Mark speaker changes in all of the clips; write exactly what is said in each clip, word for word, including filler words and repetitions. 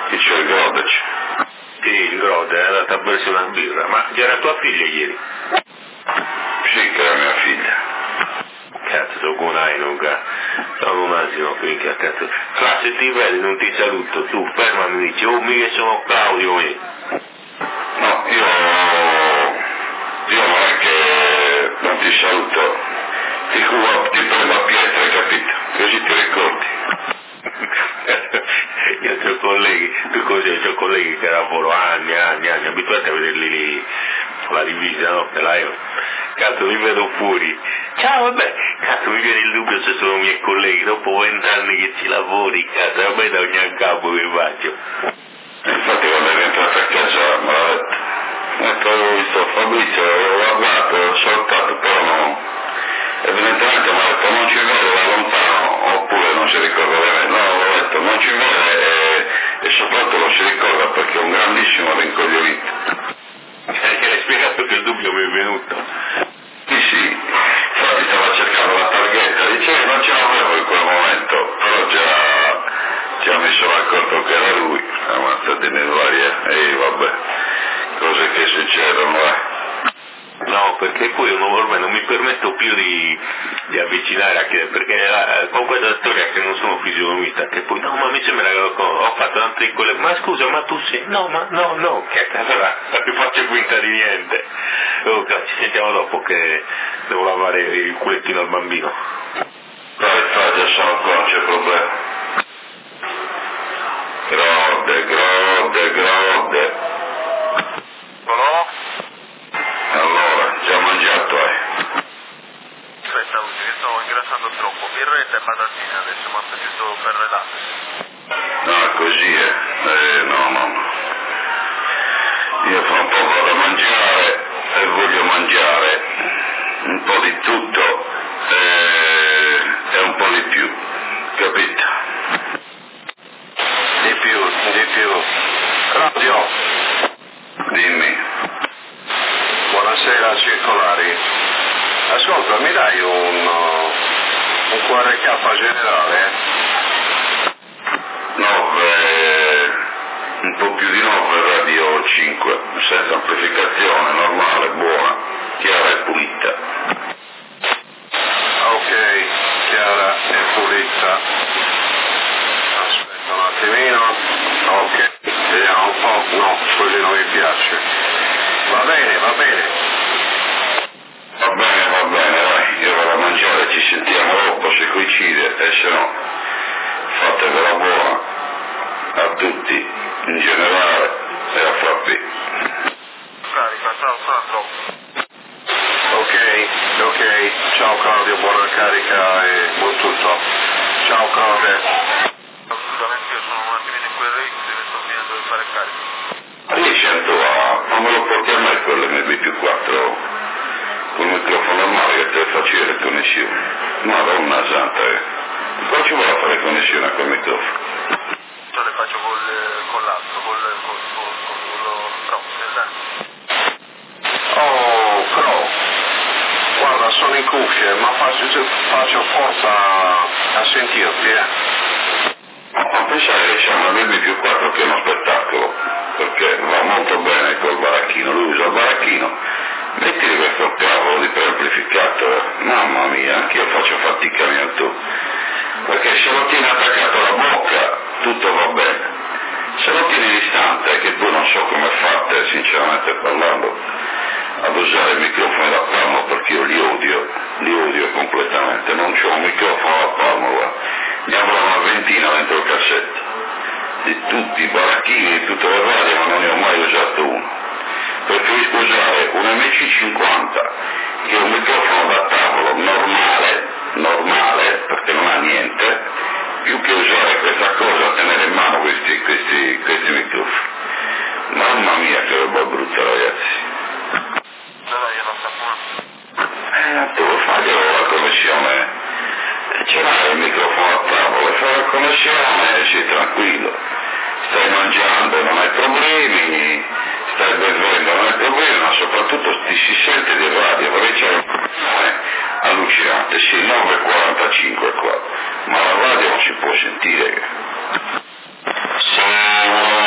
Speaker 1: Che c'è il Grodec?
Speaker 2: Sì, il Grode, è andata a bersi una birra, ma c'era tua figlia ieri?
Speaker 1: Sì, che era mia figlia.
Speaker 2: Cazzo, sono buonai, non ca. Sono un asino, minchia, cazzo. Fra, se ti vedi non ti saluto, tu ferma mi dici, oh mica sono Claudio, eh.
Speaker 1: No, io... io non è che non ti saluto, ti curo, ti prendo a pietra, hai capito? Così ti ricordi.
Speaker 2: Io ho colleghi, tu così, ho colleghi che lavoro anni, anni, anni, abituati a vederli lì con la divisa, no? Te la io. Cazzo, mi vedo fuori. Ciao, vabbè, cazzo, mi viene il dubbio se sono miei colleghi, dopo vent'anni che ci lavori, cazzo, a me da ogni a capo che faccio.
Speaker 1: Infatti quando è rientrato a casa me l'ha detto. Ecco, ho visto Fabrizio, l'ho guardato, l'ho saltato, però no. Evidentemente mi ha detto non ci vede da lontano, oppure non si ricorda bene. No, l'ho detto non ci vede e, e soprattutto non si ricorda perché è un grandissimo rincoglionito.
Speaker 2: Perché l'hai spiegato che il dubbio mi è venuto?
Speaker 1: Sì, sì, infatti stava cercando la targhetta, dice non ce l'avevo in quel momento, però già, già mi sono accorto che era lui, ammazzati nel varie, e vabbè, cose che succedono, eh.
Speaker 2: No, perché poi io non, ormai non mi permetto più di, di avvicinare a chiedere, perché la, con questa storia che non sono fisionomista, che poi no, ma mi sembra che ho, ho fatto tante quelle, ma scusa, ma tu sei, no, ma no, no, che allora ti faccio finta di niente. Oh, ci sentiamo dopo che devo lavare il culettino al bambino.
Speaker 1: Dai, già sono qua, non c'è problema. Grode, grode, grode.
Speaker 2: No?
Speaker 1: Allora, già mangiato, eh?
Speaker 3: Aspetta, che sto ingrassando troppo. Birretta e patatine adesso, mi ha piaciuto per relax.
Speaker 1: No, così è. Eh, no, no, no. Io fra un po' vado a mangiare e voglio mangiare un po' di tutto e, e un po' di più, capito?
Speaker 2: Di più, di più. Claudio.
Speaker 1: Dimmi.
Speaker 2: Buonasera, circolari. Ascolta, mi dai un, uh, un Q R K generale?
Speaker 1: nove, un po' più di nove, radio cinque, senza amplificazione, normale, buona, chiara e pulita.
Speaker 2: Ok, chiara e pulita. Aspetta un attimino. Ok, vediamo un po'. No, così non mi piace. Va bene, va bene.
Speaker 1: Va bene, va bene, dai, io vado a mangiare, ci sentiamo dopo se coincide e se no fatevela buona a tutti in generale e a Frappi.
Speaker 3: Carica, ciao Sandro.
Speaker 2: Ok, ok. Ciao Claudio, buona carica e buon tutto. Ciao Claudio.
Speaker 3: Assolutamente, io sono un attimino in quel ritmo, dove sto finendo di fare carica.
Speaker 1: Riesci a tu ma me lo porti a me quell'M B più quattro con il microfono normale che te faccio le connessioni? Madonna santa, eh. Qua ci vuole fare connessione a quel microfono?
Speaker 3: Io le faccio col, con l'altro, col, col, col, col, col Pro, esatto.
Speaker 2: Oh, Pro. Guarda, sono in cuffie, ma faccio, faccio forza a sentirti, eh.
Speaker 1: Ma pensare che c'è un M B più quattro che è uno spettacolo, perché va molto bene col baracchino, lui usa il baracchino, metti questo cavolo di preamplificato, mamma mia, anch'io faccio fatica mia tu, perché se lo tieni attaccato alla bocca tutto va bene, se lo tieni distante, che poi non so come fate sinceramente parlando, ad usare i microfoni da palmo perché io li odio, li odio completamente, non c'ho un microfono da palmo, guarda. Ne avrò una ventina dentro il cassetto, di tutti i baracchini, di tutte le radio, ma non ne ho mai usato uno. Preferisco usare un M C cinquanta, che è un microfono da tavolo normale, normale, perché non ha niente, più che usare questa cosa, tenere in mano questi, questi, questi microfoni. Mamma mia che roba brutta, ragazzi.
Speaker 3: Dai, io non saputo.
Speaker 1: Eh, tu faglielo la connessione. Ce l'hai il microfono a tavola, fai la connessione, sei tranquillo, stai mangiando, non hai problemi, stai bevendo, non hai problemi, ma soprattutto ti si sente di radio, perché c'è un problema allucinante, sì, nove e quarantacinque qua, ma la radio non si può sentire. Sì.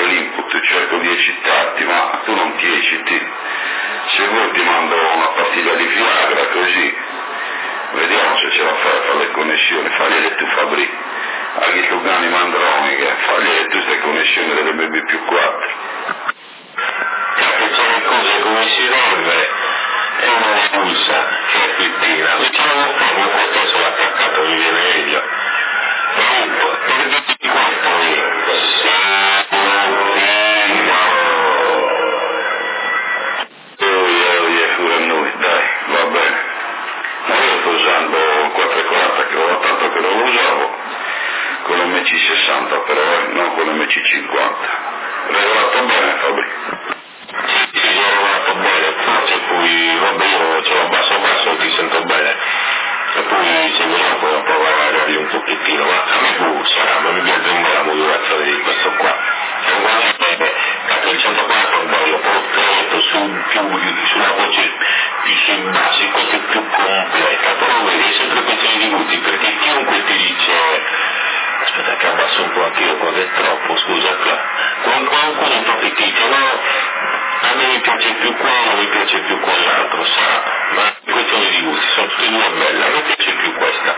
Speaker 1: sempre l'input, cerco di eccitarti, ma tu non ti ecciti. Se vuoi ti mando una pastiglia di Viagra, così vediamo se ce la fai a fare le connessioni, fagliele tu Fabri, agli Lugani Mandronica, fagliele tu queste connessioni delle B B più quattro.
Speaker 2: Capito le cose come si deve, è una scusa che è pittina, diciamo proprio questo se l'ha attaccato mi viene meglio. Comunque, per tutti quanto
Speaker 1: pure noi, dai, va bene. Ma io sto usando un quattrocentoquaranta che ho tanto che lo usavo con l'M C sessanta però, eh, non con l'M C cinquanta. Regolato bene Fabri?
Speaker 2: Sì, sì, ho regolato bene, forse poi va bene, ce l'ho basso basso, ti sento bene. E poi se vogliamo poi provare a dargli un pochettino, ma a me pure sarà, ma mi piace un po' la modulazione di questo qua. Sicuramente il centoquattro è un bello protetto su, più, sulla voce più sul basso, questo è più completa, però vedi, è sempre questione di gusti, perché chiunque ti dice, aspetta che abbasso un po' anch'io qua che è troppo, scusa qua, qualcuno proprio ti dice, no, a me mi piace più quello, mi piace più quell'altro, sa, ma è questione di gusti, sono tutte e due belle, a me piace più questa.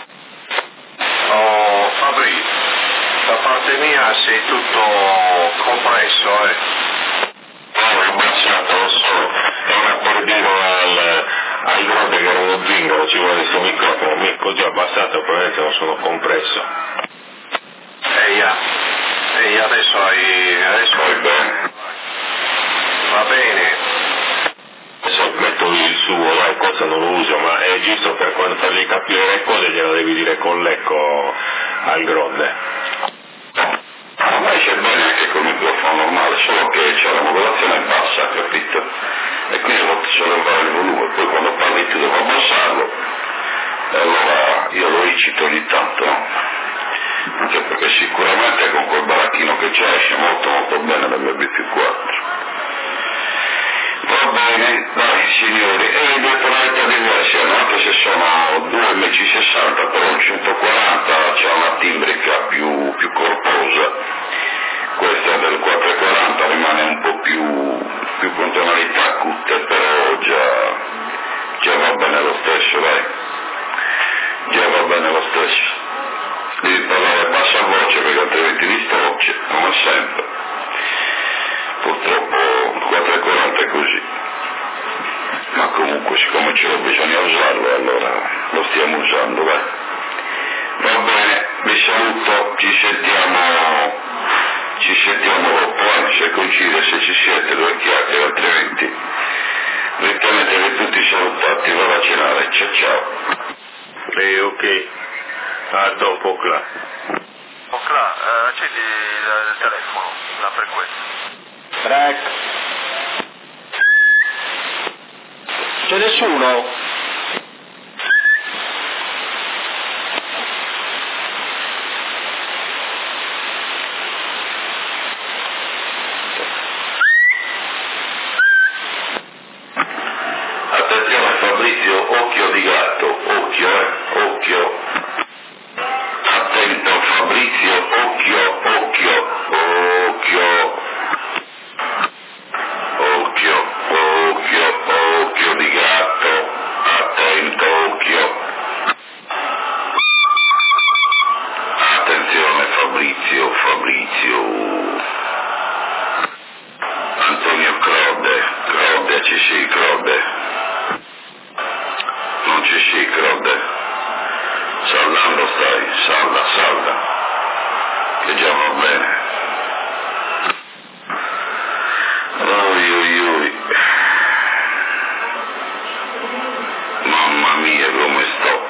Speaker 3: Oh, Fabri, da parte mia sei tutto compresso, eh.
Speaker 2: No, è abbassato, lo so, è una per dire al, ai grande che era uno zingaro, ci vuole questo microfono, mi è così abbassato, probabilmente non sono compresso.
Speaker 3: Ehi, yeah. Ehi, adesso hai, adesso hai bene. Va bene.
Speaker 2: Adesso metto il suo, dai, questo non lo uso, ma è giusto per quando fargli capire le cose glielo devi dire con l'ecco al grande.
Speaker 1: A me c'è bene anche col microfono normale, solo che c'è la modulazione bassa, capito? E quindi devo sollevare il volume, poi quando parli tu devo abbassarlo, e allora io lo incito ogni tanto, no? Anche perché sicuramente con quel baracchino che c'è esce molto molto bene l'M B più quattro. Va bene, dai signori, e due tonalità diverse, anche se sono due M C sessanta, però il centoquaranta c'è una timbrica più, più corposa, questa del quattrocentoquaranta rimane un po' più, più con tonalità acutte, però già, già va bene lo stesso, dai, già va bene lo stesso. Devi parlare a bassa voce perché altrimenti distorce, come sempre. Purtroppo il quattrocentoquaranta è così, ma comunque siccome c'era bisogna usarlo allora lo stiamo usando, vai. Va bene, vi saluto, ci sentiamo, ci sentiamo dopo, eh, se coincide, se ci siete due chiacchiere, altrimenti ritenetevi tutti salutati, vado a cenare, ciao ciao.
Speaker 2: Eh, ok, a dopo Cla.
Speaker 3: Oh, Cla, eh, accendi il, il telefono, la frequenza.
Speaker 4: Rec. C'è nessuno?
Speaker 1: Attenzione Fabrizio, occhio di gatto, occhio, eh, occhio. Attento Fabrizio, occhio, occhio, occhio. Occhio, occhio, occhio di gatto, attento, occhio. Attenzione Fabrizio, Fabrizio. Antonio Crode, Crode, ci sei Crode? Non ci sei Crode? Saldando stai, salda, salda, che già va bene. Oi, oi, oi. Mamma mia come sto.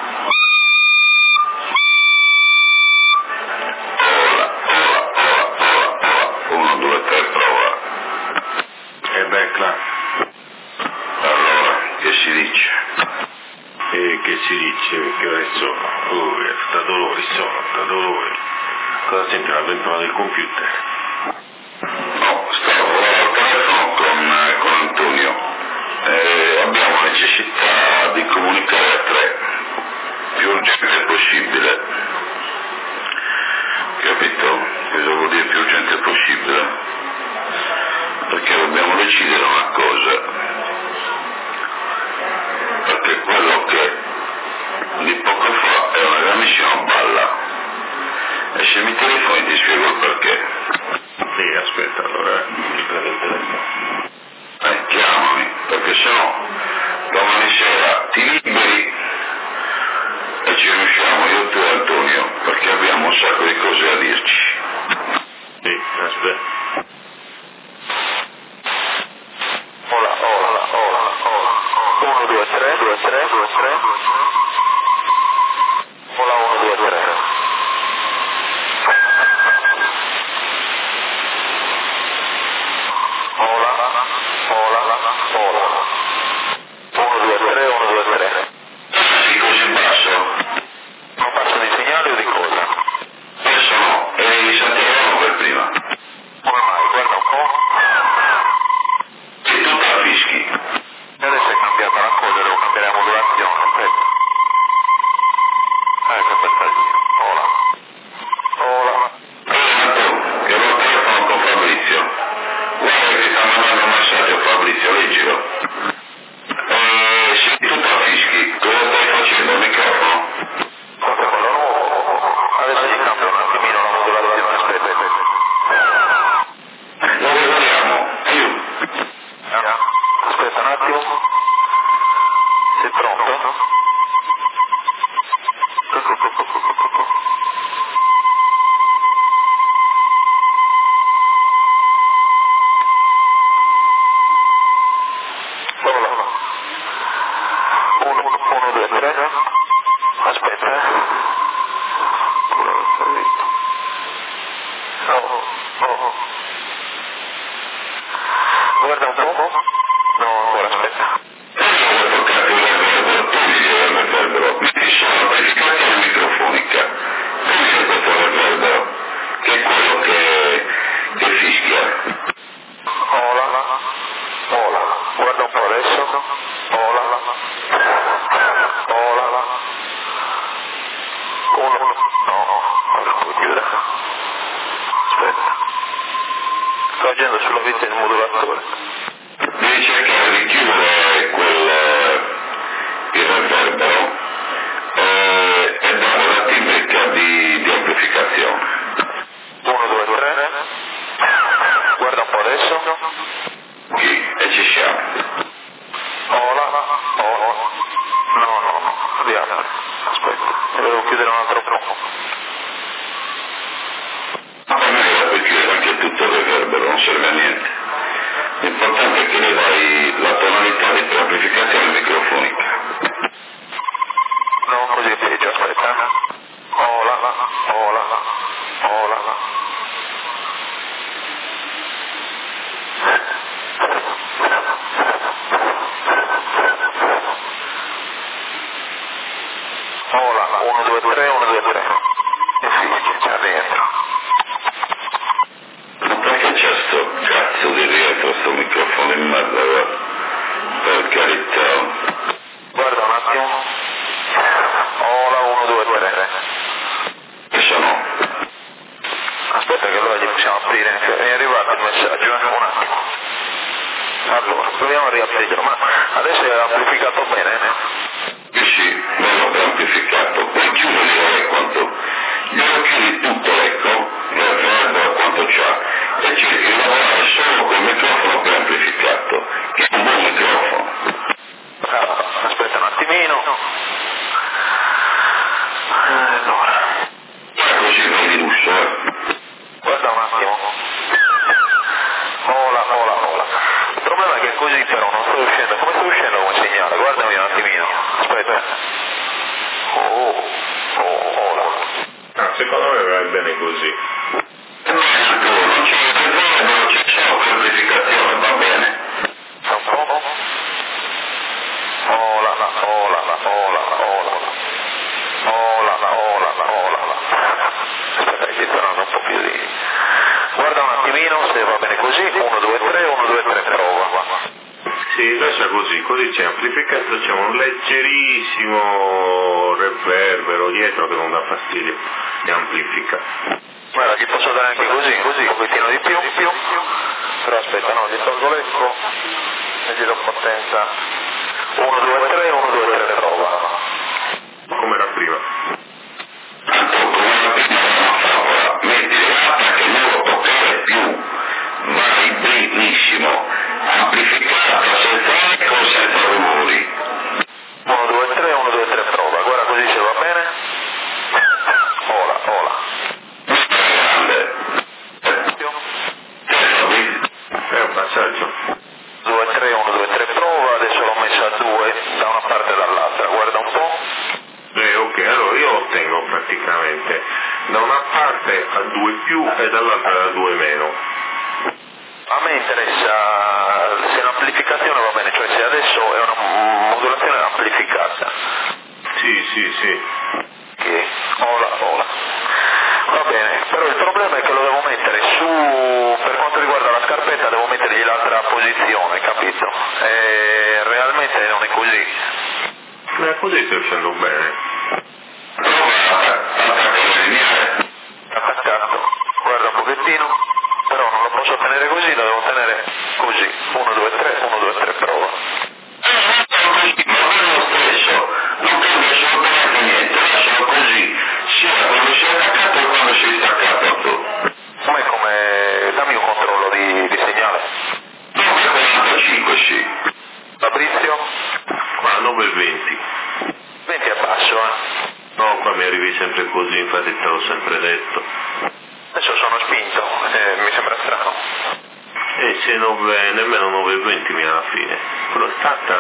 Speaker 1: Ora, ora, ora, ora, ora. Uno, due, tre, prova.
Speaker 2: E beh, Cla.
Speaker 1: Allora, che si dice?
Speaker 2: E che si dice? Che ore sono? Oh, da dolori sono, da dolori. Cosa senti la ventola del computer?
Speaker 1: No, stavo al telefono con, eh, con Antonio. Eh, abbiamo necessità di comunicare a tre, più urgente possibile. Capito? Cosa vuol dire più urgente possibile? decidere una cosa, perché quello che di poco fa è una grandissima balla, e se mi telefoni ti spiego il perché.
Speaker 2: Sì, aspetta, allora mi prendo il telefono.
Speaker 1: Eh, chiamami, perché sennò domani sera ti liberi e ci riusciamo io, tu e Antonio, perché abbiamo un sacco di cose a dirci.
Speaker 2: Sì, aspetta.
Speaker 3: Hola, hola, hola, hola. uno, due, tre, due, tre, due, tre. Hola, uno, due, tre. Hola, hola, hola. uno, due, tre, uno, due, tre.
Speaker 1: Sì, così basso?
Speaker 3: Non passo di segnale o di cosa?
Speaker 1: Adesso no, e sentivamo per prima.
Speaker 3: Come mai? Guarda un po'.
Speaker 1: Sei tutta a fischi.
Speaker 3: E adesso è cambiata la cosa, devo cambiare la modulazione, aspetta. Ecco per taglio. Hola. Hola.
Speaker 1: Pronto, che avevo telefono con Fabrizio. Guarda che sta mandando un messaggio a Fabrizio, leggilo. Eh, sei tutta a fischi, cosa stai facendo? Il microfono?
Speaker 3: Guarda quello nuovo. Adesso ti cambio un attimino la modulazione, aspetta, aspetta.
Speaker 1: Lo vediamo, aiuto.
Speaker 3: Aspetta un attimo. Sei pronto? Uno, uno, due, tre. Aspetta. Oh, oh, oh. Guarda un po'. No, ancora aspetta.
Speaker 1: Adesso vuoi toccare il reverbero, togli il reverbero, metti solo l'amplificazione microfonica, togli questo reverbero, che è quello che, che fischia.
Speaker 3: Hola. Hola. Guarda un po' adesso. Hola. Hola. Uno. No, ora puoi chiudere. Aspetta. Sto agendo sulla vite del modulatore.
Speaker 1: Devi cercare di chiudere quel, il reverbero eh, e dare la timbrica di, di amplificazione.
Speaker 3: uno, due, tre. Guarda un po' adesso.
Speaker 1: Sì, e ci siamo.
Speaker 3: Hola. Oh. No, no, no. Riapri. Aspetta. Devo chiudere un altro po'.
Speaker 1: Ma per me era per chiudere anche tutto il reverbero, non serve a niente. L'importante è che le dai la tonalità di preamplificazione microfonica.
Speaker 3: No, così è peggio, aspetta. Hola. Hola. Hola. Hola, uno, due, tre, uno, due, tre. E fischia, c'è dentro.
Speaker 1: Ma perché c'è sto cazzo di dietro sto microfono in merda, guarda? Per carità.
Speaker 3: Guarda un attimo. Hola, uno, due, tre.
Speaker 1: Adesso no.
Speaker 3: Aspetta che allora gli possiamo aprire. È arrivato il messaggio, eh? Un attimo. Allora, proviamo a riaprirlo. Ma adesso è amplificato bene, eh?
Speaker 1: Sì, sì, non l'ho amplificato. Puoi chiudere eh, quanto... Glielo chiudi tutto, ecco, il reverbero quanto c'ha. E cerchi di lavorare solo col microfono preamplificato, che è un buon microfono.
Speaker 3: Ah, aspetta un attimino. Allora.
Speaker 1: Così vai di lusso, eh.
Speaker 3: Guarda un attimo. Hola, hola, hola. Il problema è che così però non sto uscendo. Come sto uscendo come segnale? Guardami un attimino. Aspetta. Oh, oh, hola.
Speaker 2: Ah, secondo me va bene così.
Speaker 1: Non c'è il reverbero, c'è solo preamplificazione, va bene?
Speaker 3: Un po'. Hola, hola, hola, hola. Hola, hola, hola. Aspetta che sto andando un po' più di... Guarda un attimino se va bene così. uno, due, tre, uno, due, tre, prova.
Speaker 2: Sì, lascia così, così c'è amplificato, c'è un leggerissimo reverbero dietro che non dà fastidio e amplifica.
Speaker 3: Guarda, ti posso dare anche così, così, un pochettino di più, più. Però aspetta, no, gli tolgo l'eco e gli do potenza. uno, due, tre, uno, due, tre, prova.
Speaker 2: Come era prima.
Speaker 1: Metti l'altra che non lo toccare più, vai benissimo, amplificata senza eco, senza rumori.
Speaker 3: uno, due, tre, uno, due, tre, prova. Guarda così se va bene. Ola, ola.
Speaker 1: Grande.
Speaker 2: È un passaggio.
Speaker 3: due, tre, uno, due, tre, prova. Adesso l'ho messa a due da una parte e dall'altra. Guarda un po'.
Speaker 2: Eh, ok, allora io ottengo praticamente da una parte a due più e dall'altra a due meno.
Speaker 3: A me interessa se l'amplificazione va bene, cioè se adesso è una modulazione amplificata.
Speaker 2: Sì, sì, sì.
Speaker 3: Che ola, ola. Va bene, però il problema è che lo devo mettere su, per quanto riguarda la scarpetta devo mettergli l'altra posizione, capito? E realmente non è così.
Speaker 2: Eh, così sto uscendo bene.
Speaker 3: Attaccato, guarda un pochettino, però non lo posso tenere così, lo devo tenere così. uno, due, tre, uno, due, tre, prova.
Speaker 1: Non cambia assolutamente niente, lascialo così, sia quando si è attaccato e quando si è staccato tu.
Speaker 3: Come, come, dammi un controllo di, di segnale.
Speaker 1: quarantacinque sì.
Speaker 3: Fabrizio?
Speaker 2: Qua nove e venti.
Speaker 3: venti a basso, eh.
Speaker 2: No, qua mi arrivi sempre così, infatti te l'ho sempre detto.
Speaker 3: Adesso sono spinto, eh, mi sembra strano.
Speaker 2: E se nove, nemmeno nove e venti mi alla fine. Però stacca?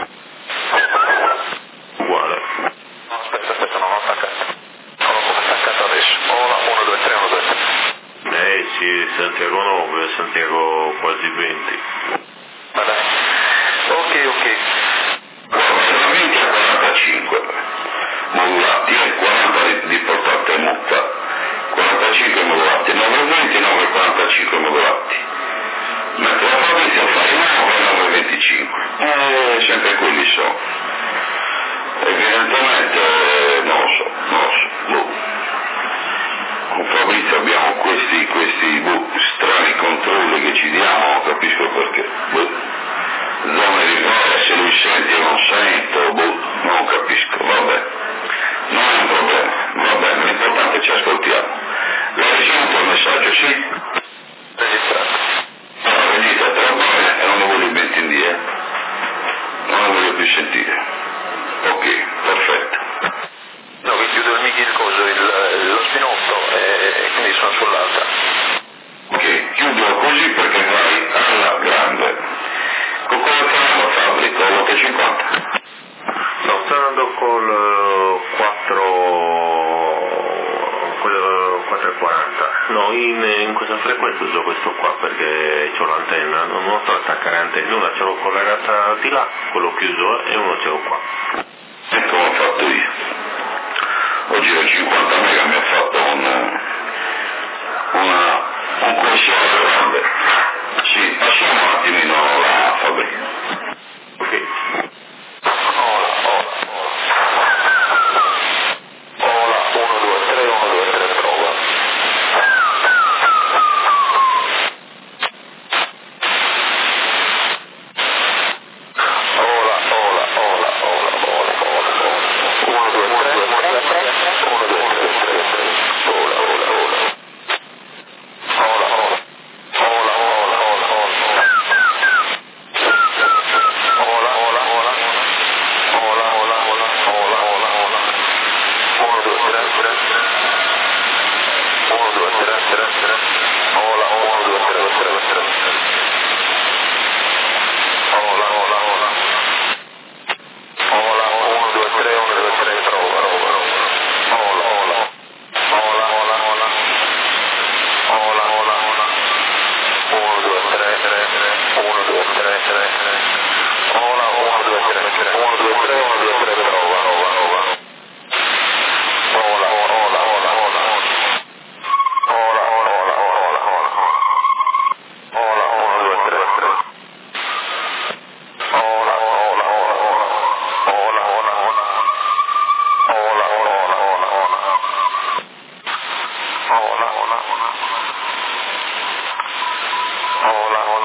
Speaker 2: Uguale.
Speaker 3: No, aspetta, aspetta, non ho attaccato. Non ho come attaccato adesso. Ola, uno, due, tre, uno, due, tre.
Speaker 2: Eh sì, Santiago nove, Santiago quasi venti.
Speaker 3: Va dai. Ok, ok.
Speaker 1: venti a quarantacinque modulati e quaranta di, di portata mutta, quarantacinque modulati, nove e venti, nove e quarantacinque modulati. Mentre la Fabrizio fa i nove e nove e venticinque. Eh, sempre quelli sono. Evidentemente non lo so, non lo so. Boh. Con Fabrizio abbiamo questi, questi boh, strani controlli che ci diamo, non capisco perché. Boh. Zone di gloria, se lui sente o non sento, boh, non capisco, vabbè. Non è un problema, va bene, l'importante è che ci ascoltiamo. L'hai ricevuto il messaggio, sì?
Speaker 3: Registrato.
Speaker 1: No, registrato, va bene, e non lo voglio ben sentire. Non lo voglio più sentire. Ok, perfetto.
Speaker 3: No, vi chiudo il, il coso, il, lo spinotto e quindi sono sull'altra.
Speaker 1: Ok, chiudo così perché vai alla grande. Con cosa stiamo Fabri? Con l'otto cinquanta?
Speaker 2: No, sto andando col quattro, quattro e quaranta. No, in, in questa frequenza uso questo qua perché ho l'antenna, non ho sto attaccare antenna, una ce l'ho collegata di là, quello chiuso e uno ce l'ho qua.
Speaker 1: E come ho fatto io? Oggi da cinquanta mega mi ha fatto un, una, un corsione grande. Sì, passiamo un attimino la Fabri.
Speaker 2: Ok.
Speaker 3: Ola, ola, ola, uno, due, tre, uno, due, tre, prova. Ola, ola, ola, ola, ola, ola, uno, due, tre, uno, due, tre, uno, due, tre, tre, tre, ola, ola, ola. Ola, ola, ola, ola, ola, ola. Ola, ola, ola. Ola, ola, ola, ola, ola, ola. uno, due, tre, tre. uno, due, tre, tre, tre. Ola, uno, due, tre, tre, tre. Ola, ola, ola. Ola, uno, due, tre, uno, due, tre, prova, prova, prova. Ola, ola. Ola, ola, ola. Ola, ola, ola. uno, due, tre, tre, tre. uno, due, tre, tre, tre. Ola, uno, due, tre, tre. uno, due, tre, uno, due, tre, prova, prova, prova. Ola, ola, ola, ola, ola. Ola, ola, ola, ola, ola. Ola, uno, due, tre, tre. Ola, ola, ola, ola. Ola, ola, ola. Ola, ola, ola, ola, ola. Ola, ola, ola. Ola, ola.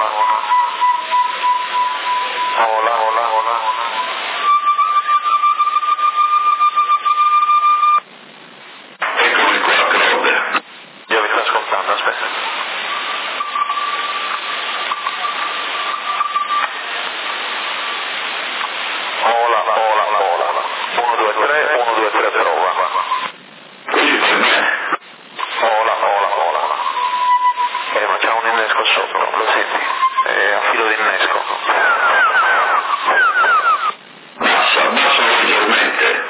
Speaker 3: innesco sotto, lo senti? È a filo di innesco.
Speaker 1: Bassa, bassa leggermente.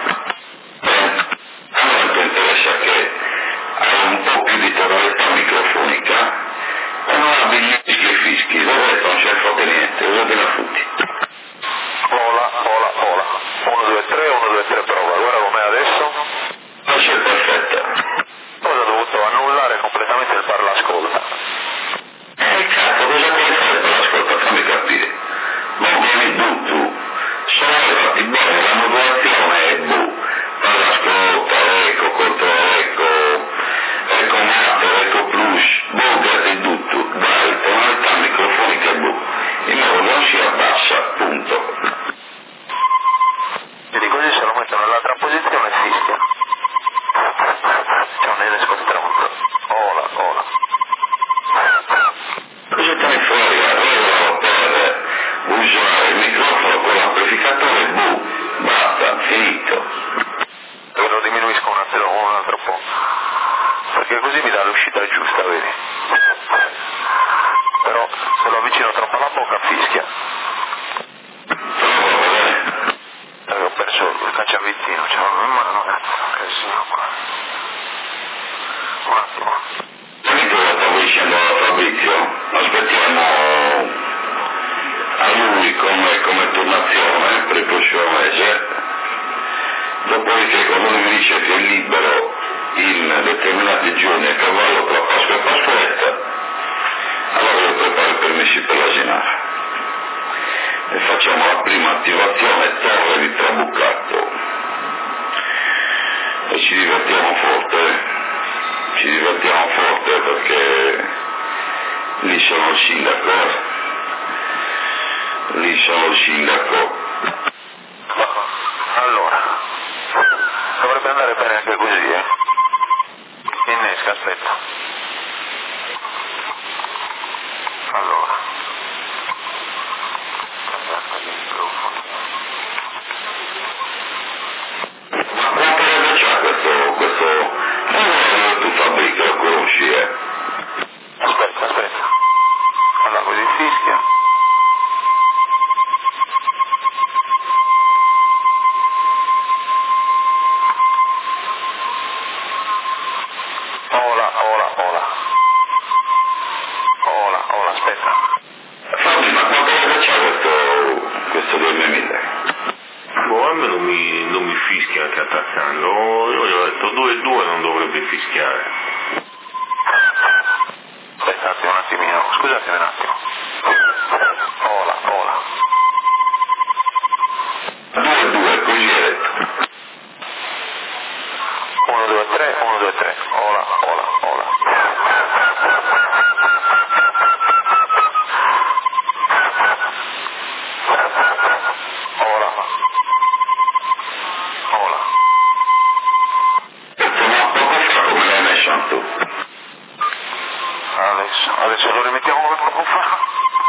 Speaker 1: A me interessa che hai un po' più di tonalità microfonica e non abbia gli fischi e fischi, l'ho detto, non c'è fatto niente, usa della futi.
Speaker 3: Ola, ola, ola. uno, due, tre, uno, due, tre, prova. Guarda com'è adesso.
Speaker 1: Adesso è perfetta.
Speaker 3: Poi ho dovuto annullare completamente il parla ascolta.
Speaker 1: Eh cazzo, cosa vuoi fare per l'ascolto? Fammi capire. Non vieni tu, tu. Sono arrivati bene, la modulazione è bu. Parla ascolta, ecco, controllo, ecco, ecco master, ecco plus, bu, di tutto. Dai, tonalità microfonica bu. In modo non si abbassa, punto.
Speaker 3: Vedi, così se lo metto nell'altra posizione fischia. C'è un innesco stronzo. Ola, ola.
Speaker 1: Cosa te ne frega? Io per usare il microfono con l'amplificatore bu, basta, finito.
Speaker 3: Dove lo diminuisco un altro, un altro po'. Perché così mi dà l'uscita giusta, vedi? Però se lo avvicino troppo alla bocca fischia. Eh, ho perso il cacciavittino, ce l'ho in mano, che casino qua. Un attimo.
Speaker 1: Capito cosa stavo dicendo a Fabrizio? Aspettiamo a lui come, come turnazione per il prossimo mese, dopodiché quando lui mi dice che è libero in determinati giorni a cavallo tra Pasqua e Pasquetta, allora io preparo i permessi per l'asinare e facciamo la prima attivazione Torre di Trabuccato e ci divertiamo forte, ci divertiamo forte perché lì sono il sindaco, lì sono il sindaco.
Speaker 3: Allora, dovrebbe andare bene anche così, eh? Innesca, aspetta. Allora.
Speaker 1: Ma quanto tempo c'ha questo, questo, non tu Fabrizio lo conosci, eh?
Speaker 3: Aspetta, aspetta. Allora, così fischia. Ola, ola, ola. Ola, ola, aspetta.
Speaker 1: Fabri, ma quanto tempo c'ha questo, questo duemila?
Speaker 2: Boh, a me non mi, non mi fischia anche attaccando, io gli ho detto due e due non dovrebbe fischiare.
Speaker 3: Aspettate un attimino, scusate un attimo. Ola, ola.
Speaker 1: due e due, così è detto.
Speaker 3: uno, due, tre, uno, due, tre. Ola, ola, ola. Ola. Ola.
Speaker 1: Ma poco fa come l'hai messo tu?
Speaker 3: Adesso, adesso lo rimettiamo come poco fa.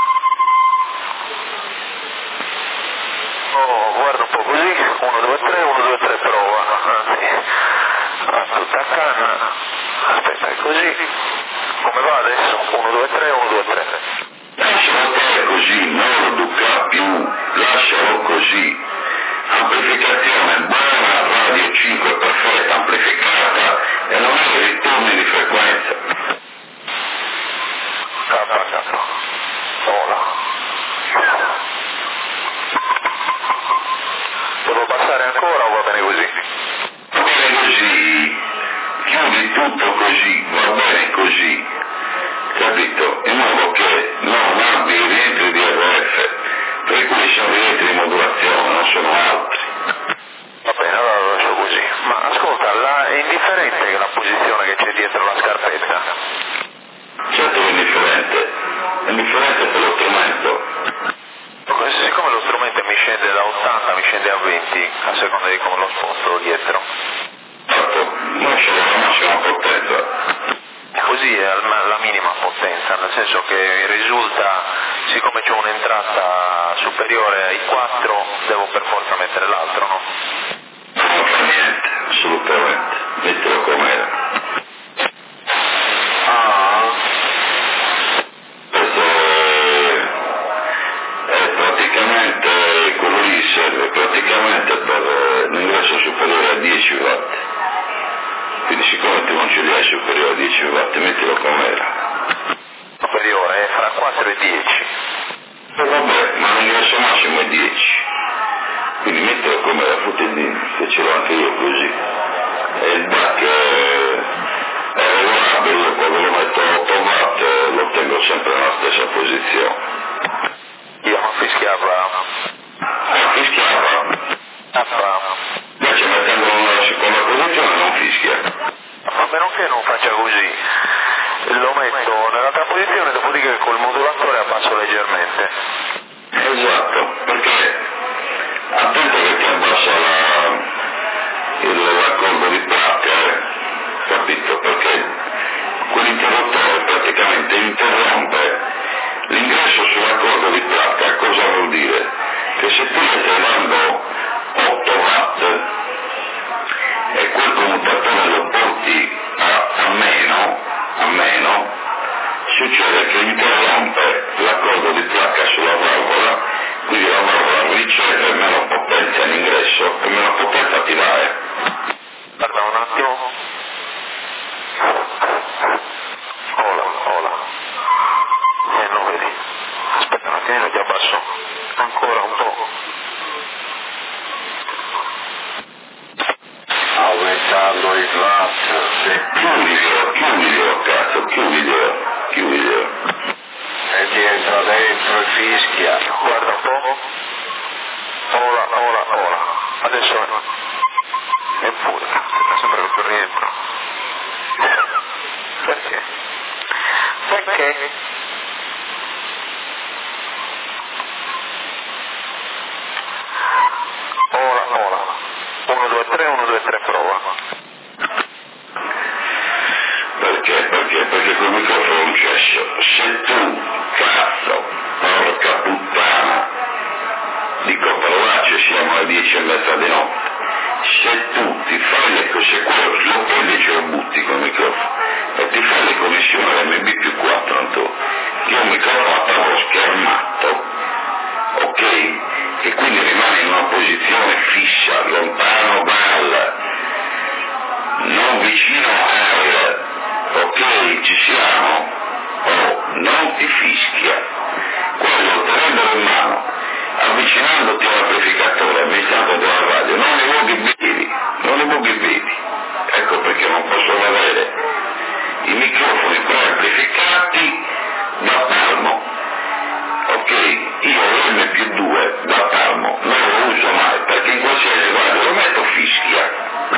Speaker 3: Oh, guarda un po' così. uno, due, tre, uno, due, tre, prova. Anzi, a tutta canna. Aspetta, è così. Come va adesso? uno, due, tre, uno, due, tre.
Speaker 1: Lascialo stare così, non lo duca più, lascialo così. Amplificazione buona, radio cinque perfetta, amplificata e non hai ritorni di frequenza.
Speaker 3: K, K. Ola. Devo passare ancora o va bene così?
Speaker 1: Va bene così, chiudi tutto così, va bene così, capito? In modo che non abbia i rientri di R F, per cui sono rientri di modulazione, non sono altri.
Speaker 3: Va bene, allora lo lascio così. Ma ascolta, la, è indifferente la posizione che c'è dietro la scarpetta?
Speaker 1: Certo che è indifferente, è indifferente per lo strumento.
Speaker 3: Siccome lo strumento mi scende da ottanta, mi scende a venti, a seconda di come lo sposto dietro.
Speaker 1: Certo, lascia la massima potenza.
Speaker 3: Così è la, la minima potenza, nel senso che risulta, siccome c'è un'entrata superiore ai quattro, devo per forza mettere l'altro, no?
Speaker 1: Non fa niente, assolutamente, mettilo com'era.
Speaker 3: Ah. quattro e dieci.
Speaker 1: E vabbè, ma l'ingresso massimo è dieci. Quindi metterlo come la Futendini, che ce l'ho anche io così. E il D A C è, è regolabile, quando lo metto a otto watt lo tengo sempre nella stessa posizione.
Speaker 3: Io non fischiava.
Speaker 1: Ah, fischiava.
Speaker 3: Ah,
Speaker 1: Invece mettendolo nella seconda posizione non fischia.
Speaker 3: a meno che non faccia così. Lo metto nell'altra posizione, dopodiché col modulatore abbasso leggermente.
Speaker 1: Esatto, perché attento che ti abbassa la, il, l'accordo di placca, eh, capito? Perché quell'interruttore praticamente interrompe l'ingresso sull'accordo di placca. Cosa vuol dire? Che se tu stai dando otto watt e quel commutatore lo porti a, a meno, a meno, succede che interrompe l'accordo di placca sulla valvola, quindi la valvola riceve meno potenza in ingresso e meno potenza ti dà. Eh.
Speaker 3: Guarda un attimo. Ola, ola. Eh, non vedi. Aspetta un attimo, ti abbasso. Ancora un po'.
Speaker 1: Aumentando il watt. Chiudilo, chiudilo, cazzo, chiudilo, chiudilo. E ti entra dentro e fischia.
Speaker 3: Guarda un po'. Ola, ola, ola. Adesso è, è pure. Sta sempre più rientro. Perché? Perché? Ola, ola. uno, due, tre, uno, due, tre, prova.
Speaker 1: Perché? Perché? Perché quel microfono è un cesso. Se tu, cazzo, porca puttana, dico parolacce, siamo alle dieci e mezza di notte, se tu ti fai le cose, quello lo prendi e ce lo butti col microfono e ti fai le connessioni all'M B più quattro, Antonio, che è un microfono a tavolo schermato, ok? E quindi rimane in una posizione fissa, lontano dal, non vicino al, ok, ci siamo? Oh, non ti fischia. Quello tenendolo in mano, avvicinandoti all'amplificatore, avvicinando della radio, non li muovi bevi, non li muovi bevi. Ecco perché non posso avere i microfoni preamplificati da palmo. Ok, io l'M più due da palmo non lo uso mai, perché in qualsiasi radio lo metto fischia.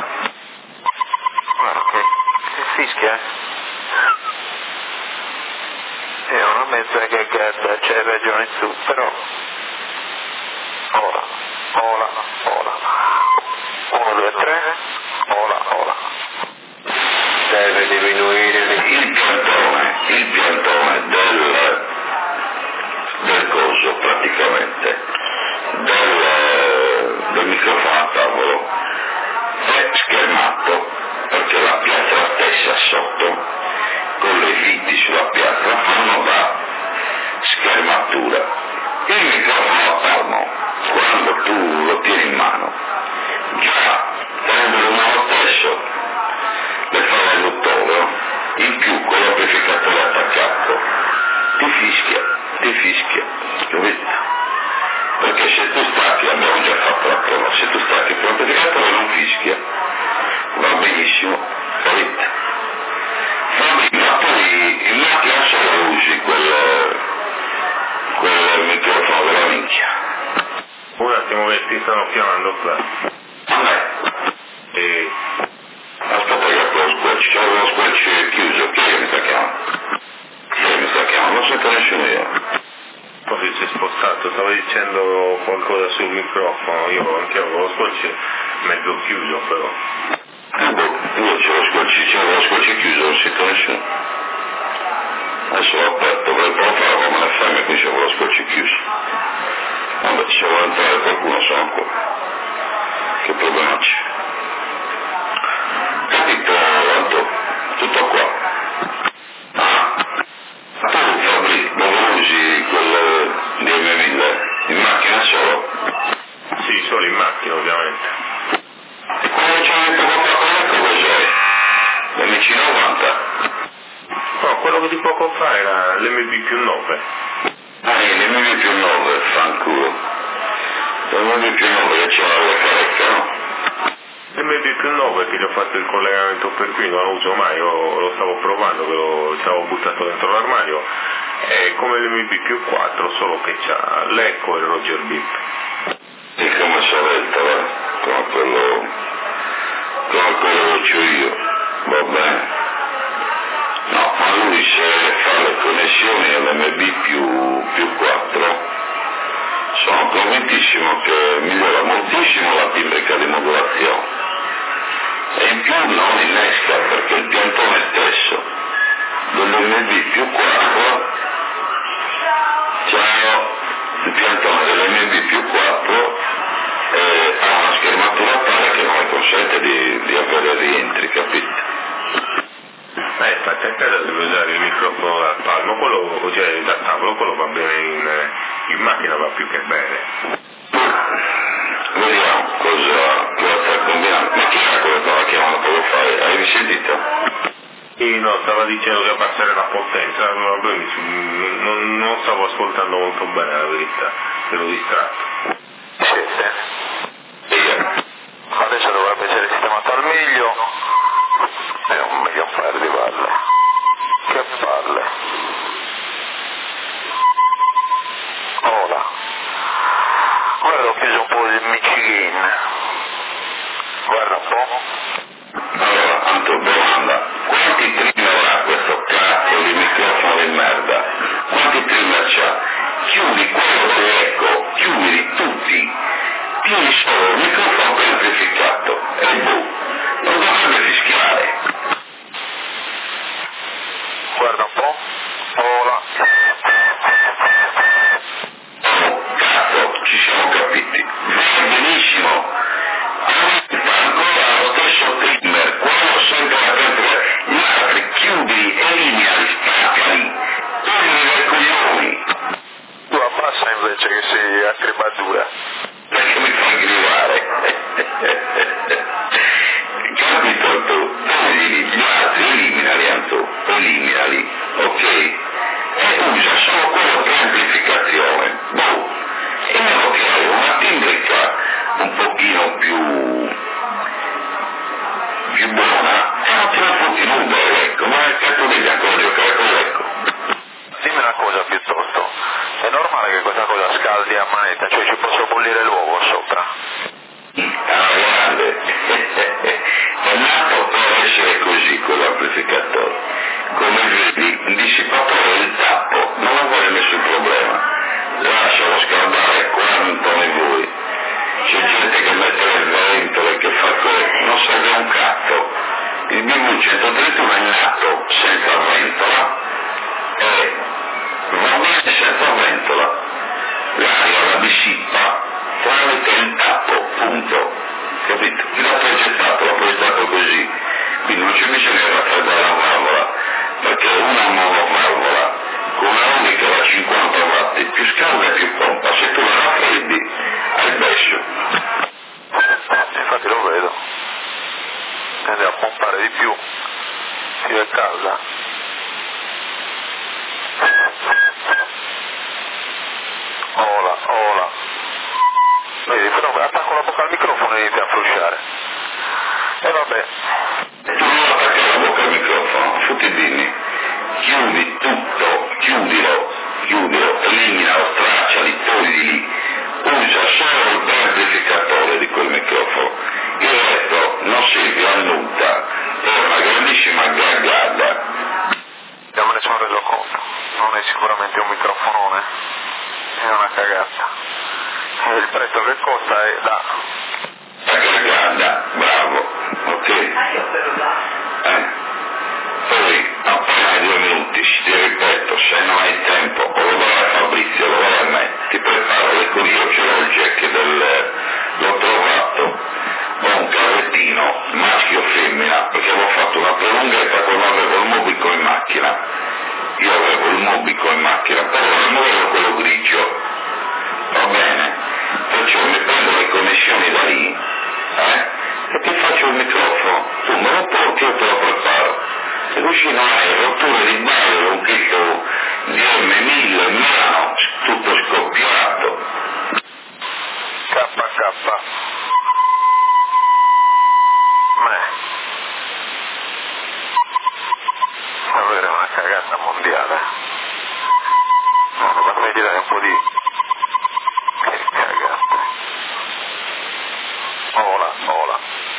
Speaker 3: Guarda che, che fischia, eh? È una mezza che guarda, c'hai ragione tu, però. Ola, ola, ola. uno, due, tre, ola, ola.
Speaker 1: Deve diminuire il piantone, il piantone del, del coso praticamente, del, del microfono a tavolo, è schermato, perché la piastra stessa sotto, con le viti sulla piastra, fanno da schermatura. Il microfono a palmo, quando tu lo tieni in mano, già tenendolo in mano stesso, le fa l'adduttore, in più con l'amplificatore attaccato, ti fischia, ti fischia, capito? Perché se tu stacchi, abbiamo già fatto la prova, se tu stacchi con l'amplificatore non fischia, va benissimo, capito? Ma poi in macchina solo usi quel, quel microfono della minchia.
Speaker 2: Un attimo che ti stanno chiamando qua.
Speaker 1: Vabbè.
Speaker 2: E...
Speaker 1: Aspetta che ho lo squelch, c'è lo squelch chiuso, chi è che mi sta chiamando? Chi è che mi sta chiamando? Non sento nessuno io.
Speaker 2: Poi si è spostato, stavo dicendo qualcosa sul microfono, io anche avevo lo squelch mezzo chiuso però.
Speaker 1: Eh boh, io c'è lo squelch, c'è lo squelch chiuso, non sento nessuno. Adesso l'ho aperto, dovrei provare come la fame, qui c'è lo squelch chiuso. Vabbè, se vuole entrare qualcuno sono qua. Che problema c'è? Capito, Anto? Tutto qua. Ah, tu Fabri, dove usi quel D M mille? In macchina solo?
Speaker 2: Sì, solo in macchina ovviamente.
Speaker 1: E quando c'è il tuo papà, cos'è? L'M C novanta?
Speaker 2: No, quello che di poco fa era l'M l'M B più nove.
Speaker 1: Ah, l'M B più nove, fanculo. L'M B più nove che c'era alla carecca, no?
Speaker 2: L'M B più nove che gli ho fatto il collegamento per qui, non lo uso mai, io lo stavo provando, che lo stavo buttato dentro l'armadio, è come l'M B più quattro, solo che c'ha l'Eco e il Roger Beep.
Speaker 1: E come soretta, va? Come quello, come quello che c'ho io, va bene? No, ma lui se fa le connessioni all'M B più, più quattro, sono convintissimo che migliora moltissimo la timbrica di modulazione. E in più non innesca, perché il piantone stesso dell'M B più quattro, ciao, il piantone dell'M B più quattro eh, ha una schermatura tale che non le consente di, di avere rientri, capito?
Speaker 2: Eh, infatti a casa deve usare il microfono da palmo, quello, cioè da tavolo, quello va bene in, in macchina, va più che bene.
Speaker 1: Vediamo cosa, cosa sta combinando. Ma chi era quello che stava chiamando poco fa? Hai sentito?
Speaker 2: Sì, no, stava dicendo di abbassare la potenza, vabbè, mi, non, non stavo ascoltando molto bene la verità, ero distratto.
Speaker 3: Siete?
Speaker 1: Via.
Speaker 3: Adesso dovrebbe essere sistemato al meglio. È un meglio un paio di palle. Che palle. Ora. Guarda, ho preso un po' di Michigan. Guarda un po'.
Speaker 1: Allora, Anto, domanda. Quanti trimmer ha questo cazzo di microfono di merda? Quanti trimmer c'ha? Chiudi quello dell'Eco, chiudi tutti. Tieni solo il microfono per amplificato. E boh, non dovrebbe fischiare.
Speaker 3: Guarda un po'. Ora.
Speaker 1: Oh, cazzo, ci siamo capiti. Va benissimo. Ancora lo stesso trimmer, quello sempre la temperatura. Gli altri chiudi, eliminali, staccali. Togli dai coglioni.
Speaker 3: Tu abbassa invece che sei a crepatura.
Speaker 1: Perché mi fai gridare? Capito tu? Togli gli altri, eliminali, Anto, eliminali, ok? E usa solo quello per amplificazione. Boh. E devo creare una timbrica un pochino più più buona e non te la fotti nuda, ecco, ma il cazzo devi ancora giocare con l'Ecco.
Speaker 3: Dimmi una cosa piuttosto. È normale che questa cosa scaldi a manetta, cioè ci posso bollire l'uovo sopra?
Speaker 1: Ah, grande. È nato per essere così con l'amplificatore. Come vedi, il dissipatore del tappo non aveva nessun problema. Lascialo scaldare quanto ne vuoi. C'è gente che mette le ventole, che fa cose, non serve un cazzo. Il B V centotrentuno è nato senza ventola e va bene senza ventola. L'aria la dissipa tramite il tappo, punto. Capito? Chi l'ha progettato, l'ha progettato così. Quindi non c'è bisogno di raffreddare la valvola, perché una monovalvola con una unica da cinquanta watt più scalda e più pompa, se tu la raffreddi hai besso.
Speaker 3: Infatti lo vedo. Tende a pompare di più. Si è calda. Ola, ola. Vedi, però attacco la bocca al microfono e inizia a frusciare. E vabbè.
Speaker 1: E tu non attacchi la bocca al microfono, fottidini. Chiudi tutto, chiudilo, chiudilo, eliminalo, stracciali, toglili. Usa solo il preamplificatore di quel microfono. Il resto non serve a nulla. È una grandissima gagliarda.
Speaker 3: Già me ne sono reso conto. Non è sicuramente un microfonone. È una cagata. E il prezzo che costa è da...
Speaker 1: La gagliarda, bravo, ok? Eh. Poi, appena due minuti, ti ripeto, se non hai tempo, o lo vai a Fabrizio, lo vai a me, ti preparo le cose, io ce l'ho il jack del... l'ho trovato, ho un cavettino, maschio o femmina, perché avevo fatto una prolunghetta quando avevo il mobico in macchina. Io avevo il mobico in macchina, però non avevo quello grigio, va bene? Perciò mi prendo le connessioni da lì, eh? E ti faccio il microfono, tu me lo porti, io te lo preparo. Se così non hai rotture di balle, un chicco
Speaker 3: bisogna tirare un po' di... Che cagate. Ola, ola.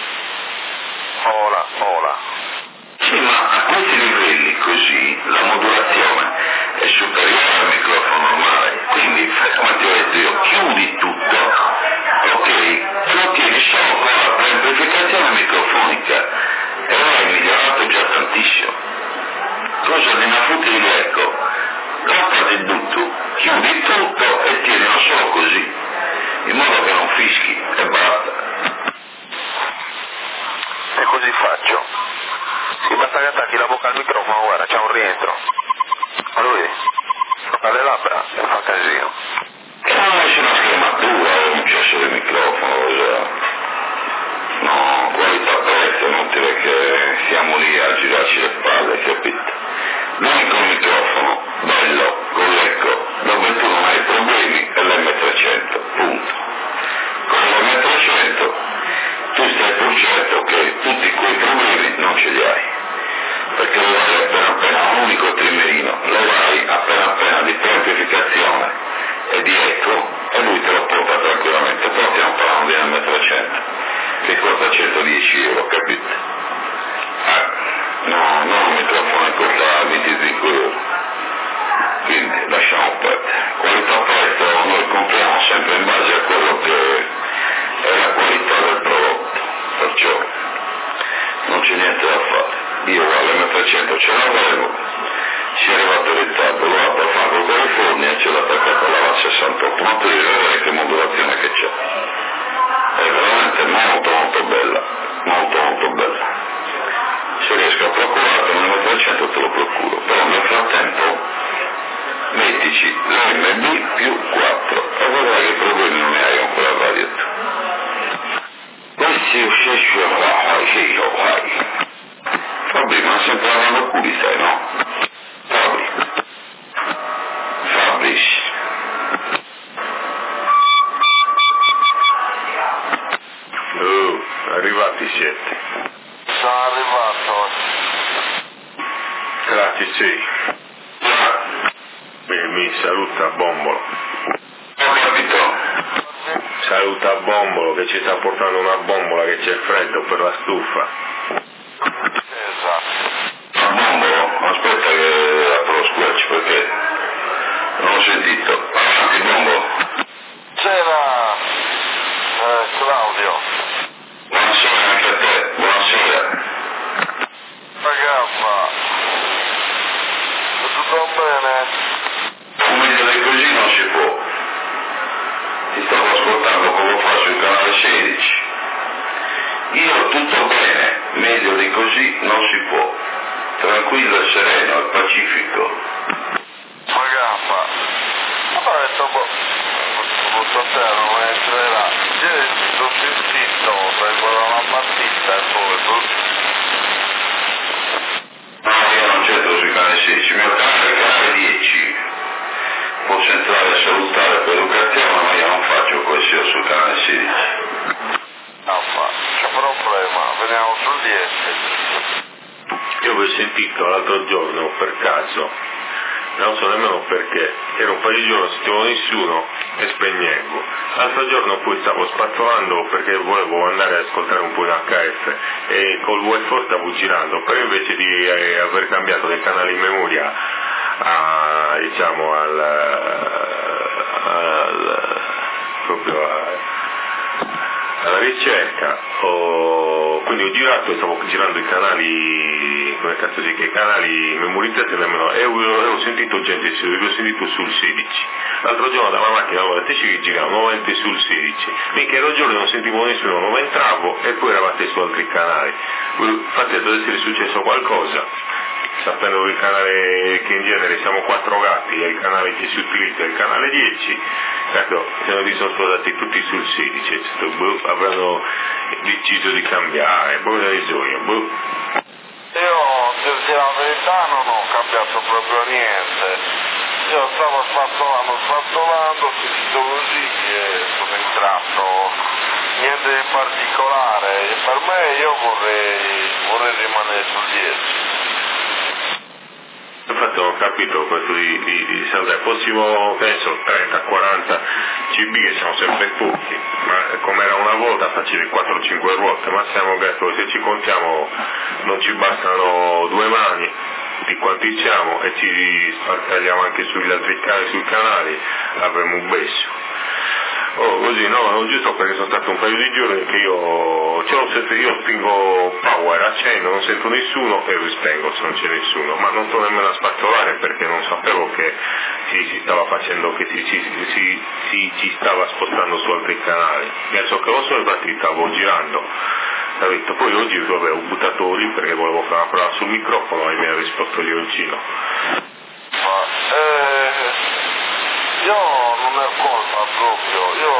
Speaker 3: Ola, ola.
Speaker 1: Sì, ma a questi livelli così la modulazione è superiore al microfono normale, quindi come ti ho detto io, chiudi tutto, ok? E lo tieni solo con la preamplificazione microfonica e lo hai migliorato già tantissimo. Cosa di una futile, ecco, tappa di tutto, chiudi tutto e tienilo solo così, in modo che non fischi e basta.
Speaker 3: E così faccio. Sì, basta che attacchi la bocca al microfono, guarda, c'è un rientro. Ma lui fa le labbra e fa casino.
Speaker 1: E non è una scrematura o un cesso di microfono, cos'è? No, qualità prezzo, non dire che siamo lì a girarci le spalle, capito? L'unico microfono bello, con l'ecco, dove tu non hai problemi è l'emme trecento, punto. Con l'emme trecento tu stai pur certo che tutti quei problemi non ce li hai, perché lo vai appena appena un unico trimerino, lo vai appena appena di preamplificazione e di eco e lui te lo porta tranquillamente. Poi stiamo parlando di emme trecento che costa centodieci euro, capito? Eh, no, no, il microfono costa venticinque euro, quindi lasciamo perdere. Qualità prezzo noi compriamo sempre in base a quello che è la qualità del prodotto, perciò non c'è niente da fare. Io l'emme trecento ce l'avevo, si è arrivato in ritardo, l'ho fatto a Franco California, ce l'ho attaccata alla VAS sessantotto, ma tu devi vedere che modulazione che c'è, è veramente molto molto bella, molto molto bella. Se riesco a procurarti l'emme trecento te lo procuro, però nel frattempo mettici l'emme bi più quattro e vedrai che problemi non ne hai con quella radio. Questi uscisci a fare, sì, lo fai. Fabri, ma sempre parlando culi stai, no? Fabri. Fabri.
Speaker 2: Oh, arrivati siete.
Speaker 3: Sono arrivato.
Speaker 2: Grazie, sì. Beh, mi saluta Bombolo.
Speaker 1: Ho capito.
Speaker 2: Saluta Bombolo che ci sta portando una bombola che c'è freddo per la stufa.
Speaker 3: Esatto.
Speaker 1: Ma Bombolo, aspetta che apro lo squelch perché non ho sentito. Avanti, Bombolo.
Speaker 3: C'era eh, Claudio.
Speaker 1: Buonasera anche a te, buonasera.
Speaker 3: Ragazza, tutto bene?
Speaker 1: Come dire così non si può. Ti stavo ascoltando poco fa sul canale sedici. Io tutto bene, meglio di così non si può. Tranquillo e sereno e pacifico.
Speaker 3: Ragazza, ho detto, boh, questo terra non entrerà. Ieri sono sentito, sai, quella una partita e poi,
Speaker 1: No, io non c'entro sui canale sedici, il mio canale è il canale dieci. Posso entrare a salutare per educazione, ma io non faccio questo sul canale sedici.
Speaker 3: no, ma c'è problema, veniamo sul dieci.
Speaker 2: Io vi ho sentito l'altro giorno per caso, non so nemmeno perché, ero un paio di giorni, non sentivo nessuno e spegnevo. L'altro giorno poi stavo spazzolando perché volevo andare ad ascoltare un po' in acca effe e col wifi stavo girando, però invece di eh, aver cambiato dei canali in memoria a, diciamo al, al proprio a, alla ricerca, ho, quindi ho girato e stavo girando i canali, come cazzo si chiama, i canali memorizzati nemmeno, e ho, ho sentito gente, l'ho sentito sul sedici. L'altro giorno dalla macchina avevo detto che giravo nuovamente sul sedici, mica ero giorno non sentivo nessuno, non entravo e poi eravate su altri canali. Infatti deve essere successo qualcosa, sapendo il canale che in genere siamo quattro gatti e il canale che si utilizza è il canale dieci, ecco, se sono sposati tutti sul sedici, cioè, boh, avranno deciso di cambiare, boh, ne so io, boh.
Speaker 3: Io, dirti la verità, non ho cambiato proprio niente. Io stavo spazzolando, spazzolando, ho sentito così e sono entrato. Niente di particolare. E per me io vorrei, vorrei rimanere sul dieci.
Speaker 2: Infatti non ho capito questo di, di, di Sandra, fossimo penso trenta quaranta C B che siamo sempre pochi, ma come era una volta facevi quattro cinque ruote, ma siamo detto se ci contiamo non ci bastano due mani di quanti siamo e ci spartagliamo anche sugli altri canali, sui canali, avremo un besso. Oh, così no, non giusto perché sono stato un paio di giorni che io, cioè, sento, io spingo power, accendo, non sento nessuno e rispengo se non c'è nessuno, ma non sto nemmeno a spazzolare perché non sapevo che si, si stava facendo, che si, si, si, si, si stava spostando su altri canali. Adesso che lo so infatti stavo girando, capito? Poi oggi vabbè, ho buttato lì perché volevo fare una prova sul microfono e mi ha risposto Leoncino.
Speaker 3: Ma eh... Io non è colpa proprio, io,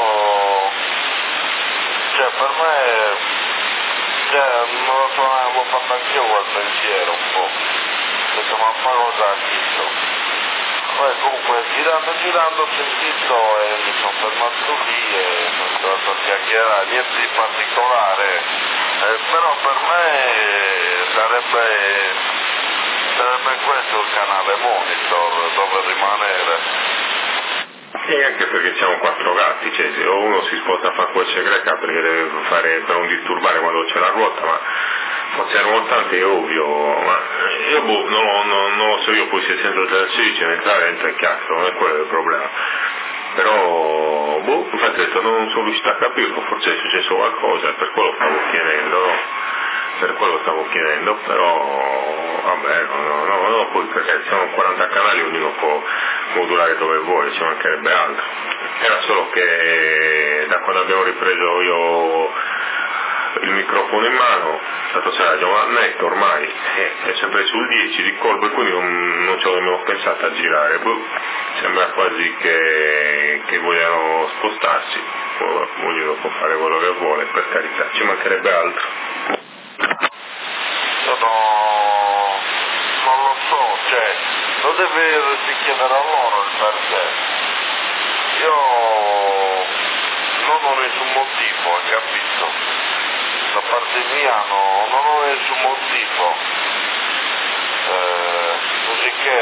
Speaker 3: cioè per me, cioè non lo so, avevo fatto anch'io quel pensiero un po', ho detto ma fa cosa ha chiesto? Poi comunque girando girando ho sentito e mi sono fermato lì e sono entrato a chiacchierare, niente di particolare, eh, però per me sarebbe, sarebbe questo il canale monitor dove rimanere.
Speaker 2: E anche perché siamo quattro gatti, cioè se uno si sposta a fare quel greca perché deve fare per non disturbare quando c'è la ruota, ma forse è ruotante è ovvio, ma io boh, non, non, non lo so, io poi se sento del sedici entrare entra il cazzo, non è quello il problema. Però, boh, infatti ho detto, non sono riuscito a capirlo, forse è successo qualcosa, per quello stavo chiedendo, no? Per quello stavo chiedendo, però vabbè, no, no, no, no, poi perché siamo quaranta canali, ognuno può modulare dove vuole, ci mancherebbe altro. Era solo che da quando abbiamo ripreso io il microfono in mano, stato sarà già un annetto ormai, eh, è sempre sul dieci di colpo e quindi non, non ci ho nemmeno pensato a girare, boh, sembra quasi che, che vogliano spostarsi, ognuno può fare quello che vuole, per carità, ci mancherebbe altro.
Speaker 3: Sono... non lo so, cioè, lo deve chiedere a loro il perché. Io non ho nessun motivo, hai capito? Da parte mia no, non ho nessun motivo. Eh, così che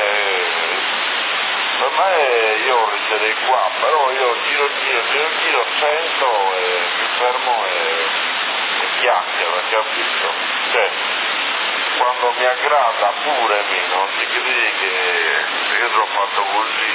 Speaker 3: per me io resterei qua, però io giro giro, giro giro, sento e mi fermo e, e chiacchiero, hai capito? Cioè, quando mi aggrada pure mi, non ti credi che io l'ho fatto così,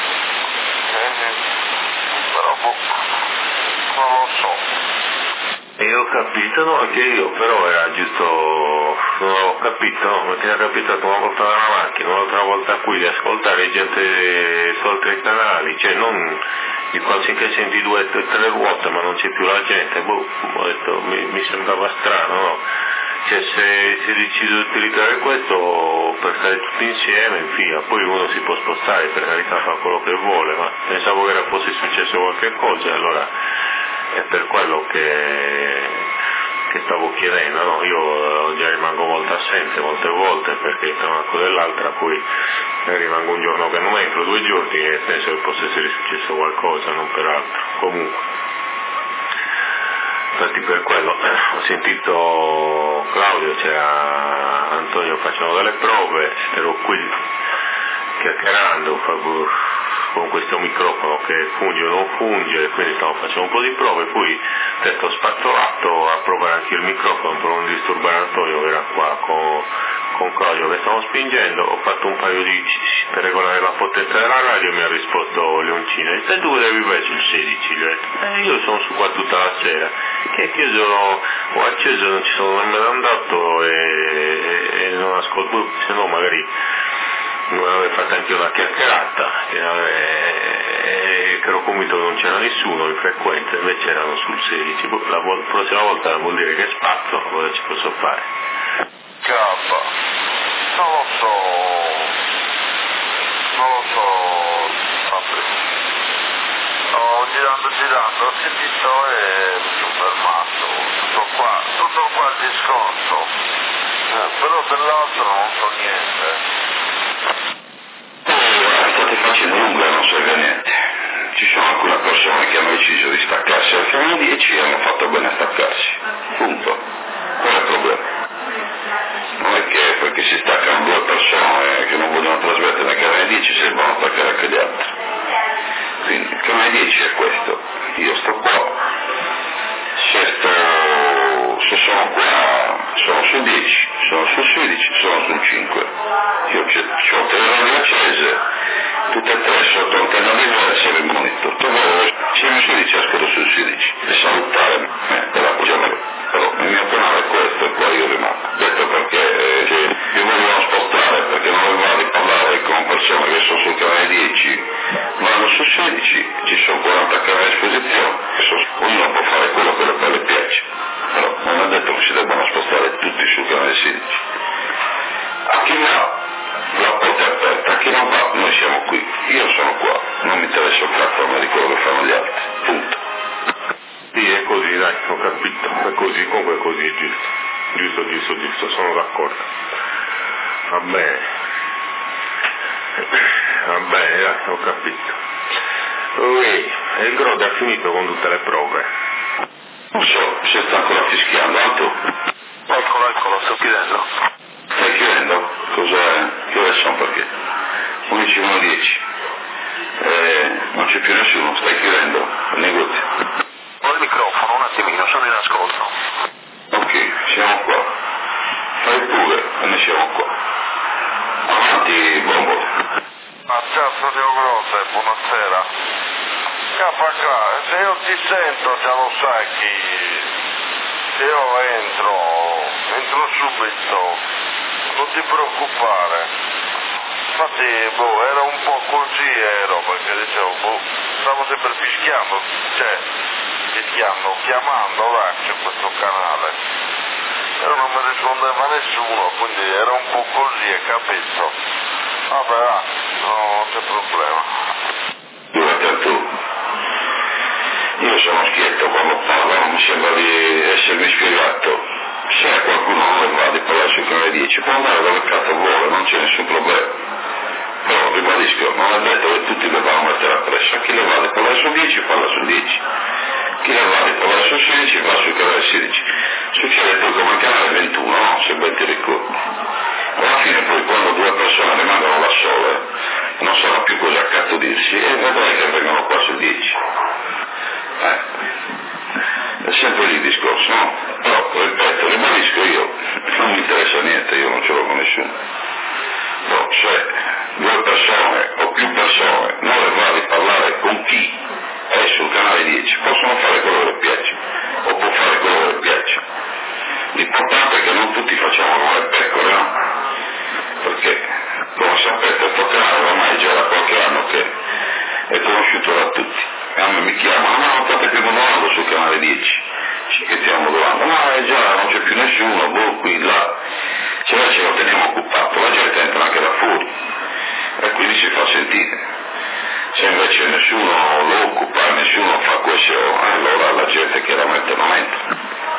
Speaker 3: eh, però boh, non lo so.
Speaker 2: E ho capito, no, anche io, però era giusto, non ho capito, no, perché era capitato una volta dalla macchina, un'altra volta qui di ascoltare gente su altri canali, cioè non di qualsiasi senti due o tre ruote ma non c'è più la gente, boh, ho detto, mi, mi sembrava strano, no? Cioè se si è deciso di utilizzare questo per stare tutti insieme in fila, poi uno si può spostare, per carità fa quello che vuole, ma pensavo che era fosse successo qualche cosa, allora è per quello che, che stavo chiedendo, no? Io già rimango molto assente molte volte perché tra una cosa e l'altra, poi rimango un giorno che non entro, due giorni e penso che possa essere successo qualcosa, non per altro, comunque. Infatti per quello eh, ho sentito Claudio, c'era Antonio, facevano delle prove, ero qui chiacchierando con questo microfono che funge o non funge, quindi stavo facendo un po' di prove, poi detto spazzolato a provare anche il microfono per non disturbare Antonio che era qua con, con Claudio che stavo spingendo, ho fatto un paio di per regolare la potenza della radio e mi ha risposto Leoncino, e tu devi invece sul sedici, gli ho detto, eh, io sono su qua tutta la sera, che io sono, ho acceso, non ci sono nemmeno andato e, e, e non ascolto, se no magari non avevo fatto anche una chiacchierata, e, e, che ero convinto che non c'era nessuno in frequenza, invece erano sul sedici, la vol- prossima volta vuol dire che spazzo, cosa ci posso fare?
Speaker 3: K, non lo so, non lo so, Fabio. Sto girando girando, ho sentito e mi sono fermato, tutto qua, tutto qua il discorso, eh, però dell'altro non so niente.
Speaker 1: State facendo lunga e non serve a niente. Ci sono alcune persone che hanno deciso di staccarsi al canale dieci e hanno fatto bene a staccarsi. Punto. Qual è il problema? Non è che perché si staccano due persone che non vogliono sedici, ci sono quaranta canali a disposizione, ognuno può fare quello che le piace, però non è detto che si debbano spostare tutti sul canale sedici. A chi va la porta è aperta, a chi non va noi siamo qui, io sono qua, non mi interessa un cazzo a me di quello che fanno gli altri, punto.
Speaker 2: Sì, è così, dai, ho capito, è così, comunque è così, giusto, giusto, giusto, giusto, sono d'accordo. Va bene, va bene, dai, ho capito. Ui, e il Grode ha finito con tutte le prove?
Speaker 1: Non so, se sta ancora fischiando, Anto?
Speaker 3: Eccolo, eccolo, sto chiudendo.
Speaker 1: Stai chiudendo? Cos'è? Che ore sono perché? undici e dieci. Eh, non c'è più nessuno, stai chiudendo il negozio.
Speaker 3: Ho il microfono, un attimino, sono in ascolto.
Speaker 1: Ok, siamo qua. Fai pure, e noi siamo qua. Avanti, Bombo.
Speaker 5: A cazzo di Grotte, buonasera. Cappa qua, se io ti sento già lo sai chi... Se io entro, entro subito, non ti preoccupare. Infatti, boh, era un po' così ero, perché dicevo, boh, stavo sempre fischiando, cioè, fischiando, chiamando là, c'è questo canale. Però non mi rispondeva nessuno, quindi era un po' così, hai capito? Vabbè, va, no, non c'è problema.
Speaker 1: Guarda tu, io sono schietto quando parlo, non mi sembra di essermi spiegato. Se qualcuno non va di parlare sul canale dieci, può andare dove cazzo vuole, non c'è nessun problema. Però ribadisco, non è detto che tutti debbano mettere appresso, chi le va di parlare sul dieci parla sul dieci, chi le va di parlare sul sedici va sul canale sedici. Succede poi come il canale ventuno, no? Se ben ti ricordi. Alla fine poi quando due persone rimangono da sole, non sanno più cosa cazzo dirsi e vedrai che vengono qua sul dieci. Eh. È sempre lì il discorso, no? Però, ripeto, ribadisco io, non mi interessa niente, io non ce l'ho con nessuno. No, se due persone o più persone non le va di parlare con chi è sul canale dieci, possono fare quello che piace, o può fare quello che piace. L'importante è che non tutti facciamo come le pecore, no? Perché, come sapete, questo canale ormai già da qualche anno che è conosciuto da tutti. E a me mi chiamano, ma non state più modulando sul canale dieci. Sì che stiamo modulando, ma è già, non c'è più nessuno, boh, qui, là. Se noi ce lo teniamo occupato, la gente entra anche da fuori. E quindi si fa sentire. Se invece nessuno lo occupa, nessuno fa questo, allora la gente chiaramente non entra.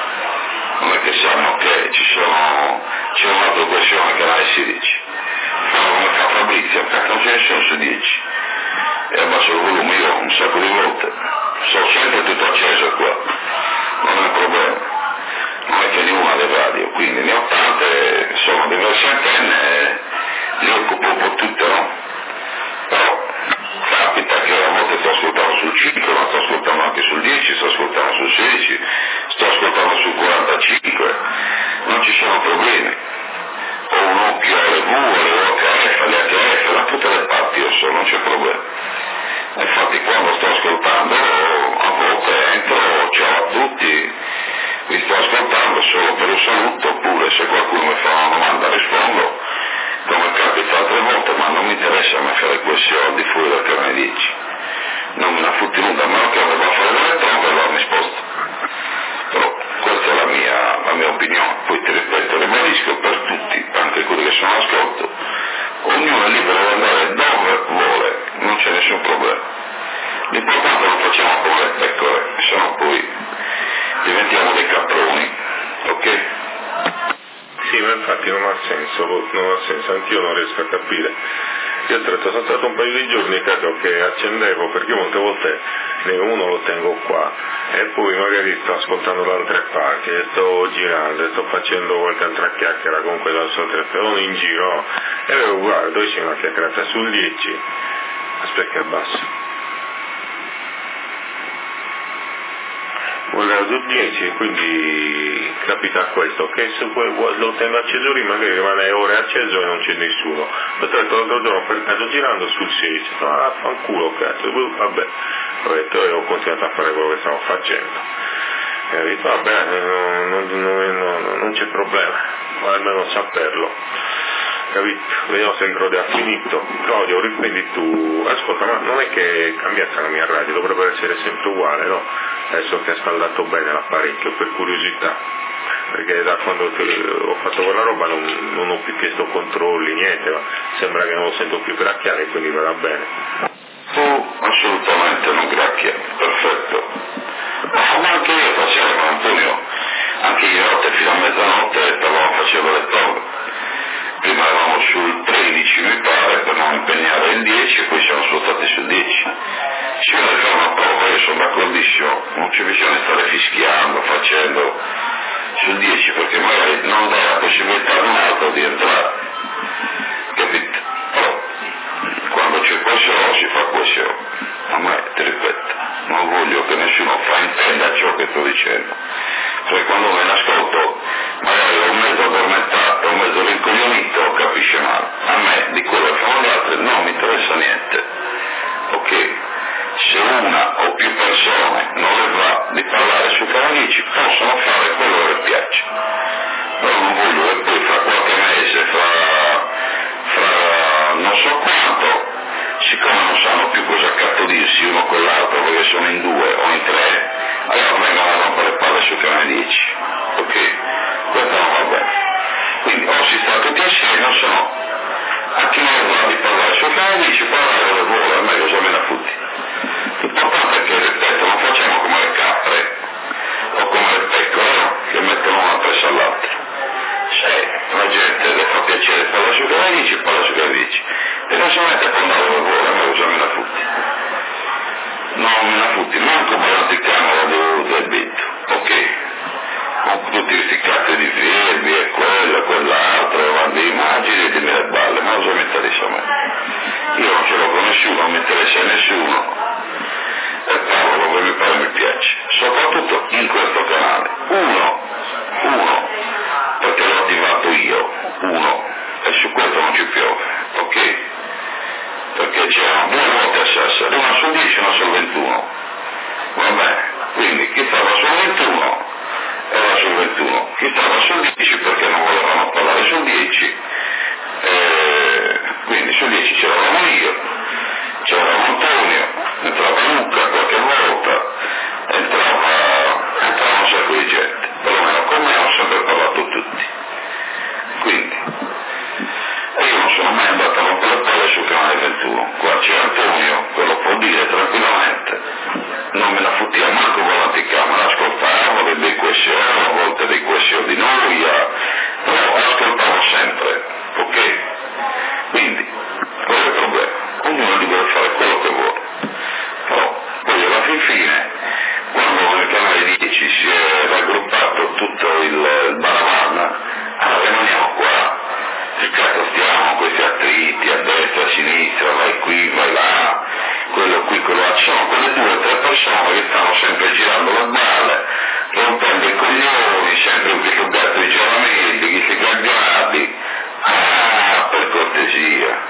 Speaker 1: Non è che sanno che ci sono, c'è un'altra questione che è sedici. Fanno come fa Fabrizio, cazzo non ce ne sono su dieci. E abbasso il volume io un sacco di volte. Sono sempre tutto acceso qua. Non è un problema. Non è che ne una le radio, quindi ne ho tante, sono diverse antenne e le occupo un po' tutte, no? Però capita che a volte sto ascoltando sul cinque, ma sto ascoltando anche sul dieci, sto ascoltando sul sedici, sto ascoltando sul quarantacinque, non ci sono problemi. Ho un occhio alle V, alle O H F, alle H F, da tutte le parti io so, non c'è problema. Infatti quando sto ascoltando a volte entro, ciao a tutti, vi sto ascoltando solo per un saluto, oppure se qualcuno mi fa una domanda rispondo, come capita altre volte, ma non mi interessa a me fare questi di fuori dal canale dieci. Non me ne fotti nulla, a meno che non va a fare l'elettronica e allora mi sposto. Però questa è la mia, la mia opinione, poi ti ripeto, ribadisco per tutti, anche quelli che sono all'ascolto, ognuno è libero di andare dove vuole, non c'è nessun problema. L'importante è che lo facciamo come le pecore, sennò poi diventiamo dei caproni, ok?
Speaker 2: Sì, ma infatti non ha senso, non ha senso, anch'io non riesco a capire. Io ho detto, sono stato un paio di giorni credo che accendevo, perché molte volte ne uno lo tengo qua e poi magari sto ascoltando da altre parti, e sto girando, e sto facendo qualche altra chiacchiera comunque dal suo telefono in giro e avevo guardo, c'è una chiacchierata sul dieci, aspetta che abbasso. Guarda sul dieci, quindi capita questo, che se poi lo tengo acceso lì magari rimane ore acceso e non c'è nessuno. Ho detto l'altro giorno per caso girando sul sedici, ah fanculo cazzo, vabbè, ho detto e ho continuato a fare quello che stavo facendo. E ho detto vabbè, non, non, non, non c'è problema, ma almeno saperlo. capito? Vediamo se Incrode ha finito. Claudio, riprendi tu. Ascolta, ma non è che cambiata la mia radio, dovrebbe essere sempre uguale, no? Adesso che ha scaldato bene l'apparecchio, per curiosità, perché da quando ho fatto quella roba non, non ho più chiesto controlli, niente, ma sembra che non lo sento più gracchiare, quindi va bene.
Speaker 1: Tu assolutamente non gracchia, perfetto. Ma anche io facevo con Antonio, anche io notte fino a mezzanotte stavamo facendo le prove. Prima eravamo sul tredici mi pare per non impegnare il dieci e poi siamo svoltati sul dieci. Se io fare una prova, io sono d'accordissimo, non c'è bisogno di stare fischiando, facendo sul dieci perché magari non dà la possibilità ad un altro di entrare, capito? Però quando c'è qualcosa si fa qualcosa. A me, ti ripeto, non voglio che nessuno fraintenda ciò che sto dicendo, perché quando me ne ascolto magari ho un mezzo addormentato, un mezzo rincoglionito, capisce male. A me di quello che fanno gli altri non mi interessa niente, ok? Se una o più persone non le va di parlare sui canalici possono fare quello che le piace, però non voglio che poi fra qualche mese, fra, fra non so quanto, siccome non sanno più cosa cazzo dirsi uno con l'altro perché sono in due o in tre, allora vengono a rompere le palle sui canalici, ok? Questo non va bene. Quindi o si sta tutti assieme o se no a chi non va di parlare sui canalici parlare dove vuole, a me cosa me ne futti. L'importante è che, ripeto, non facciamo come le capre o come le pecore che mettono una presso all'altra. Se la gente le fa piacere parlare sui canalici, parla sui canalici. E non si mette a parlare dove vuole, a me cosa me ne futti. Non me ne futti, manco me l'anticamera del, del bit, ok? Con tutti questi cazzi di verbi e quello e quell'altro, vanno di immagini e di me le balle, ma cosa mi interessa a me? Io non ce l'ho con nessuno, non mi interessa nessuno. E parlo come mi pare mi piace, soprattutto in questo canale. Uno, uno, perché l'ho attivato io, uno, e su questo non ci piove, ok? Perché c'erano due volte a Sassari, una sul dieci e una sul ventuno. Va bene, quindi chi stava sul ventuno era sul ventuno, chi stava sul dieci perché non volevano parlare sul dieci, eh, quindi sul dieci c'eravamo io, c'era Antonio, entrava Luca qualche volta, entrava, entrava un sacco di gente, perlomeno con me hanno sempre parlato tutti. Quindi, e io non sono mai andato a rompere le palle sul canale ventuno, qua c'è Antonio, ve lo può dire tranquillamente, non me la fottia manco con l'anticamera, ascoltavo dei questioni, a volte dei questioni di noia, però ascoltavo sempre, ok? Quindi, qual è il problema? Ognuno deve fare quello che vuole, però poi alla fin fine, quando nel canale dieci si è raggruppato tutto il, il baravan, allora rimaniamo qua, che cazzo stiamo, questi attriti a destra, a sinistra, vai qui, vai là, quello qui, quello là, ci sono quelle due o tre persone che stanno sempre girando le balle, rompendo i coglioni, sempre un picco gatto di giovamenti, chi si gagliardi, ah, per cortesia.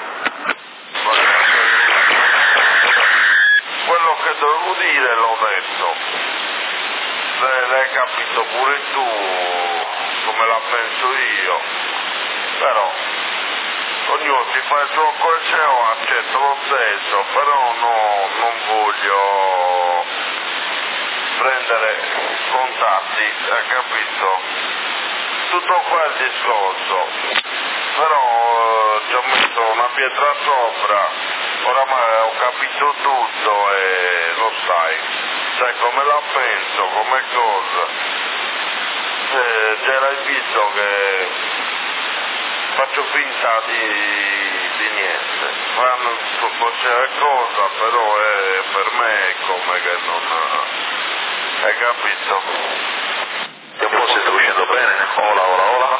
Speaker 5: Quello che dovevo dire l'ho detto, l'hai capito pure tu come la penso io, però ognuno si fa il suo corso, accetto lo stesso, però no, non voglio prendere contatti, hai capito? Tutto qua il discorso, però eh, ci ho messo una pietra sopra, oramai ho capito tutto e lo sai, sai come la penso, come cosa, eh, già l'hai visto che faccio finta di, di niente, fanno qualsiasi cosa, però è, per me è come che non, hai capito?
Speaker 3: Io un po' si sta uscendo bene, ora, ora, ora.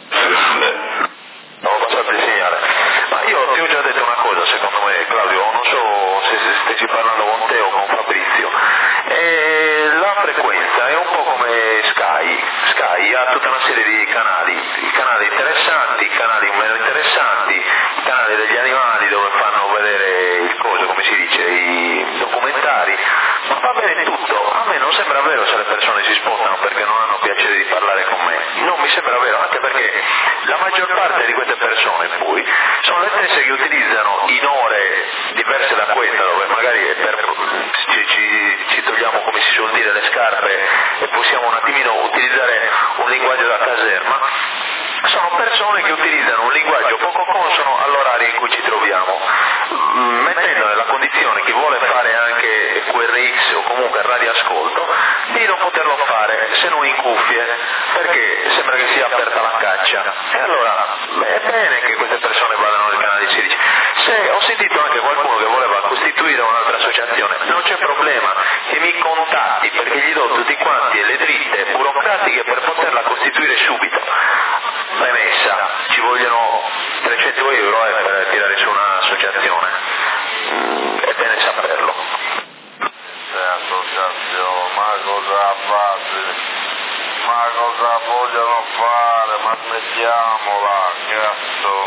Speaker 3: Ho passato il segnale. Ma io ti ho già detto una cosa, secondo me, Claudio, non so se stessi parlando con te o con Fabrizio. E la frequenza è un po' come Sky. Sky ha tutta una serie di canali, i canali interessanti, i canali meno interessanti, i canali degli animali dove fanno vedere il coso, come si dice, i documentari. Ma va bene tutto, a me non sembra vero se le persone si spostano perché non hanno piacere di parlare con me. Non mi sembra vero, anche perché la maggior parte di queste persone poi sono le stesse che utilizzano in ore diverse da questa, dove magari per, ci, ci, ci togliamo, come si suol dire, le scarpe e possiamo un attimino utilizzare un linguaggio da caserma. Sono persone che utilizzano un linguaggio poco consono all'orario in cui ci troviamo, mettendo nella condizione chi vuole fare anche Q R X o comunque radioascolto di non poterlo fare se non in cuffie, perché sembra che sia aperta la caccia. E allora è bene che queste persone vadano nel canale sedici. Se ho sentito anche qualcuno che voleva costituire un'altra associazione, non c'è problema, che mi contatti, perché gli do tutti quanti le dritte burocratiche per poterla costituire subito. Premessa, ci vogliono trecento euro eh, per tirare su un'associazione, mm, è bene saperlo.
Speaker 5: Associazione, ma cosa fate? Ma cosa vogliono fare? Ma smettiamola, cazzo!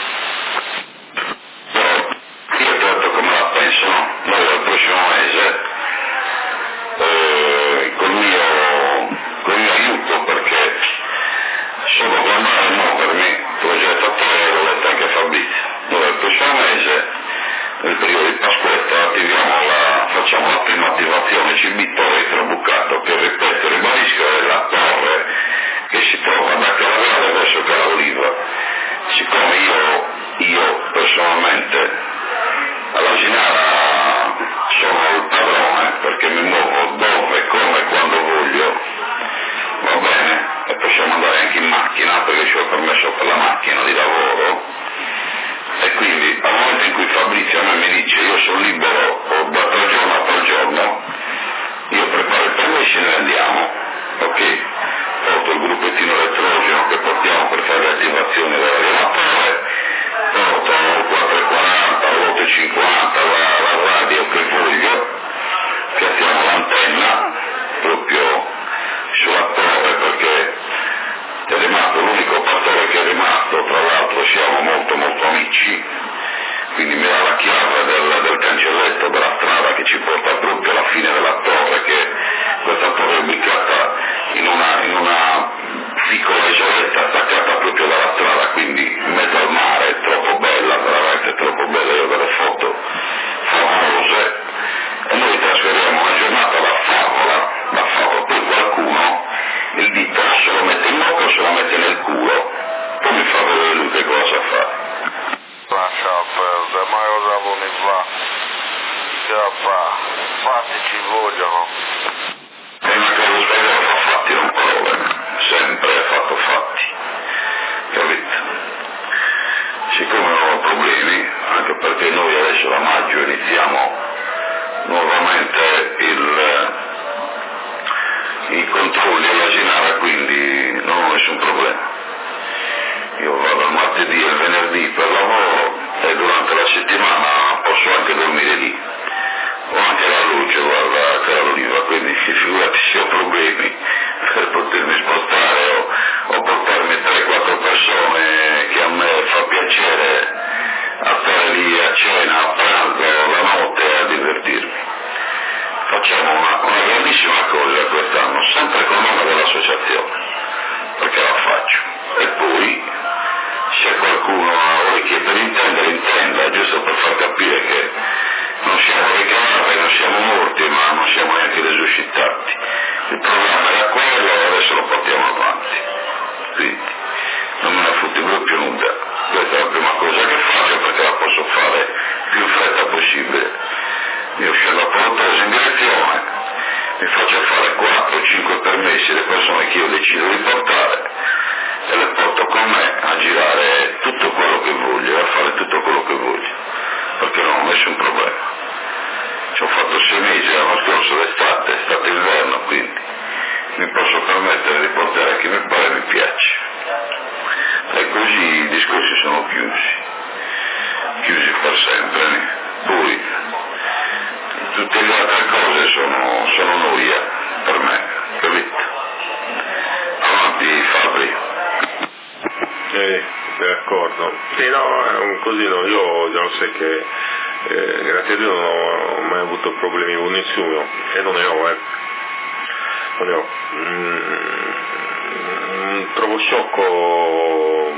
Speaker 1: Io tratto come la pensano, noi dal prossimo mese, eh, col mio, col mio aiuto, perché solo con me no, per me, progetto tre, l'ho detto anche a Fabrizio, noi dal prossimo mese, nel periodo di Pasquetta, attiviamo la, facciamo la prima attivazione C B Torre Trabuccato, che ripeto, ribadisco, è la torre che si trova da Calavera verso Caloliva. Siccome io, io personalmente, all'Asinara sono il padrone, perché mi muovo dove, come, quando voglio, va bene, e possiamo andare anche in macchina, perché ho il permesso per la macchina di lavoro, e quindi al momento in cui Fabrizio a me mi dice io sono libero da tre giorno a tre giorno, io preparo i permessi e noi andiamo, ok? Porto il gruppettino elettrogeno che portiamo per fare le attivazioni dell'allenatore, porto quattro e quaranta, otto e cinquanta, la, la radio che voglio, piazziamo l'antenna proprio sulla torre, perché è rimasto l'unico pastore che è rimasto, tra l'altro siamo molto molto amici, quindi mi dà la chiave del, del cancelletto della strada che ci porta proprio alla fine della torre, che questa torre è ubicata in una, in una piccola isoletta attaccata proprio dalla strada, quindi in mezzo al mare, troppo bella, veramente troppo bella, io ho delle foto famose, e noi trasferiamo una giornata da Favola, da Favola, poi qualcuno il dito se lo mette in bocca o se lo mette nel culo, poi mi fa vedere lui che cosa sa fare.
Speaker 5: Lascia perdere, ma cosa vuoi fare? Che fa? Fatti ci vogliono.
Speaker 1: È una cosa sbagliata, fa fatti non parole, sempre fatto fatti, capito? Siccome non ho problemi, anche perché noi adesso da maggio iniziamo nuovamente il, i controlli all'Asinara, quindi non ho nessun problema. Io vado il martedì e il venerdì per lavoro e durante la settimana posso anche dormire lì. Ho anche la luce, guarda, a Caloliva, quindi figurati se ho problemi per potermi spostare o, o portarmi tre quattro persone che a me fa piacere a stare lì a cena, a pranzo, la notte a divertirmi. Facciamo una, una grandissima cosa quest'anno, sempre con nome dell'associazione, perché la faccio. E poi, se qualcuno ha orecchie per intendere, intenda, giusto per far capire che non siamo ricavati, non siamo morti, ma non siamo neanche resuscitati. Il programma era quello e adesso lo portiamo avanti. Quindi, non me ne fotti proprio nulla. Questa è la prima cosa che faccio, perché la posso fare più in fretta possibile. Io scendo a Portosa in direzione, mi faccio fare quattro cinque permessi alle persone che io decido di portare e le porto con me a girare tutto quello che voglio, a fare tutto quello che voglio, perché non ho nessun problema. Ci ho fatto sei mesi l'anno scorso d'estate, è stato inverno, quindi mi posso permettere di portare a chi mi pare e mi piace. E così i discorsi sono chiusi, chiusi per sempre. Poi tutte le altre cose sono, sono noia per me, capito? Avanti Fabri.
Speaker 2: Eh, d'accordo. Sì, no, è un cosino, io non so che eh, grazie a Dio non ho mai avuto problemi con nessuno, e non ne ho, eh. Non ne ho. Mm, trovo sciocco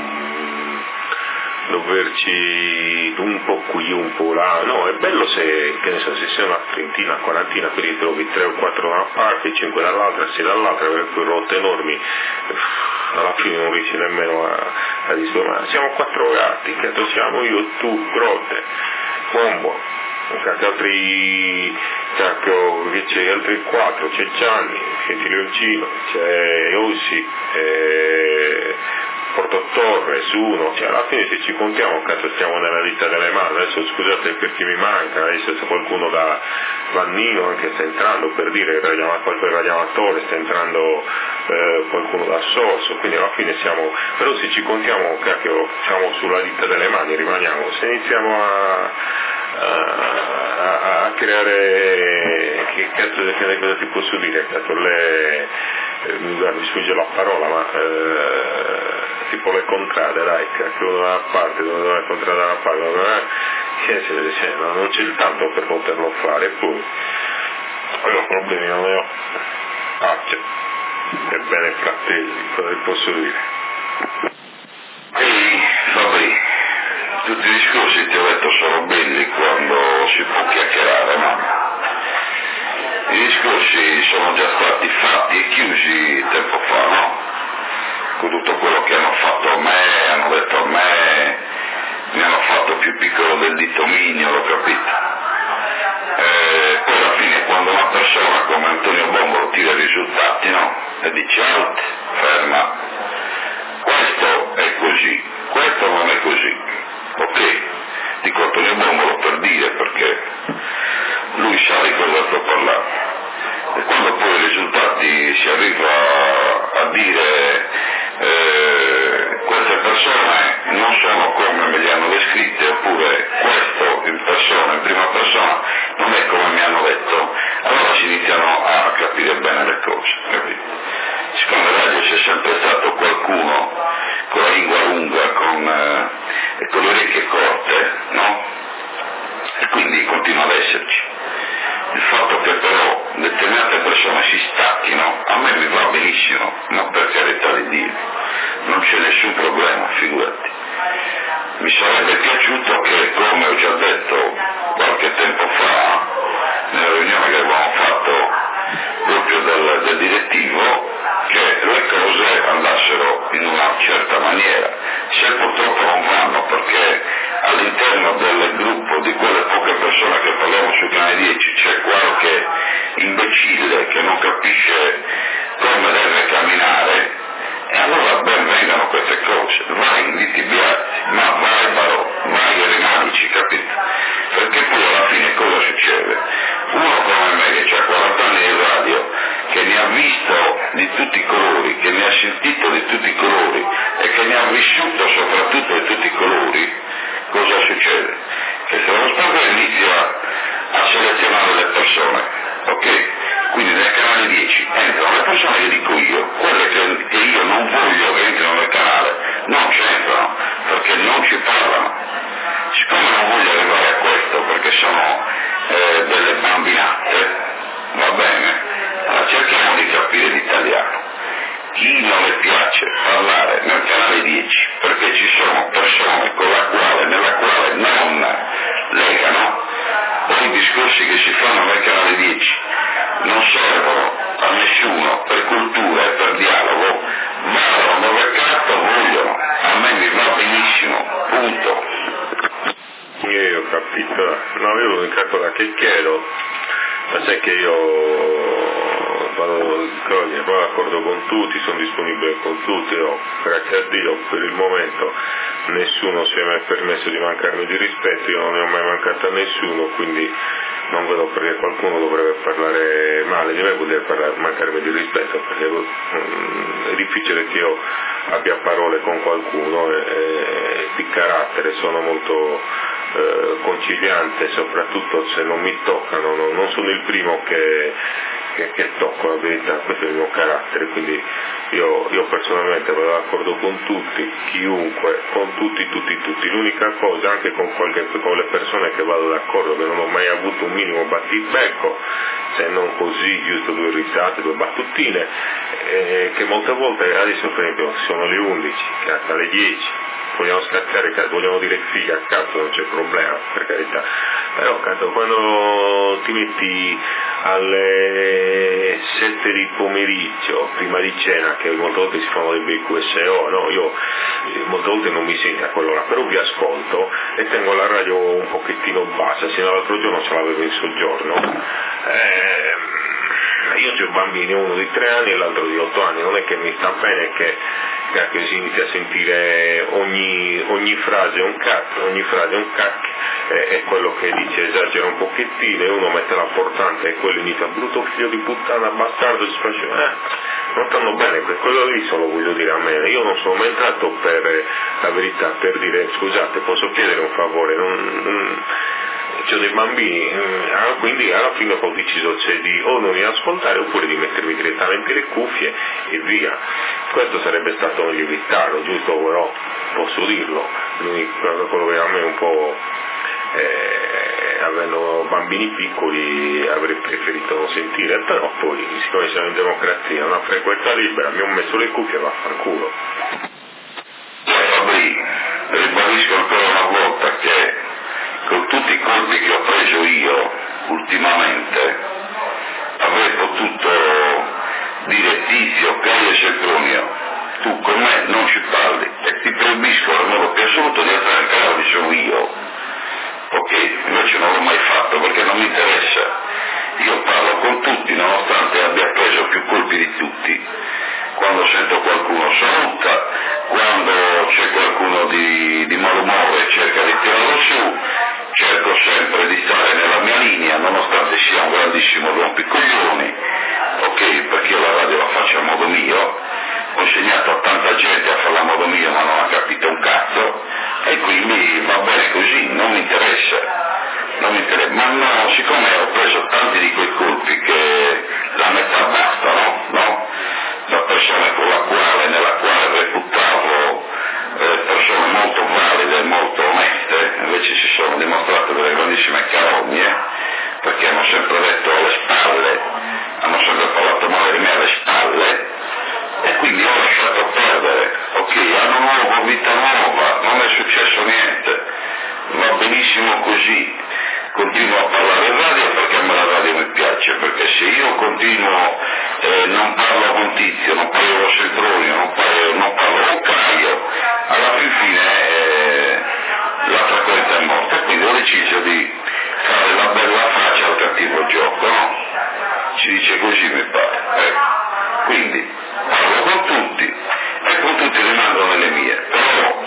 Speaker 2: doverci un po' qui, un po' là, no, è bello se, che ne so, se sei una trentina, quarantina, quindi trovi tre o quattro da una parte, cinque dall'altra, sei dall'altra, per quei rotte enormi, alla fine non riesci nemmeno a, a dire, ma siamo quattro gatti, che siamo io, tu, grotte, bombo, anche altri, cacchio, che c'è altri quattro, c'è Gianni, c'è Leoncino, c'è Ossi, eh, Porto Torres, uno, cioè alla fine se ci contiamo cazzo stiamo nella lista delle mani, adesso scusate perché mi manca, adesso se qualcuno da Vannino anche sta entrando, per dire qualche radiamatore, sta entrando eh, qualcuno da Sorso, quindi alla fine siamo, però se ci contiamo cacchio siamo sulla lista delle mani, rimaniamo, se iniziamo a, a, a creare, che cazzo che cosa ti posso dire, cazzo le, eh, mi sfugge la parola, ma eh, tipo le contrade, dai, che uno da una parte, uno da una contrada da una parte, una... Cioè, cioè, no, non c'è il tanto per poterlo fare, e poi io problemi non ne ho, faccia, ebbene fratelli, cosa vi posso dire?
Speaker 1: Ehi, Fabri, tutti i discorsi ti ho detto sono belli quando si può chiacchierare, no? I discorsi sono già stati fatti e chiusi tempo fa, no? Con tutto quello che hanno fatto a me, hanno detto a me, mi hanno fatto più piccolo del dito mignolo, l'ho capito. E poi alla fine quando una persona come Antonio Bombolo tira i risultati, no? E dice alt, ferma, questo è così, questo non è così, ok? Dico Antonio Bombolo per dire perché lui sa di cosa sto parlando. E quando poi i risultati si arriva a dire eh, queste persone non sono come me li hanno descritte, oppure questo in persona, in prima persona, non è come mi hanno detto, allora si iniziano a capire bene le cose, capito? Secondo me c'è sempre stato qualcuno con la lingua lunga con, eh, e con le orecchie corte, no? E quindi continua ad esserci. Il fatto che però determinate persone si stacchino, a me mi va benissimo, ma per carità di Dio, non c'è nessun problema, figurati. Mi sarebbe piaciuto che, come ho già detto qualche tempo fa, nella riunione che avevamo fatto proprio del, del direttivo, che le cose andassero in una certa maniera. Se purtroppo non vanno perché all'interno del gruppo di quelle poche persone che parliamo sul canale dieci c'è qualche imbecille che non capisce come deve camminare, e allora ben vengano queste cose, vai in litibiati, ma vai Barò, vai e rimanici, capito? Perché poi alla fine cosa succede? Uno come me che ha quaranta anni di radio, che ne ha visto di tutti i colori, che ne ha sentito di tutti i colori e che ne ha vissuto soprattutto di tutti i colori, cosa succede? Che se lo Stato inizia a selezionare le persone, ok? Quindi nel canale dieci entrano le persone che dico io, quelle che, che io non voglio che entrino nel canale non c'entrano, perché non ci parlano. Siccome non voglio arrivare a questo perché sono eh, delle bambinate, va bene? Allora cerchiamo di capire l'italiano. Chi non le piace parlare nel canale dieci, perché ci sono persone con la quale, nella quale non legano, o i discorsi che si fanno nel canale dieci non servono a nessuno per cultura e per dialogo, vanno dove cazzo vogliono, a me mi va benissimo, punto.
Speaker 2: Io ho capito, no, io l'unica cosa che chiedo, ma sai che io vado, vado d'accordo con tutti, sono disponibile con tutti, no, grazie a Dio per il momento nessuno si è mai permesso di mancarmi di rispetto, io non ne ho mai mancato a nessuno, quindi non vedo perché qualcuno dovrebbe parlare male di me, vuol dire parlare, mancarmi di rispetto, perché mm, è difficile che io abbia parole con qualcuno e, e di carattere sono molto eh, conciliante, soprattutto se non mi toccano, no, non sono il primo che, che, che tocco, la verità, questo è il mio carattere, quindi io, io personalmente vado d'accordo con tutti, chiunque, con tutti, tutti, tutti, l'unica cosa anche con, qualche, con le persone che vado d'accordo, che non ho mai avuto un minimo battibecco, se non così, giusto due risate, due battutine, eh, che molte volte, adesso per esempio sono le undici, cazzo alle dieci, vogliamo scazzare, vogliamo dire figa, cazzo non c'è problema, per carità, però cazzo quando ti metti alle sette di pomeriggio, prima di cena, che molte volte si fanno dei bei Q S O, no, io molte volte non mi sento a quell'ora, però vi ascolto e tengo la radio un pochettino bassa, sino l'altro giorno ce l'avevo in soggiorno, eh, io ho bambini, uno di tre anni e l'altro di otto anni, non è che mi sta bene che, che si inizia a sentire ogni, ogni frase un cazzo, ogni frase un cacchio, eh, è quello che dice, esagera un pochettino e uno mette la portante e quello inizia, brutto figlio di puttana, bastardo, si faccia, eh, non stanno bene, per quello lì solo voglio dire a me, io non sono mai entrato per la verità, per dire scusate, posso chiedere un favore, non, non c'ho dei bambini, quindi alla fine ho deciso cioè, di o non mi ascoltare oppure di mettermi direttamente le cuffie e via. Questo sarebbe stato meglio evitarlo, giusto? Però posso dirlo, quello che a me un po' eh, avendo bambini piccoli avrei preferito non sentire, però poi siccome siamo in democrazia, una frequenza libera, mi ho messo le cuffie e vaffanculo.
Speaker 1: Fabri, ribadisco ancora una volta che con tutti i colpi che ho preso io ultimamente avrei potuto dire Tizio, Caio e Sempronio, tu con me non ci parli e ti proibisco nel modo più assoluto di entrare in casa dove sono io, ok? Invece non l'ho mai fatto perché non mi interessa, io parlo con tutti nonostante abbia preso più colpi di tutti, quando sento qualcuno saluta, quando c'è qualcuno di, di malumore cerca di tirarlo su, cerco sempre di stare nella mia linea nonostante sia un grandissimo rompicoglioni, ok, perché io la radio la faccio a modo mio, ho insegnato a tanta gente a farla a modo mio ma non ha capito un cazzo e quindi va bene così, non mi interessa, non mi interessa, ma no, siccome ho preso tanti di quei colpi che la metà bastano, no? Da persone con la quale, nella quale reputavo eh, persone molto valide e molto oneste, invece si sono dimostrate delle grandissime carogne, perché hanno sempre detto alle spalle, hanno sempre parlato male di me alle spalle, e quindi ho lasciato perdere, ok, anno nuovo, vita nuova, non è successo niente, va benissimo così, continuo a parlare in radio perché a me la radio mi piace, perché se io continuo, eh, non parlo con Tizio, non parlo con Sempronio, non parlo, non parlo con Caio, alla fin fine eh, la frequenza è morta, e quindi ho deciso di fare la bella faccia al cattivo gioco, no? Si dice così mi pare, ecco. Quindi parlo con tutti e con tutti rimango nelle mie, però,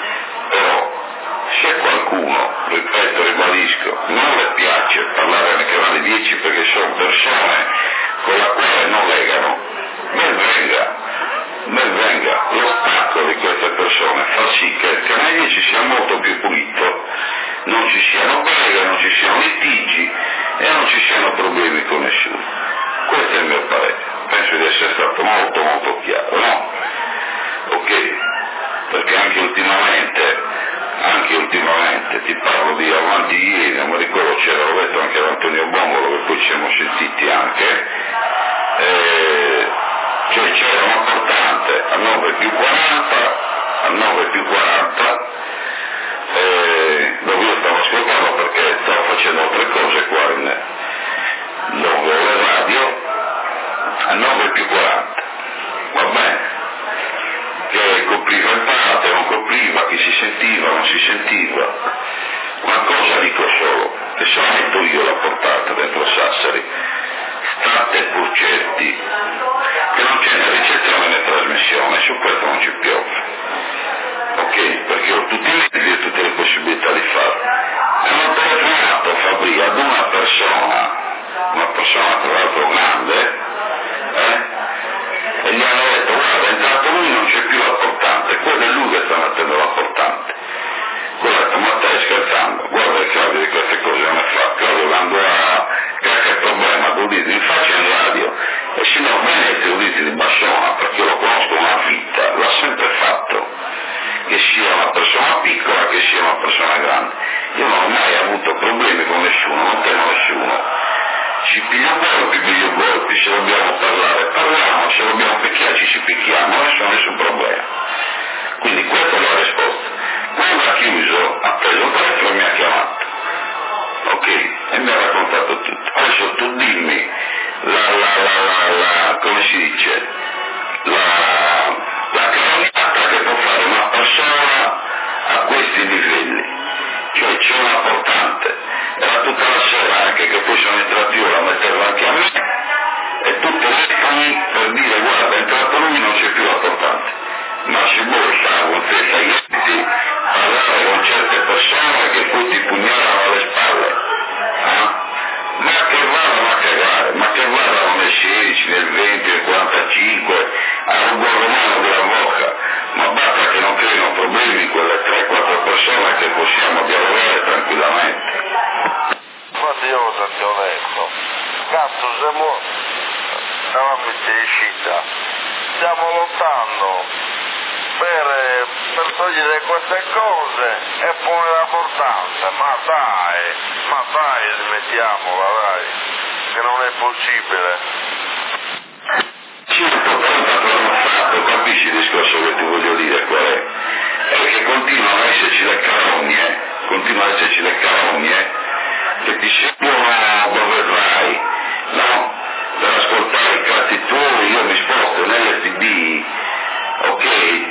Speaker 1: però se qualcuno, ripeto, ribadisco, non le piace parlare nei canali dieci perché sono persone con la quale non legano, ben venga, ben venga, lo stacco di queste persone fa sì che il canale dieci sia molto più pulito, non ci siano preghe, non ci siano litigi e non ci siano problemi con nessuno. Questo è il mio parere, penso di essere stato molto molto chiaro, no? Ok, perché anche ultimamente, anche ultimamente, ti parlo di avanti ieri, non mi ricordo, c'era, l'ho detto anche ad Antonio Bombolo, che poi ci siamo sentiti anche, eh, cioè c'era una portante a nove più quaranta, a nove più quaranta, eh, dove io stavo ascoltando perché stavo facendo altre cose qua in dove le radio, a nove più quaranta, va bene, che copriva in parte, non copriva, chi si sentiva, non si sentiva, una cosa dico solo, che se metto io la portata dentro Sassari, state pur certi che non c'è né ricezione né trasmissione, su questo non ci piove, ok, perché ho tutti i mezzi e tutte le possibilità di farlo, e ho telefonato Fabri ad una persona, una persona tra l'altro grande, eh? E gli hanno detto guarda è entrato lui, non c'è più la portante, quello è lui che sta mettendo la portante, quello ha detto ma stai scherzando, guarda che Claudio di queste cose non è fa, Claudio quando ha qualche problema lo dici in faccia in radio, e se no venite lo dici di Bassona perché lo conosco una vita, ci picchiamo, nessun, nessun problema. Quindi questa è la risposta. Quando ha chiuso, ha preso il telefono e mi ha chiamato, ok, e mi ha raccontato tutto. Adesso tu dimmi la, la, la, la, la come si dice, la, la carognata che può fare una persona a questi livelli, cioè c'è una portante, era tutta la sera anche che poi sono entrato io, la mettevo anche a me, e tutte le stati per dire guarda è entrato lui, non c'è più la portante, ma si borsa con te saienti parlare con certe persone che poi ti pugnalano alle spalle, eh? Ma che vadano a cagare, ma che vadano nel sedici, nel venti, nel quarantacinque, a un buon romano della bocca, ma basta che non creino problemi quelle tre quattro persone che possiamo dialogare tranquillamente.
Speaker 5: Infatti io ti ho detto, cazzo siamo, eravamo in città, stiamo lottando per, per togliere queste cose e poi la portante, ma dai, ma dai smettiamola dai, che non è possibile.
Speaker 1: Fatto, capisci il discorso che ti voglio dire qual è? È che continuano a esserci le carogne, continuano a esserci le carogne che ti seguono dove vai, no? Per ascoltare i cazzi tuoi, io mi sposto nell'F D, ok?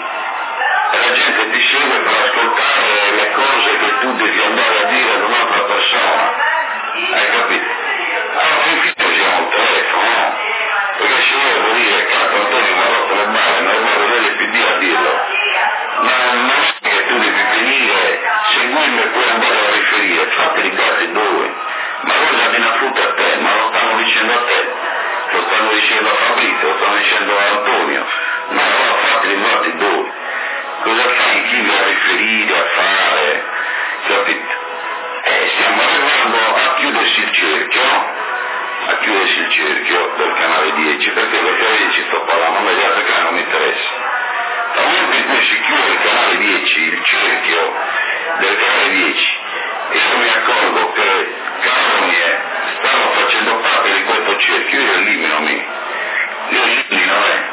Speaker 1: E la gente ti segue per ascoltare le cose che tu devi andare a dire ad un'altra persona, hai capito? Allora infine usiamo il telefono, no? Perché se io devo dire cazzo Antonio mi ha rotto le balle, non vado dell'F D a dirlo, ma non è che tu devi venire, seguirmi e poi andare a riferire, fatti i cazzi due, ma cosa viene a frutta a te, ma lo stanno dicendo a te, lo stanno dicendo a Fabrizio, lo stanno dicendo a Antonio, ma allora fatti i fatti due, cosa fai chi va a riferire, a fare, capito? Eh, stiamo arrivando a chiudersi il cerchio, a chiudersi il cerchio del canale dieci, perché del canale dieci sto parlando, ma gli altri canali non mi interessa. Dal momento in cui si chiude il canale dieci, il cerchio del canale dieci, io mi accorgo che carogne stanno facendo parte di questo cerchio, io elimino me, io elimino eh,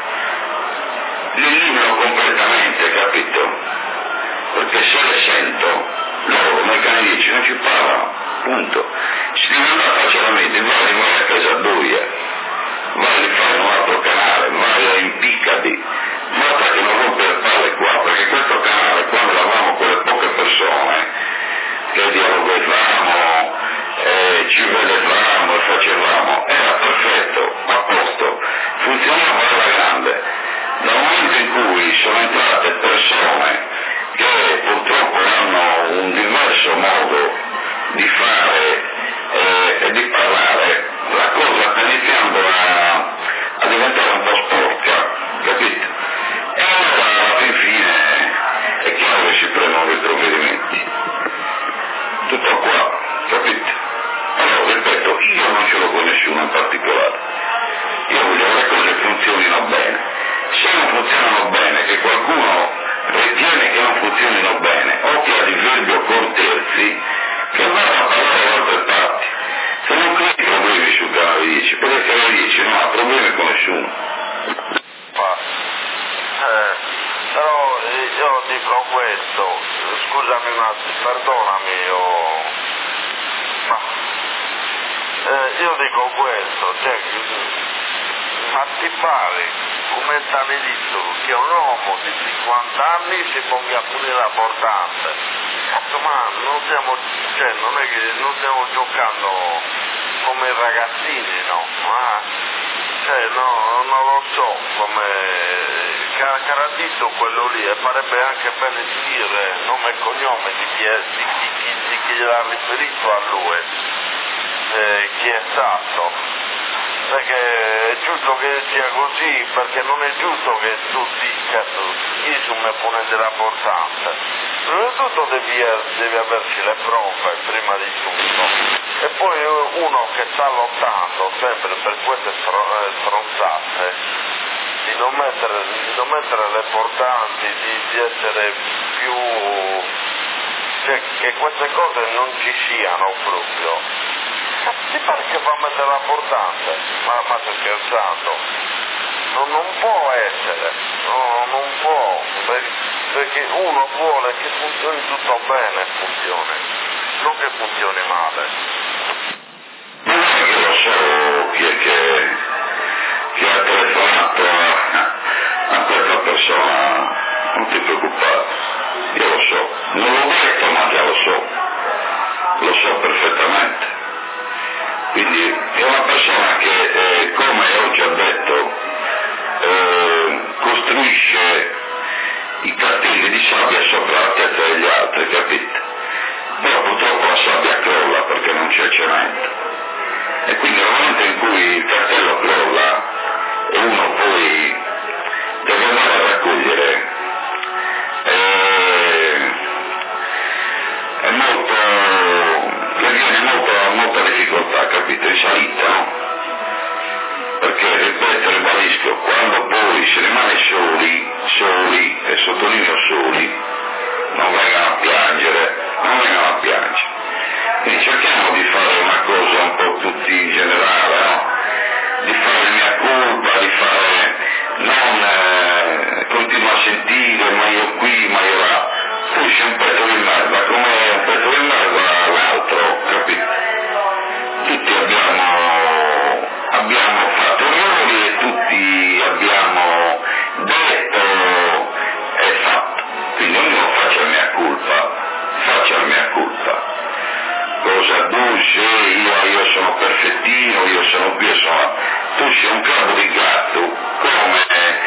Speaker 1: li elimino completamente, capito? Perché se le sento, loro nel canale dieci non ci parlano, punto. Si deve andare facilmente, vai, vai a Casadoia, vai a fare un altro canale, vai a impiccati, basta che non rompe le palle qua, perché questo canale, quando eravamo con le poche persone, che dialogavamo, eh, ci vedevamo e facevamo, era perfetto, a posto, funzionava alla grande. Dal momento in cui sono entrate persone che purtroppo hanno un diverso modo di fare eh, e di parlare, la cosa sta iniziando a, a diventare un po' sporca, capito? E allora alla fin fine è chiaro che si prendono dei provvedimenti. Tutto qua, capito? Allora, ripeto, io non ce l'ho con nessuno in particolare. Io voglio che le cose funzionino bene. Se non funzionano bene, che qualcuno ritiene che non funzionino bene, o che ha diverbio con terzi, che vanno a parlare da altre parti. Se non crei problemi sul canale dieci, perché il canale dieci non ha problemi con nessuno.
Speaker 5: Ma, eh, però io dico questo, scusami un attimo, perdonami, io, ma eh, io dico questo, cioè, ma ti pare come stanno dicendo che un uomo di cinquanta anni si ponga pure la portante? Ma non stiamo, cioè non è che non stiamo giocando come ragazzini, no? Ma cioè no, non lo so come caratizzo quello lì, e farebbe anche bene dire nome e cognome di chi, è, di chi, chi, di chi gliel'ha riferito a lui, eh, chi è stato. Perché è giusto che sia così, perché non è giusto che tu dica io sono me ponete la portante. Prima di tutto devi, devi averci le prove prima di tutto, e poi uno che sta lottando sempre per queste stronzate di non mettere, di non mettere le portanti, di, di essere più, cioè che queste cose non ci siano proprio. Ti pare che fa mettere la portante? Ma, ma stai scherzando? non, non può essere, no, non può, perché uno vuole che funzioni tutto bene, funzioni, non che funzioni male.
Speaker 1: Io lo so chi è che, che ha telefonato a, a questa persona, non ti preoccupare, io lo so, non l'ho detto ma già lo so, lo so perfettamente. Quindi è una persona che, eh, come ho già detto, eh, costruisce i cartelli di sabbia sopra la testa degli altri, capite? Però purtroppo la sabbia crolla perché non c'è cemento. E quindi nel momento in cui il cartello crolla e uno poi deve andare a raccogliere, eh, è molto, le viene molto, molta difficoltà, capite? In salita, no? Perché, ripeto, ribadisco, quando poi si rimane soli, soli, e sottolineo soli, non vengano a piangere, non vengano a piangere. Quindi cerchiamo di fare una cosa un po' tutti in generale, no? Di fare il mia colpa, di fare, non eh, continuo a sentire, ma io qui, ma io là. Tu sei un pezzo di merda, come un pezzo di merda l'altro, capito? Tutti abbiamo, abbiamo fatto errori e tutti abbiamo detto e fatto. Quindi ognuno faccia la mia colpa, faccia la mia colpa. Cosa tu sei, io, io sono perfettino, io sono qui, io sono... Tu sei un capo di gatto, come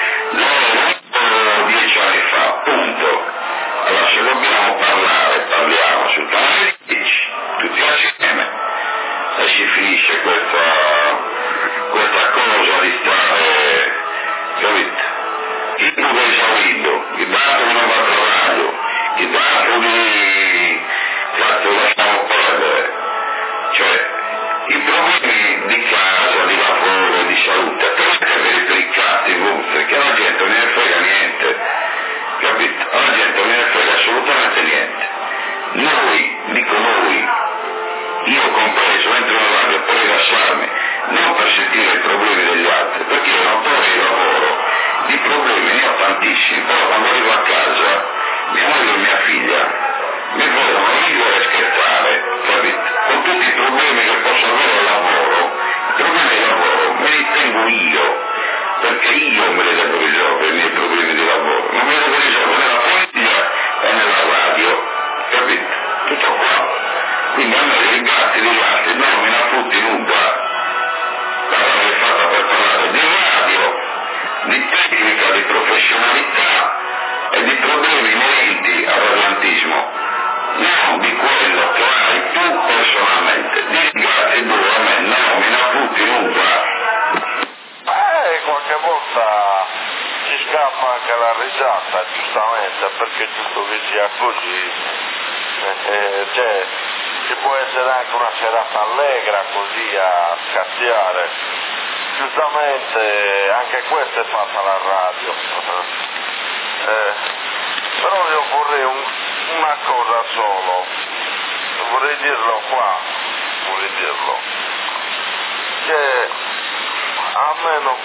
Speaker 1: l'ho dieci anni fa, punto. Allora se dobbiamo parlare, parliamo sul canale dieci, tutti assieme, e si finisce questa, questa cosa di stare, capito? Il tuo esaurito, il dato di nuovo travaglio, il dato di... Cazzo, lasciamo perdere. Cioè, i problemi di casa, di lavoro, di salute, prendere per i cazzi vostri, che alla gente non ne frega niente, capito? Alla gente non ne frega assolutamente niente. Noi, dico noi, io compreso, entro in radio per rilassarmi, non per sentire i problemi degli altri, perché io non torno di lavoro, di problemi ne ho tantissimi, però quando arrivo a casa, mia moglie e mia figlia mi vogliono ridere e scherzare, capito? Con tutti i problemi che posso avere al lavoro, i problemi di lavoro me li tengo io, perché io me li devo risolvere i miei problemi di lavoro, non me li devo risolvere nella famiglia e nella radio, capito? Tutto qua. Quindi a me dei gatti di gatti non me la fotti nuda, l'avrei fatta per parlare di radio, di tecnica, di professionalità e di problemi inerenti al radiantismo. Non di quello che hai tu personalmente, di gatti tu a me, no, me la fotti nuda.
Speaker 5: Eh, qualche volta ci scappa anche la risata, giustamente, perché è giusto che sia così. Eh, eh, cioè, ci può essere anche una serata allegra così a scazziare. Giustamente anche questa è fatta la radio. Eh, però io vorrei un, una cosa solo, vorrei dirlo qua, vorrei dirlo, che almeno,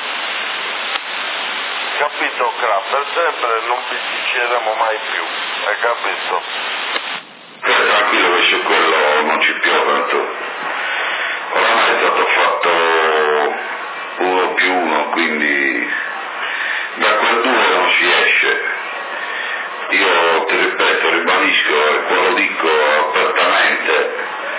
Speaker 5: capito, Cra, per sempre non bisticceremo mai più, hai capito?
Speaker 1: Eh, tranquillo che su quello non ci piove, tanto oramai è stato fatto uno più uno, quindi da quel due non si esce. Io ti ripeto, ribadisco e poi lo dico apertamente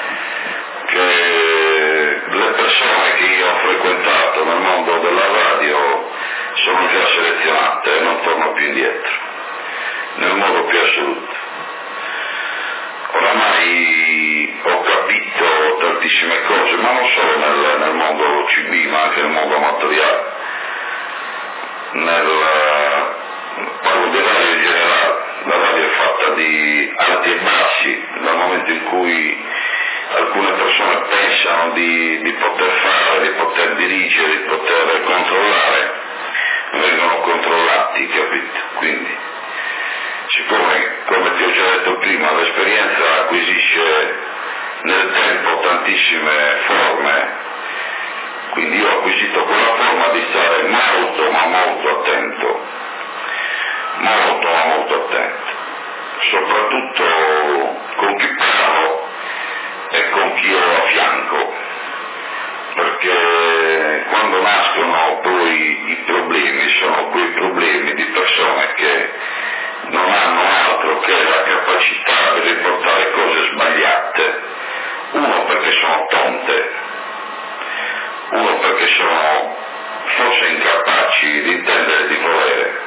Speaker 1: che le persone che io ho frequentato nel mondo della radio sono già selezionate e non torno più indietro, nel modo più assoluto. Oramai ho capito tantissime cose, ma non solo nel, nel mondo C B, ma anche nel mondo amatoriale, nel, parlo di radio in generale. La radio è fatta di alti e bassi, dal momento in cui alcune persone pensano di, di poter fare, di poter dirigere, di poter controllare, vengono controllati, capito? Quindi, siccome, come ti ho già detto prima, l'esperienza acquisisce nel tempo tantissime forme, quindi io ho acquisito quella forma di stare molto, ma nascono poi i problemi, sono quei problemi di persone che non hanno altro che la capacità di riportare cose sbagliate, uno perché sono tonte, uno perché sono forse incapaci di intendere e di volere,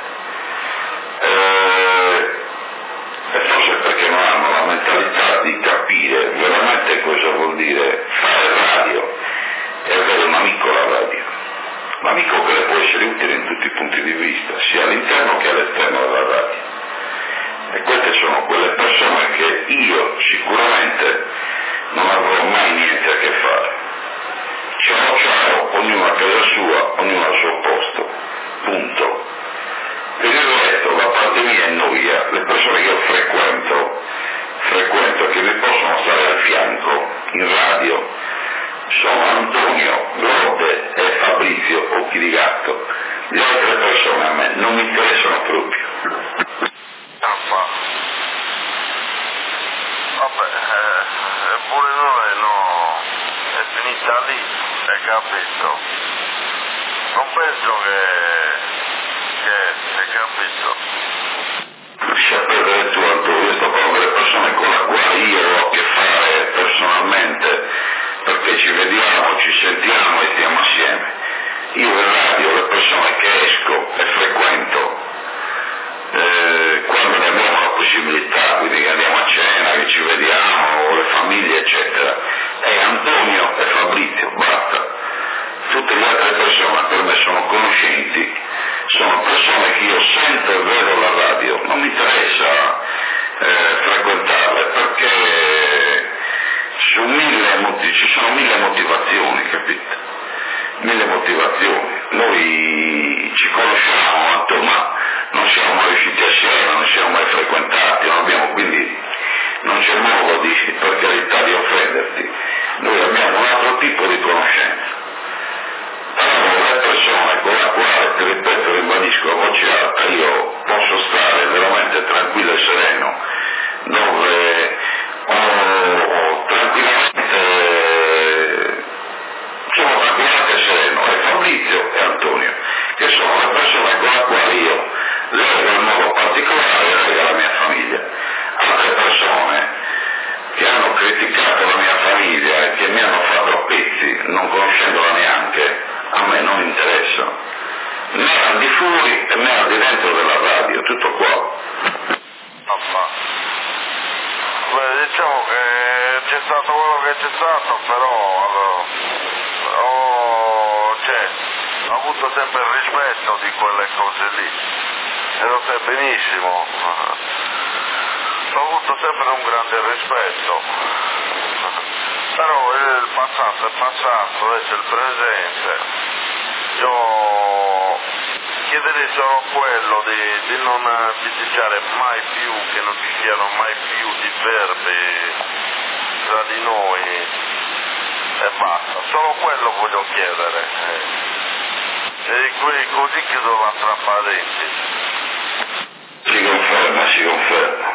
Speaker 1: eh, e forse perché non hanno la mentalità di capire veramente cosa vuol dire fare radio e avere un amico alla radio, un amico che le può essere utile in tutti i punti di vista, sia all'interno che all'esterno della radio. E queste sono quelle persone che io sicuramente non avrò mai niente a che fare. Ciao ciao, ognuno a casa sua, ognuno al suo posto, punto. Per il resto, da parte mia è noia, le persone che io frequento, frequento che mi possono stare al fianco in radio, sono Antonio, Grode e Fabrizio Occhi di Gatto. Le altre persone a me non mi interessano proprio.
Speaker 5: Vabbè, eh, pure noi no, è finita lì, hai capito? Non penso che, che, hai capito?
Speaker 1: Lascia perdere tu Antonio, io sto parlando delle persone con le quali io ho a che fare personalmente, perché ci vediamo, ci sentiamo e stiamo assieme. Io in radio, le persone che esco e frequento, eh, quando ne abbiamo la possibilità, quindi che andiamo a cena, che ci vediamo, le famiglie eccetera, è Antonio e Fabrizio, basta. Tutte le altre persone per me sono conoscenti, sono persone che io sento e vedo alla radio, non mi interessa eh, frequentarle perché su mille, ci sono mille motivazioni, capite? Mille motivazioni. Noi ci conosciamo, ma non siamo mai usciti assieme, non siamo mai frequentati, non abbiamo, quindi non c'è modo di, per carità, di offenderti. Noi abbiamo un altro tipo di conoscenza. Però le persone con la quale, ti ripeto, ribadisco a voce alta, io posso stare veramente tranquillo e sereno, dove ho, ho tranquillamente, sono tranquillamente sereno, è Fabrizio e Antonio, che sono le persone con le quali io leggo in modo particolare e leggo la mia famiglia. Altre persone che hanno criticato la mia famiglia e che mi hanno fatto a pezzi, non conoscendola neanche, a me non interessano, né al di fuori né al di dentro della radio, tutto qua.
Speaker 5: Papà. Beh, diciamo che c'è stato quello che c'è stato, però allora, ho, cioè, ho avuto sempre il rispetto di quelle cose lì, e lo sai benissimo, ho avuto sempre un grande rispetto, però il passato è passato, adesso è il presente. Io chiederei solo quello di, di non litigare mai più, che non ci siano mai più diverbi tra di noi e basta, solo quello voglio chiedere. E qui così chiudo la tra parentesi.
Speaker 1: Si conferma, si conferma.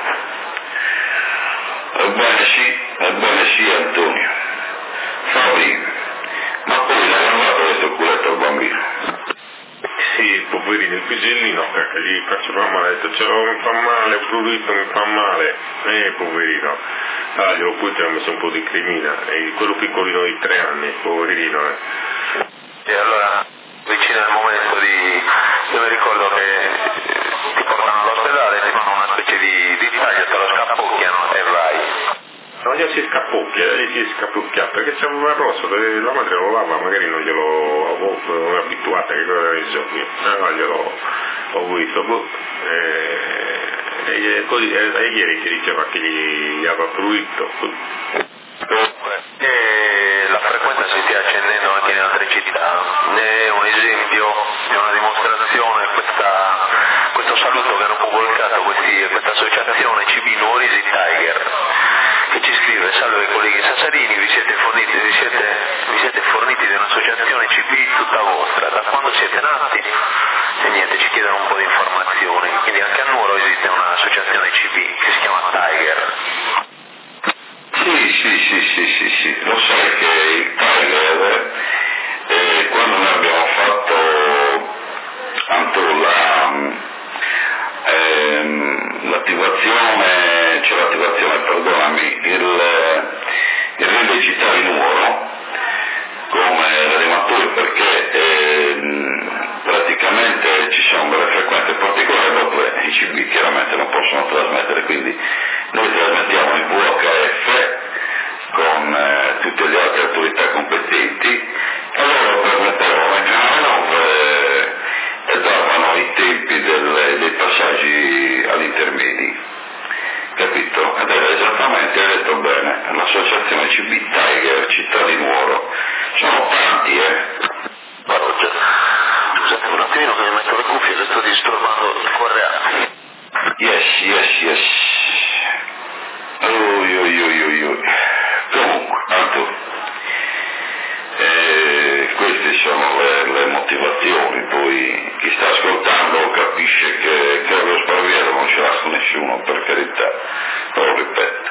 Speaker 1: Ebbene sì, ebbene sì Antonio. Fabri, ma poi l'hai mandato questo culetto al bambino?
Speaker 2: Sì, poverino, il pigellino, che gli faccio fa male, ha detto, ce lo mi fa male, ho prurito, mi fa male, eh poverino, ah, glielo poi ti ha messo un po' di cremina, e quello piccolino di tre anni, poverino, eh.
Speaker 3: E allora, vicino al momento di, io mi ricordo che ti portano all'ospedale, ti fanno una specie di, di taglio, te lo scappocchiano e vai.
Speaker 2: Non gli si scappocchia, gli si scappocchia, perché c'aveva il rosso, la madre lo lava, magari non glielo, non è abituata, che cosa nei giorni, allora glielo ho visto, boh, e, e, così, e, e ieri si diceva che gli, gli aveva fruito.
Speaker 3: E la frequenza si stia accendendo anche in altre città, è un esempio, è una dimostrazione, questa, questo saluto che hanno pubblicato questi, questa associazione C B Nuorisi Tiger, che ci scrive: salve colleghi Sassarini, vi siete forniti, vi siete, vi siete forniti di un'associazione C B tutta vostra, da quando siete nati? E niente, ci chiedono un po' di informazioni, quindi anche a Nuoro esiste un'associazione C B che si chiama Tiger.
Speaker 1: Sì, sì, sì, sì, sì, sì, lo sai che il Tiger, eh, quando noi abbiamo fatto B chiaramente non possono trasmettere, quindi noi trasmettiamo in V H F con eh, tutte le altre autorità competenti e loro trasmettevano nel canale nove e davano i tempi del, dei passaggi all'intermedi, capito? Ed era esattamente, hai detto bene, l'associazione C B Tiger Città di Nuoro. Sono tanti, eh?
Speaker 3: Ma Roger, scusate un attimino che mi metto le cuffie che sto disturbando il Correa.
Speaker 1: Yes, yes, yes. Ui, ui, ui, ui, ui. Comunque, tanto, eh, queste sono le, le motivazioni, poi chi sta ascoltando capisce che Carlo Sparviero non ce l'ha con nessuno, per carità, però ripeto,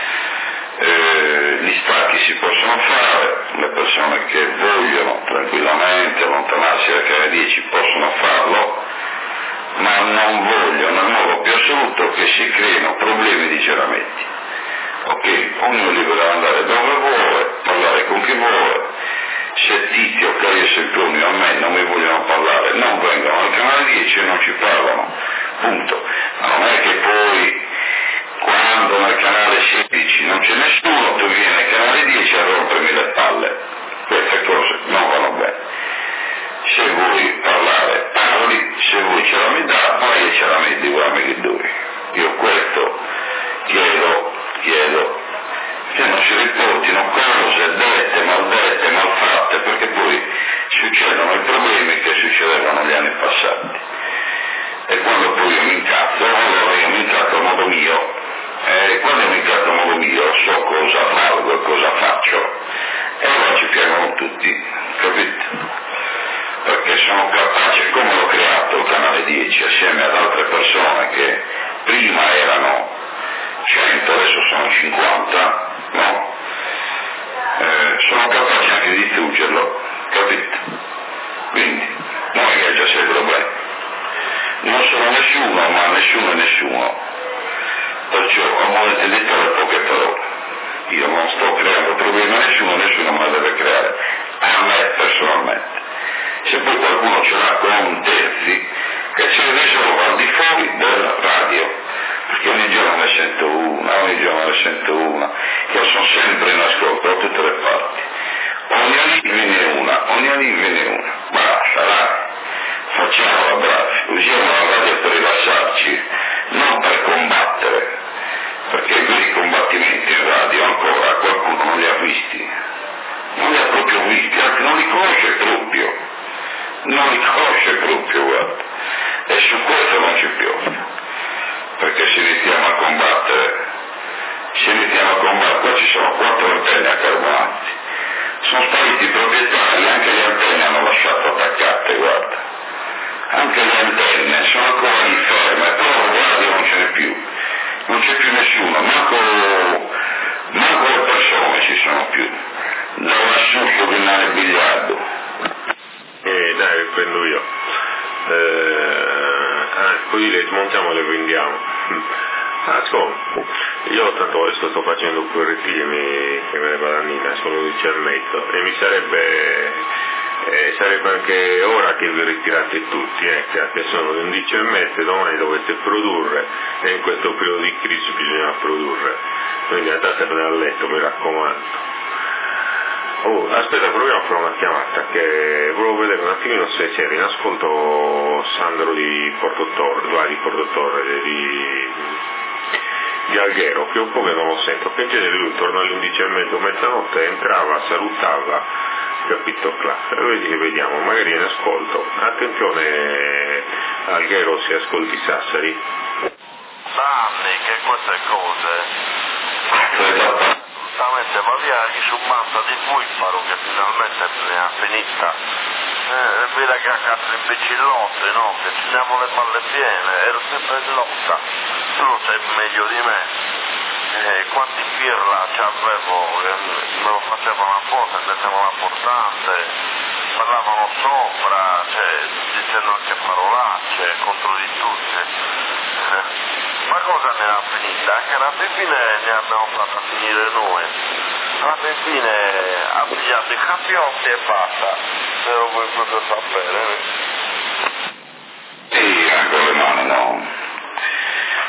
Speaker 1: eh, gli stacchi si possono fare, le persone che vogliono tranquillamente allontanarsi dal canale dieci possono farlo, ma non voglio nel modo più assoluto che si creino problemi di giramenti. Ok, ognuno è libero di andare dove vuole, parlare con chi vuole. Se Tizio, Caio e Semproni a me non mi vogliono parlare, non vengono al canale dieci e non ci parlano, punto. Ma non è che poi quando nel canale sedici non c'è nessuno tu vieni al canale dieci a rompermi le palle. Queste cose non vanno bene. Se vuoi parlare parli, se vuoi ce la mi dà, vai e ce la mi guarda che duri. Io questo chiedo, chiedo che non si riportino cose dette, maldette, malfatte, perché poi succedono i problemi che succedevano negli anni passati. E quando poi io mi incazzo, allora io mi incazzo a modo mio, e quando io mi incazzo a modo mio so cosa valgo e cosa faccio, e allora ci piegano tutti, capito? Perché sono capace, come l'ho creato il canale dieci assieme ad altre persone che prima erano cento, adesso sono cinquanta, no? Eh, sono capace anche di distruggerlo, capito? Quindi, non è che già sei problema. Non sono nessuno, ma nessuno è nessuno. Perciò ho molto detto le poche parole. Io non sto creando problemi a nessuno, nessuno me la deve creare. A me personalmente. Se poi qualcuno ce l'ha con terzi, che ce ne risolva al di fuori della radio, perché ogni giorno ne sento una, ogni giorno ne sento una, io sono sempre in ascolto da tutte le parti. Ogni anno viene una, ogni anno viene una, basta, dai, facciamola bravi, usiamo la radio per rilassarci, non per combattere, perché i veri combattimenti in radio ancora qualcuno non li ha visti, non li ha proprio visti, anche non li conosce proprio. Non li conosce proprio, guarda, e su questo non ci piove, perché se iniziamo a combattere, se iniziamo a combattere, qua ci sono quattro antenne a carbonati, sono spariti i proprietari, anche le antenne hanno lasciato attaccate, guarda, anche le antenne sono ancora lì ferme, però guarda non ce n'è più, non c'è più nessuno, manco, manco le persone ci sono più, da lassù sul vinale biliardo.
Speaker 2: Eh, dai, prendo io. Eh, ah, così le smontiamo e le vendiamo. Ah, insomma, io tanto adesso sto facendo un quei retiri che mi, che me ne va la Nina, sono di Cermetto, e mi sarebbe, eh, sarebbe anche ora che vi ritirate tutti, eh, che sono di undici e mezza, domani dovete produrre, e in questo periodo di crisi bisogna produrre, quindi andatevene a letto, mi raccomando. Oh, aspetta, proviamo a fare una chiamata, che volevo vedere un attimino se c'era in ascolto Sandro di Porto Torre, vai di Porto Torre, di, di Alghero, che un po' che non lo sento, che in genere lui intorno alle undici e mezza, mezzanotte entrava, salutava, capito, classe, vedi, vediamo, magari in ascolto. Attenzione, Alghero, si ascolti Sassari.
Speaker 5: Danni, che queste cose... Assolutamente, ma via chi su massa di Fuifaro che finalmente ne ha finita, eh, vede che a cazzo imbecillotte, no? Che teniamo le palle piene, ero sempre in lotta, tu lo sai meglio di me, eh, quanti pirla c'avevo, eh, me lo facevano apposta, mettevano importante, parlavano sopra, cioè, dicendo anche parolacce contro di tutti. Eh. Ma cosa ne ha finita? Che alla fine ne abbiamo fatta finire noi. Alla fine ha pigliato i cappiotti e basta. Se lo vuoi proprio sapere.
Speaker 1: Sì, con le mani no.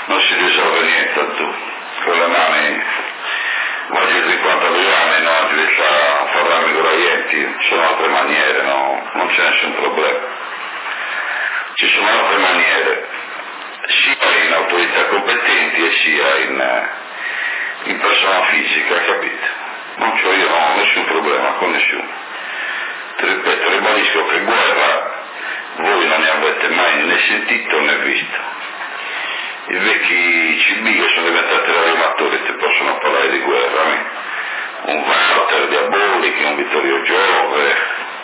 Speaker 1: non si risolve niente tu, con le mani, oggi cinquantadue anni, no, oggi riesce a parlarmi con gli enti, ci sono altre maniere, no, non c'è nessun problema. Ci sono altre maniere, sia in autorità competenti e sia in, in persona fisica, capite? Non c'ho io, non ho nessun problema con nessuno. Ti ripeto, ribadisco che guerra voi non ne avete mai né sentito né visto. I vecchi C B che sono diventati radioamatori ti possono parlare di guerra, eh? Un Walter Diabolichi, un Vittorio Giove,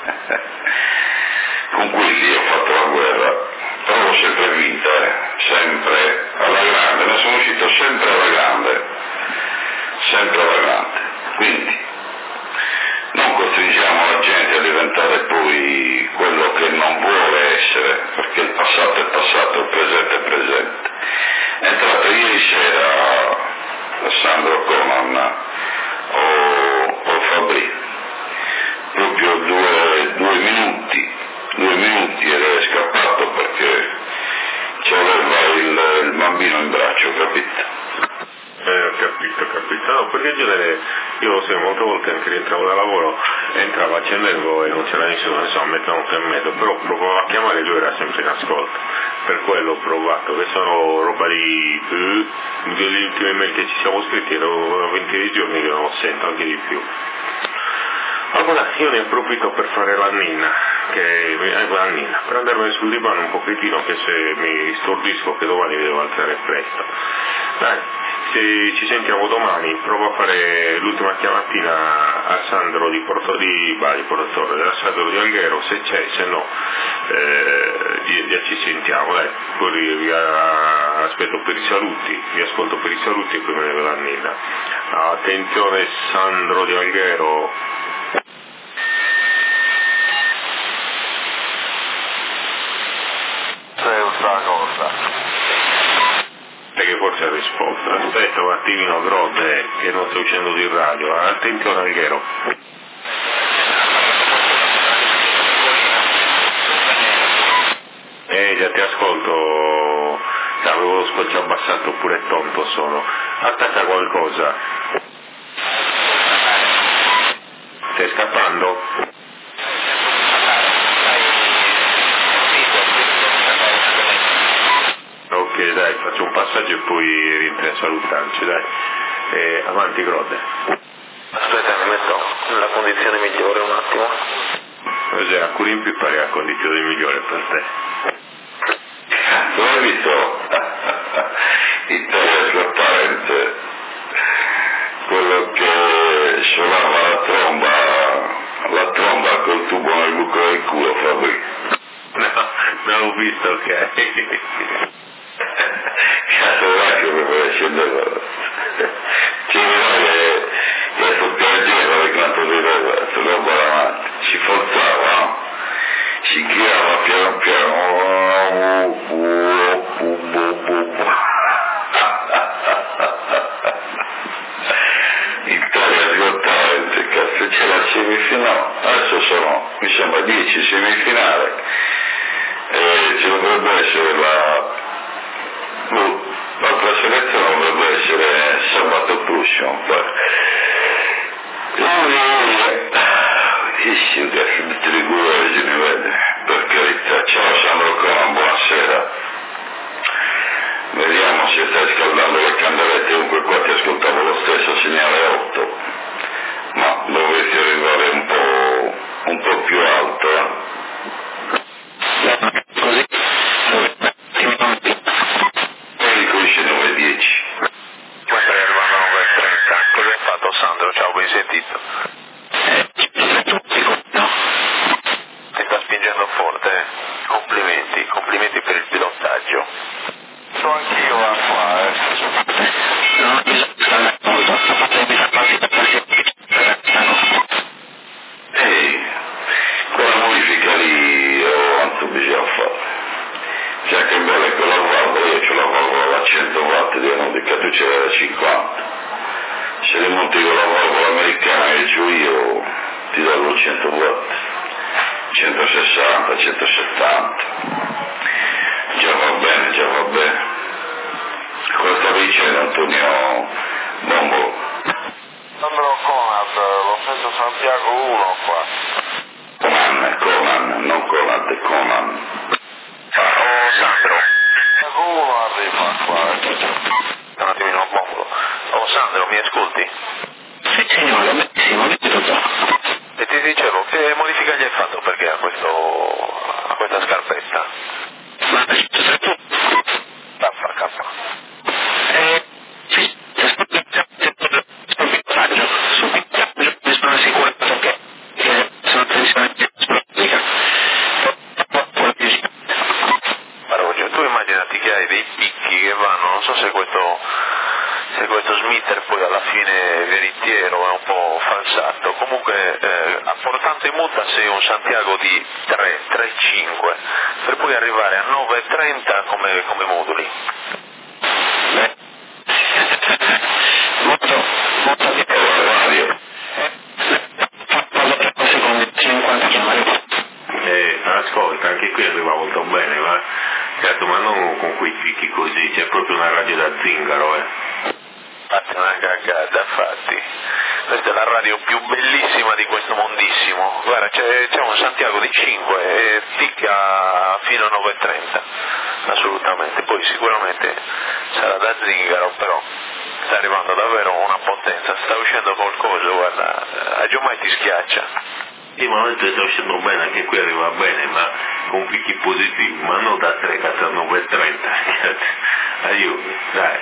Speaker 1: con quelli ho fatto la guerra, però l'ho sempre vinta, eh? Sempre alla grande, ne sono uscito sempre alla grande, sempre alla grande. Quindi non costringiamo la gente a diventare poi quello che non vuole essere, perché il passato è passato, il presente è presente. È entrato ieri sera Sandro Conan o, o Fabri, proprio due, due minuti, due minuti ed è scappato perché c'aveva il, il bambino in braccio, capito?
Speaker 2: Eh, ho capito, ho capito. No, perché in genere io sai, molte volte anche rientravo da lavoro, entravo, accendevo e non c'era nessuno, insomma, mezzanotte e mezzo, però provavo a chiamare, lui era sempre in ascolto. Per quello ho provato, che sono roba di... Eh, delle ultime mail che ci siamo scritti, erano venti giorni che non lo sento, anche di più. Allora io ne approfitto per fare la ninna, che, eh, la ninna, per andarmene sul divano un pochettino, che se mi stordisco che domani devo alzare presto. Dai, se ci sentiamo domani, provo a fare l'ultima chiamatina a Sandro di Porto di Bari, Porto della Sandro di Alghero, se c'è, se no eh, già ci sentiamo, dai, poi vi aspetto per i saluti, vi ascolto per i saluti e poi me ne vedo a Nina. Attenzione Sandro di Alghero. Che forse ha risposto, aspetta un attimino Grode che non sto uscendo di radio, attenzione Alghero. Eh già ti ascolto, avevo lo scotch abbassato oppure tonto sono, attacca qualcosa. Stai scappando? Ok, dai, faccio un passaggio e poi rientri a salutarci, dai. Eh, avanti, Grode.
Speaker 3: Aspetta, mi metto nella condizione migliore un attimo.
Speaker 2: Cos'è, a Curimpi pare la condizione migliore per te.
Speaker 1: Dove hai visto Italia Got Talent? Quello che suonava la tromba, la tromba col tubo nel buco del culo, Fabri.
Speaker 2: No, non l'ho visto, ok.
Speaker 1: Cazzo vecchio proprio scendeva, ci vuole che sottopiangeva per quanto si vede, se lo davanti, si forzava, no? Si girava piano piano, Italia Got Talent, cazzo c'è la semifinale, adesso sono, mi sembra dieci semifinali, e ci dovrebbe essere la l'altra selezione dovrebbe essere sabato prossimo, poi io che tutte le guerre mi vede, per carità. Ciao Sandro Conan, buonasera, vediamo se stai scaldando le candelette, comunque qua ti ascoltavo lo stesso segnale otto, ma dovresti arrivare un po' un po' più alto, eh? Così nove dieci.
Speaker 3: Ma stai arrivando a nove trenta, cosa hai fatto Sandro? Ciao, ben sentito. No. Ti sta spingendo forte, complimenti, complimenti per il pilotaggio. So anch'io a qua, eh.
Speaker 1: Ehi, quella modifica lì ho quanto bisogna fare. Cioè che bello quella valvola, io ce la valvola a cento watt di anodica, tu ce l'hai da cinquanta. Se li monti con la valvola americana che giù io ti do cento watt, centosessanta, centosettanta. Già va bene, già va bene. stai dicendo, Antonio Bombo?
Speaker 5: Sandro Conad, lo sento Santiago uno qua.
Speaker 1: Conan, Conan, non Conad, è Conan.
Speaker 3: Oh Sandro.
Speaker 5: Santiago uno arriva qua.
Speaker 3: Un attimino, Bombo. Oh Sandro, mi ascolti?
Speaker 4: Sì, signore, benissimo, vedo già.
Speaker 3: E ti dicevo, che modifica gli hai fatto perché a questo, a questa scarpetta?
Speaker 4: Ma sei tu?
Speaker 3: Kappa, kappa.
Speaker 4: Eh, sì, sto pensando sul messaggio, sul messaggio mi sono assicurato che sono tradizionalmente spolitica.
Speaker 3: Parogio, tu immaginati che hai dei picchi che vanno, non so se questo, se questo smitter poi alla fine è veritiero, è un po' falsato, comunque eh, apportando in multa sei un Santiago di tre, tre virgola cinque, per poi arrivare a nove virgola trenta come, come moduli.
Speaker 4: Beh, molto, molto di più.
Speaker 1: Radio.
Speaker 4: Fatto tre secondi, cinquanta chiamate.
Speaker 2: Eh, ascolta, anche qui arriva molto bene, ma certo, ma non con quei picchi così, c'è proprio una radio da zingaro, eh.
Speaker 3: Fatti una cagata, fatti. Questa è la radio più bellissima di questo mondissimo. Guarda, c'è, c'è un Santiago di cinque e picchia fino a nove virgola trenta. Assolutamente. Poi sicuramente sarà da zingaro, però sta arrivando davvero una potenza. Sta uscendo qualcosa, guarda, a Giomai ti schiaccia.
Speaker 2: Sì, ma mentre sta uscendo bene, anche qui arriva bene, ma con picchi positivi, ma non da tre, cazzo a nove virgola trenta. Aiuto, dai.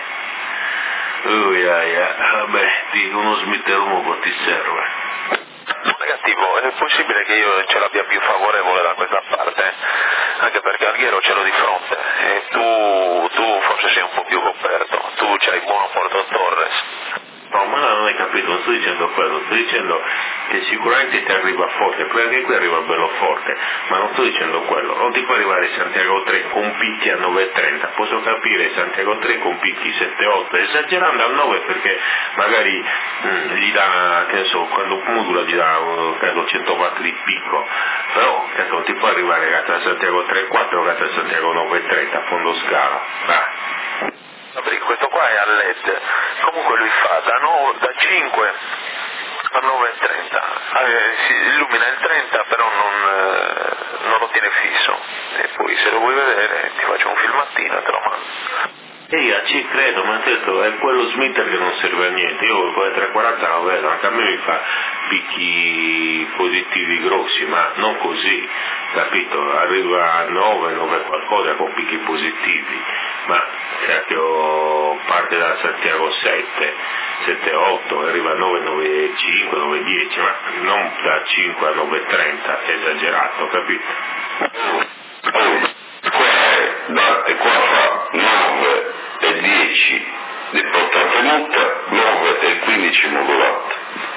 Speaker 2: Oh, yeah, yeah. Vabbè, dico, uno smitter nuovo ti serve.
Speaker 3: Negativo, è possibile che io ce l'abbia più favorevole da questa parte, anche perché Alghero ce l'ho di fronte e tu, tu forse sei un po' più coperto, tu c'hai buono Porto Torres.
Speaker 2: No, ma non hai capito, non sto dicendo quello, sto dicendo che sicuramente ti arriva forte, poi anche qui arriva bello forte, ma non sto dicendo quello, non ti può arrivare Santiago tre con picchi a nove virgola trenta, posso capire Santiago tre con picchi sette otto, esagerando al nove perché magari mh, gli dà, che ne so, quando modula gli dà credo cento watt di picco, però cazzo, non ti può arrivare cazzo, a Santiago tre quattro, cazzo, a Santiago nove virgola trenta a fondo scala, va.
Speaker 3: Questo qua è a L E D, comunque lui fa da, no, da cinque a nove virgola trenta, eh, si illumina il trenta però non, eh, non lo tiene fisso, e poi se lo vuoi vedere ti faccio un filmattino e te lo mando.
Speaker 2: Ehi, ci credo, ma certo è quello smitter che non serve a niente, io con le tre quaranta lo vedo, anche a me mi fa picchi positivi grossi, ma non così, capito? Arriva a nove, nove qualcosa con picchi positivi, ma certo parte da Santiago sette, sette otto, arriva a nove, nove cinque, nove dieci, ma non da cinque a nove trenta, esagerato, capito?
Speaker 1: Qua è, da, e qua fa nove e dieci di portata multa, nove e quindici modulato.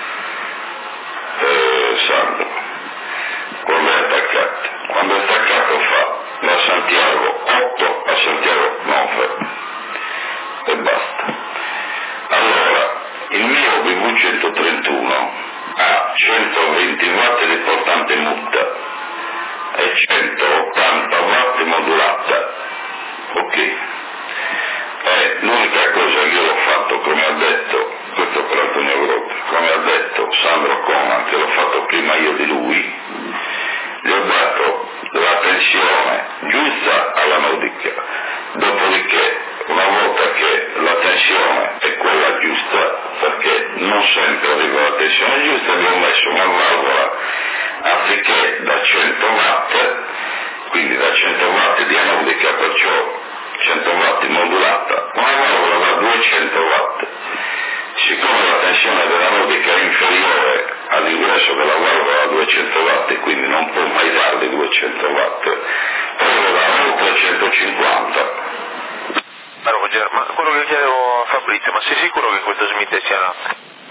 Speaker 1: Eh, Sandro, quando è attaccato? Quando è attaccato fa da Santiago otto a Santiago nove e basta. Allora, il mio B V centotrentuno ha centoventi watt di portante multa e centottanta watt modulata, ok? Eh, l'unica cosa che io l'ho fatto, come ha detto, questo per Antonio Grotta, come ha detto Sandro Coman, che l'ho fatto prima io di lui, gli ho dato la tensione giusta alla nautica, dopodiché una volta che la tensione è quella giusta, perché non sempre arriva la tensione giusta, gli ho messo una valvola anziché da cento watt, quindi da cento watt di anodica, perciò cento watt modulata, una valvola da duecento watt. Siccome la tensione dell'anodica è inferiore all'ingresso della valvola a duecento watt e quindi non può mai darle duecento watt, prendo da oltre centocinquanta.
Speaker 3: Ma Roger, ma quello che chiedevo a Fabrizio, ma sei sicuro che questo Smith sia là?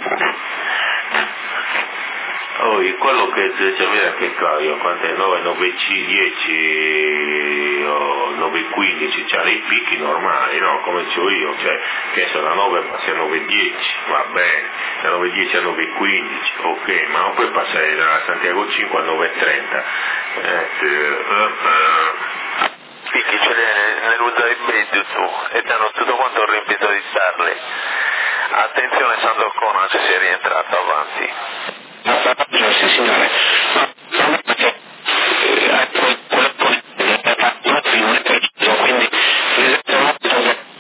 Speaker 2: Oh, quello che c'è mira che cavolo, quanto è nove, nove, dieci o nove quindici, c'ha dei picchi normali, no? Come c'ho io, cioè che sono da nove passi a nove dieci, va bene, da nove dieci a nove quindici, ok, ma non puoi passare da Santiago cinque a nove trenta. Eh, uh, uh.
Speaker 3: Picchi ce li hai nell'U Z I meglio tu, e ti hanno tutto quanto riempito di tarli. Attenzione Sandro Conan se sei rientrato avanti.
Speaker 4: Sì signore, ma perché quello che non è preciso, quindi l'esempio molto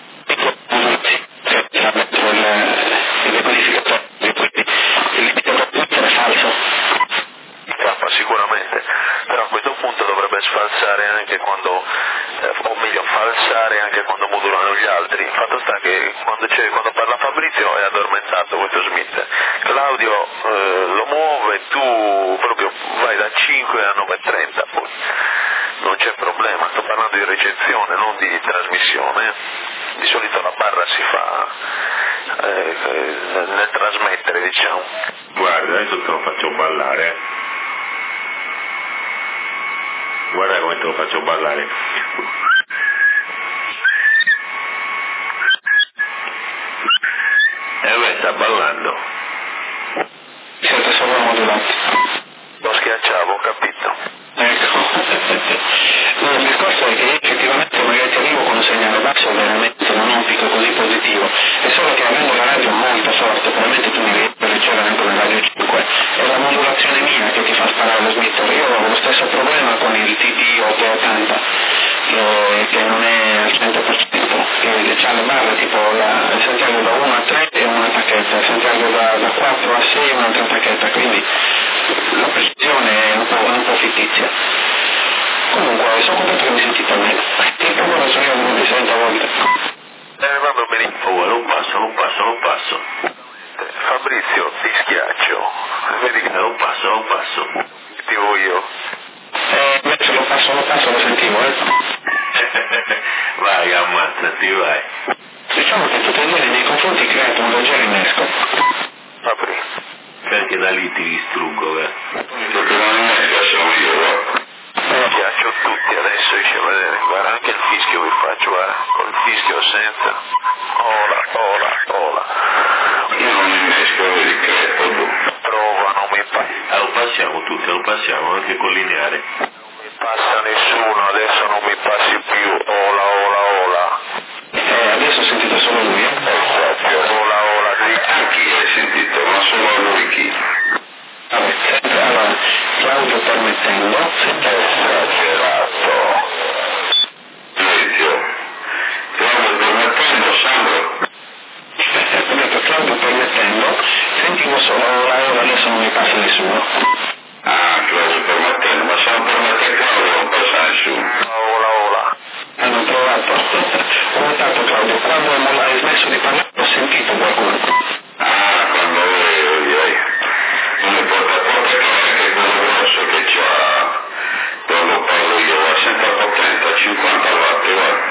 Speaker 4: il decodificatore, il limite per Twitter è falso.
Speaker 3: K sicuramente, però a questo punto dovrebbe sfalsare anche quando, eh, o meglio falsare anche quando modulano gli altri. Il fatto sta che quando, c'è, quando parla Fabrizio è addormentato questo Smith, Claudio eh, lo muove, tu proprio vai da cinque a nove e trenta, poi non c'è problema, sto parlando di ricezione, non di trasmissione. Di solito la barra si fa eh, nel trasmettere, diciamo.
Speaker 2: Guarda, adesso te lo faccio ballare, eh. Guarda come te lo faccio ballare. E lui sta ballando.
Speaker 4: Siete sovramodulati.
Speaker 3: Lo schiacciavo, ho capito.
Speaker 4: Ecco. No, il discorso è che io effettivamente magari ti arrivo con un segnale basso veramente non ho un picco così positivo, è solo che avendo la radio molto forte, probabilmente tu mi riesci a ricevere anche una radio cinque, è la modulazione mia che ti fa sparare lo smitter. Io ho lo stesso problema con il T D ottocentottanta, che, che non è al cento per cento, che c'ha le barre tipo la, il Santiago da uno a tre e una tacchetta, il Santiago da, da quattro a sei e un'altra tacchetta, quindi la precisione è un po', un po' fittizia. Comunque, sono contento che mi sentite almeno. Il problema sono io che non mi sento a volte.
Speaker 3: Eh, va benissimo.
Speaker 2: Oh, non passo, non passo, non passo.
Speaker 3: Fabrizio, ti schiaccio. Vedi che
Speaker 2: Non passo, non passo.
Speaker 3: sentivo io.
Speaker 4: Eh, invece lo passo, lo passo, lo sentivo, eh.
Speaker 2: Vai, ammazzati, vai.
Speaker 4: Diciamo che tutte e due nei miei confronti creato un leggero innesco.
Speaker 3: Fabrizio.
Speaker 2: Perché da lì ti distruggo, eh.
Speaker 1: Perché non è che sono io, guarda.
Speaker 3: Schiaccio tutti adesso, esce a vedere. Guarda, anche il fischio vi faccio, guarda. Col fischio o senza. Ola, ola, ola.
Speaker 1: Io non innesco, vedi, crepo tu.
Speaker 3: Prova, non mi passa.
Speaker 2: Ah, lo passiamo tutti, lo passiamo anche col lineare.
Speaker 3: Non mi passa nessuno, adesso non mi passi più. Ola, ola, ola.
Speaker 4: Eh, adesso ho sentito solo lui, eh.
Speaker 3: Esatto, ola, ola, di
Speaker 1: Anche io hai sentito, ma solo lui chi?
Speaker 4: Vabbè, sempre, allora, Claudio permettendo,
Speaker 3: esagerato.
Speaker 1: Silenzio. Claudio permettendo, Sandro.
Speaker 4: ho detto Claudio permettendo, sentivo solo ora, ora adesso non mi passa nessuno.
Speaker 1: Ah, Claudio permettendo, ma se non permette Claudio non passa nessuno.
Speaker 3: Ola, ola.
Speaker 4: Hanno provato. Ho notato Claudio, quando hai smesso di parlare ho sentito qualcuno.
Speaker 1: Ah, quando vedi, vedi. Non porta a porta che quello grosso che c'ha, quando parlo io, va sempre potente, a cinquanta watt, va.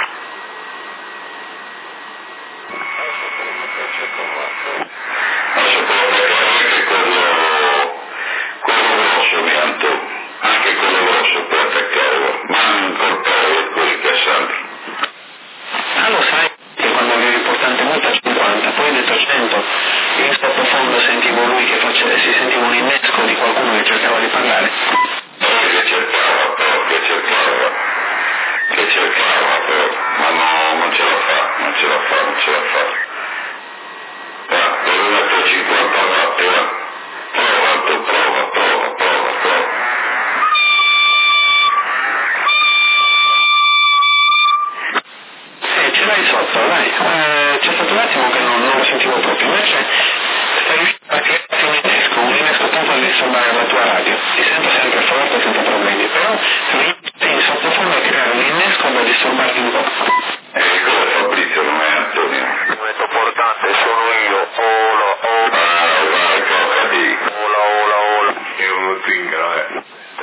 Speaker 1: Adesso quello che quello, quello grosso mi anto, anche quello grosso per attaccare, ma non incorporare quelli che sanno.
Speaker 4: Ah, lo sai che quando avevi portante molto a cinquanta, poi detto cento, in sto profondo sentivo lui che face, si sentiva un innesco di qualcuno che cercava di parlare.
Speaker 1: Eh, che cercava però, che cercava, che cercava però, ma no, non ce la fa, non ce la fa, non ce la fa. Va, per una tua cinquanta watt, va. Prova, tu, prova, prova, prova, prova.
Speaker 4: Eh, ce l'hai sotto, dai. Eh, c'è stato un attimo che non, non lo sentivo proprio, invece stai riuscendo a creare un innesco, un innesco tanto da disturbare la tua radio. Ti sento sempre forte senza problemi, però riesci in sottofondo a creare un innesco da disturbarti un po'.
Speaker 1: E cosa Fabrizio non è Antonio?
Speaker 3: Il momento portante sono io. Ola, ola.
Speaker 1: Ah, vai, cosa di?
Speaker 3: Ola, ola, ola.
Speaker 2: Io non zingaro, eh.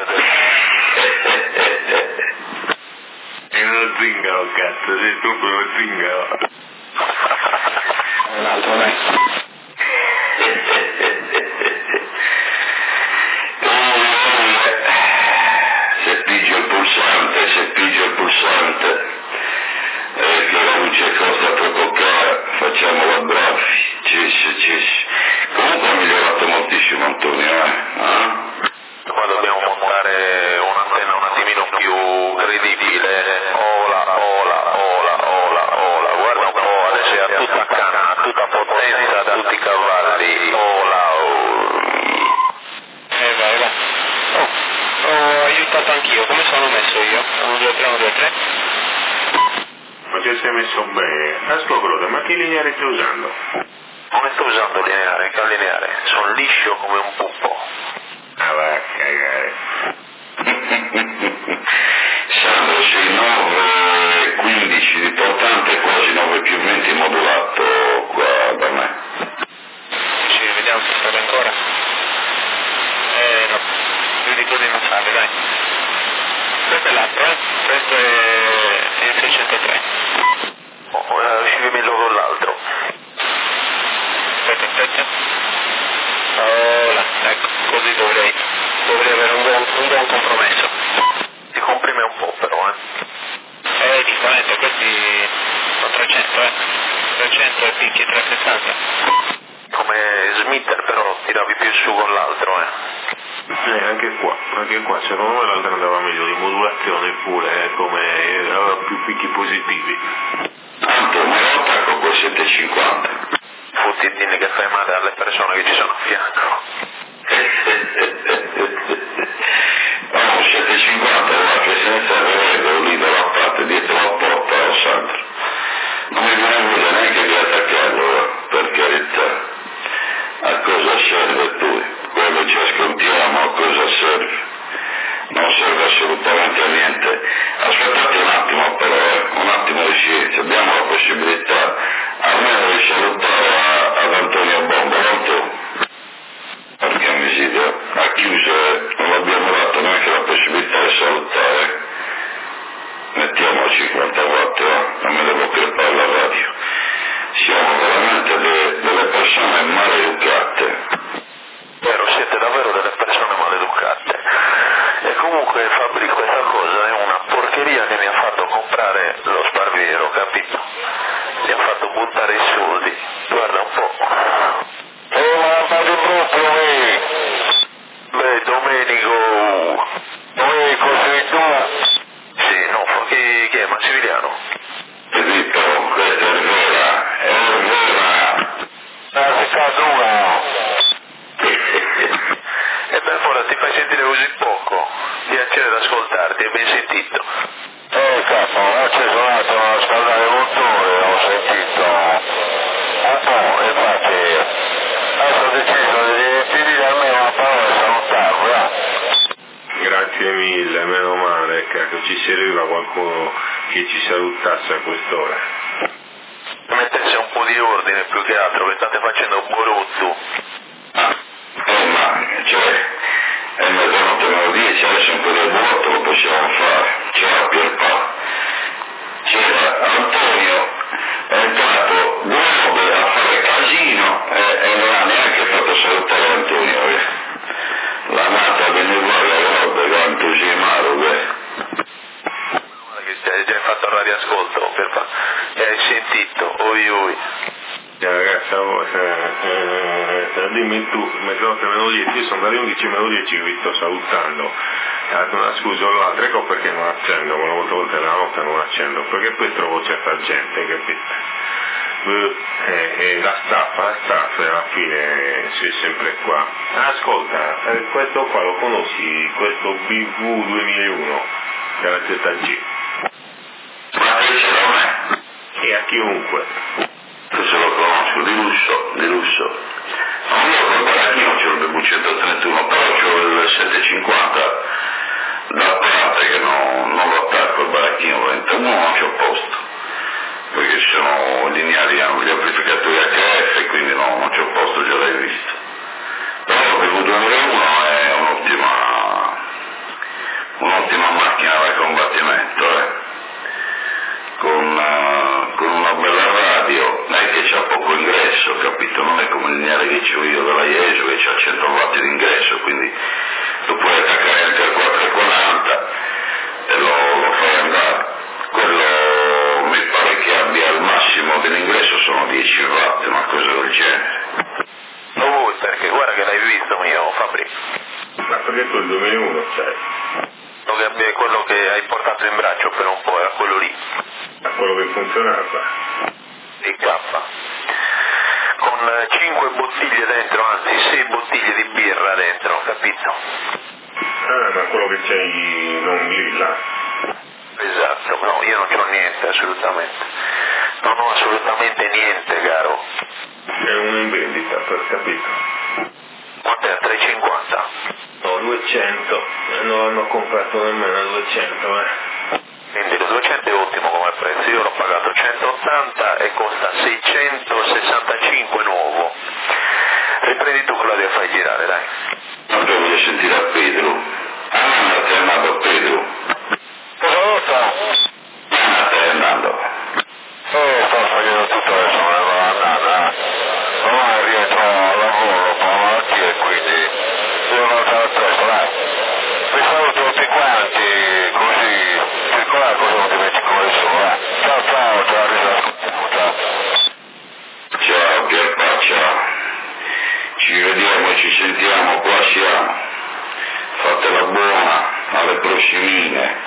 Speaker 2: Io non zingaro, cazzo, sei tu quello zingaro.
Speaker 4: Un altro, dai.
Speaker 1: Se pigio il pulsante, se pigio il pulsante, eh, che la luce costa poco cara, facciamo la bravi, cis, cis. Comunque ha migliorato moltissimo Antonio, eh? Ah?
Speaker 3: Qua dobbiamo montare un'antenna un attimino più credibile. Ola, ola, ola. senza tutti i cavalli, oh là, oh.
Speaker 4: Eh vai, va. Oh, ho aiutato anch'io, come sono messo io? uno, due, tre, uno, due, tre.
Speaker 2: Ma ci sei messo bene. Ascolta, ma che lineare stai usando?
Speaker 3: Come sto usando lineare? Che lineare? Sono liscio come un pupo.
Speaker 2: Ah, va a cagare.
Speaker 1: Sandro, sei nove e quindici, l'importante è quasi nove più venti modulato qua da me.
Speaker 4: Sì, vediamo se serve ancora. Eh no, più di così non serve, dai. Questo è l'altro, eh? Questo è il seicentotré.
Speaker 3: Oh, eh, scrivimi loro l'altro.
Speaker 4: Aspetta, aspetta. Oh là, ecco, così dovrei, dovrei avere un buon, un buon compromesso.
Speaker 3: Ti comprime un po' però, eh.
Speaker 4: Eh, giustamente, questi sono trecento, eh. trecento e picchi, trecentosessanta.
Speaker 3: Come Smitter però tiravi più su con l'altro, eh.
Speaker 2: Eh, anche qua, anche qua, secondo me l'altro andava meglio di modulazione pure, eh, come aveva più picchi positivi.
Speaker 1: Tanto me lo attacco col settecentocinquanta.
Speaker 3: Fotti dilli che fai male alle persone che ci sono a fianco.
Speaker 1: No, settecentocinquanta la presenza del lì dalla parte dietro la porta al Sandro. Non mi viene neanche di attaccarlo, per carità. A cosa serve tu? Quello ci ascoltiamo, a cosa serve? Non serve assolutamente a niente. Aspettate un attimo però, eh, un attimo di silenzio, abbiamo la possibilità almeno di salutare ad Antonio Bombolotto, perché Misidio ha chiuso, non abbiamo dato neanche la possibilità di salutare. Mettiamo cinquantaquattro, eh? Non me devo crepare la radio. Siamo veramente de- delle persone maleducate.
Speaker 3: Vero, siete davvero delle persone maleducate. E comunque Fabri, questa cosa è una porcheria che mi ha fatto comprare lo Sparviero, capito? Mi ha fatto buttare i soldi. Guarda un po'. Oh, ma fate proprio me! Beh, Domenico! Domenico, sei tu? Sì, no, chi, chi è? Massimiliano?
Speaker 1: Ti dico, questa è vera, è vera.
Speaker 3: Ah, cadura! E per ora ti fai sentire così poco. Piacere ad ascoltarti, hai ben sentito. Eh, capo, oggi sono andato a scaldare il motore, ho sentito un po', infatti adesso ho deciso di dire almeno una parola e salutarlo, va?
Speaker 2: Grazie mille, meno male, cacchio, ci serviva qualcuno che ci salutasse a quest'ora.
Speaker 3: Mettesse un po' di ordine più che altro, che state facendo un boruzzo.
Speaker 1: Eh, ma, cioè, è mezzanotte meno dieci, adesso un po' del vuoto lo possiamo fare. C'era Pierpaolo. C'era Antonio, è entrato Guobe a fare casino e, e non ha neanche fatto salutare Antonio. Eh. La nata venne fuori a Guobe che ha entusiasmato. Eh.
Speaker 3: Che hai già fatto il radioascolto, per fa... e hai sentito, oi oi.
Speaker 2: Eh, ragazzi, eh, eh, dimmi tu, mezzanotte meno dieci, io sono dalle undici meno dieci che vi sto salutando. Eh, scusa l'altro, ecco perché non accendo, una volta volte la notte non accendo, perché poi trovo certa gente, capite? Eh, eh, la staffa, la staffa alla fine sei sempre qua. Ascolta, eh, questo qua lo conosci, questo B V duemilauno della Z G?
Speaker 1: Ma invece da me,
Speaker 2: E a chiunque.
Speaker 1: questo lo conosco, di lusso, di lusso. Non io col barattino c'ho il B V centotrentuno, però c'ho il settecentocinquanta da parte che non, non lo attacco il baracchino ventuno, non c'ho posto, perché ci sono lineari, hanno gli amplificatori H F, quindi no, non c'ho posto, già l'hai visto. Però il B V duemilauno è un'ottima, un'ottima macchina da combattimento, eh. Con, uh, con una bella radio, non è che c'ha poco ingresso, capito? Non è come il lineare che c'ho io della IESO che c'ha cento watt di ingresso, quindi tu puoi attaccare anche al quattrocentoquaranta e lo, lo fai andare. Quello mi pare che abbia il massimo dell'ingresso sono dieci watt, una cosa del genere.
Speaker 3: Lo vuoi perché guarda che l'hai visto mio Fabri.
Speaker 2: Ma perché tu il duemilauno c'è?
Speaker 3: Quello che hai portato in braccio per un po' era quello lì.
Speaker 2: Ma quello che funzionava?
Speaker 3: Il K. Come con cinque bottiglie dentro, anzi sei bottiglie di birra dentro, capito?
Speaker 2: Ah, ma quello che c'hai non lilla?
Speaker 3: Esatto, no, io non c'ho niente, assolutamente. Non ho assolutamente niente, caro.
Speaker 2: È un in vendita, per capito.
Speaker 3: Quant'è? a tre e cinquanta?
Speaker 2: No, duecento. Non hanno comprato nemmeno a duecento, eh.
Speaker 3: Quindi il duecento è ottimo come prezzo, io l'ho pagato centottanta e costa seicentosessantacinque nuovo. Riprendi tu Claudio e fai girare, dai.
Speaker 1: Tanto voglio sentire a Pedro. Ah, stai andando a Pedro.
Speaker 5: Cosa sta?
Speaker 1: Ah, stai andando.
Speaker 5: Eh, sto facendo tutto adesso, me ne vado andare, eh. Ormai rientro al lavoro per la malattia e quindi devo andare presto, dai. Vi saluto tutti quanti, così circolare così non dimentico nessuno, eh. Ciao ciao, ciao, risascoltiamo, ciao.
Speaker 1: Ciao Pierpaccia. Ci vediamo e ci sentiamo, qua siamo. Fatela buona, alle prossimine.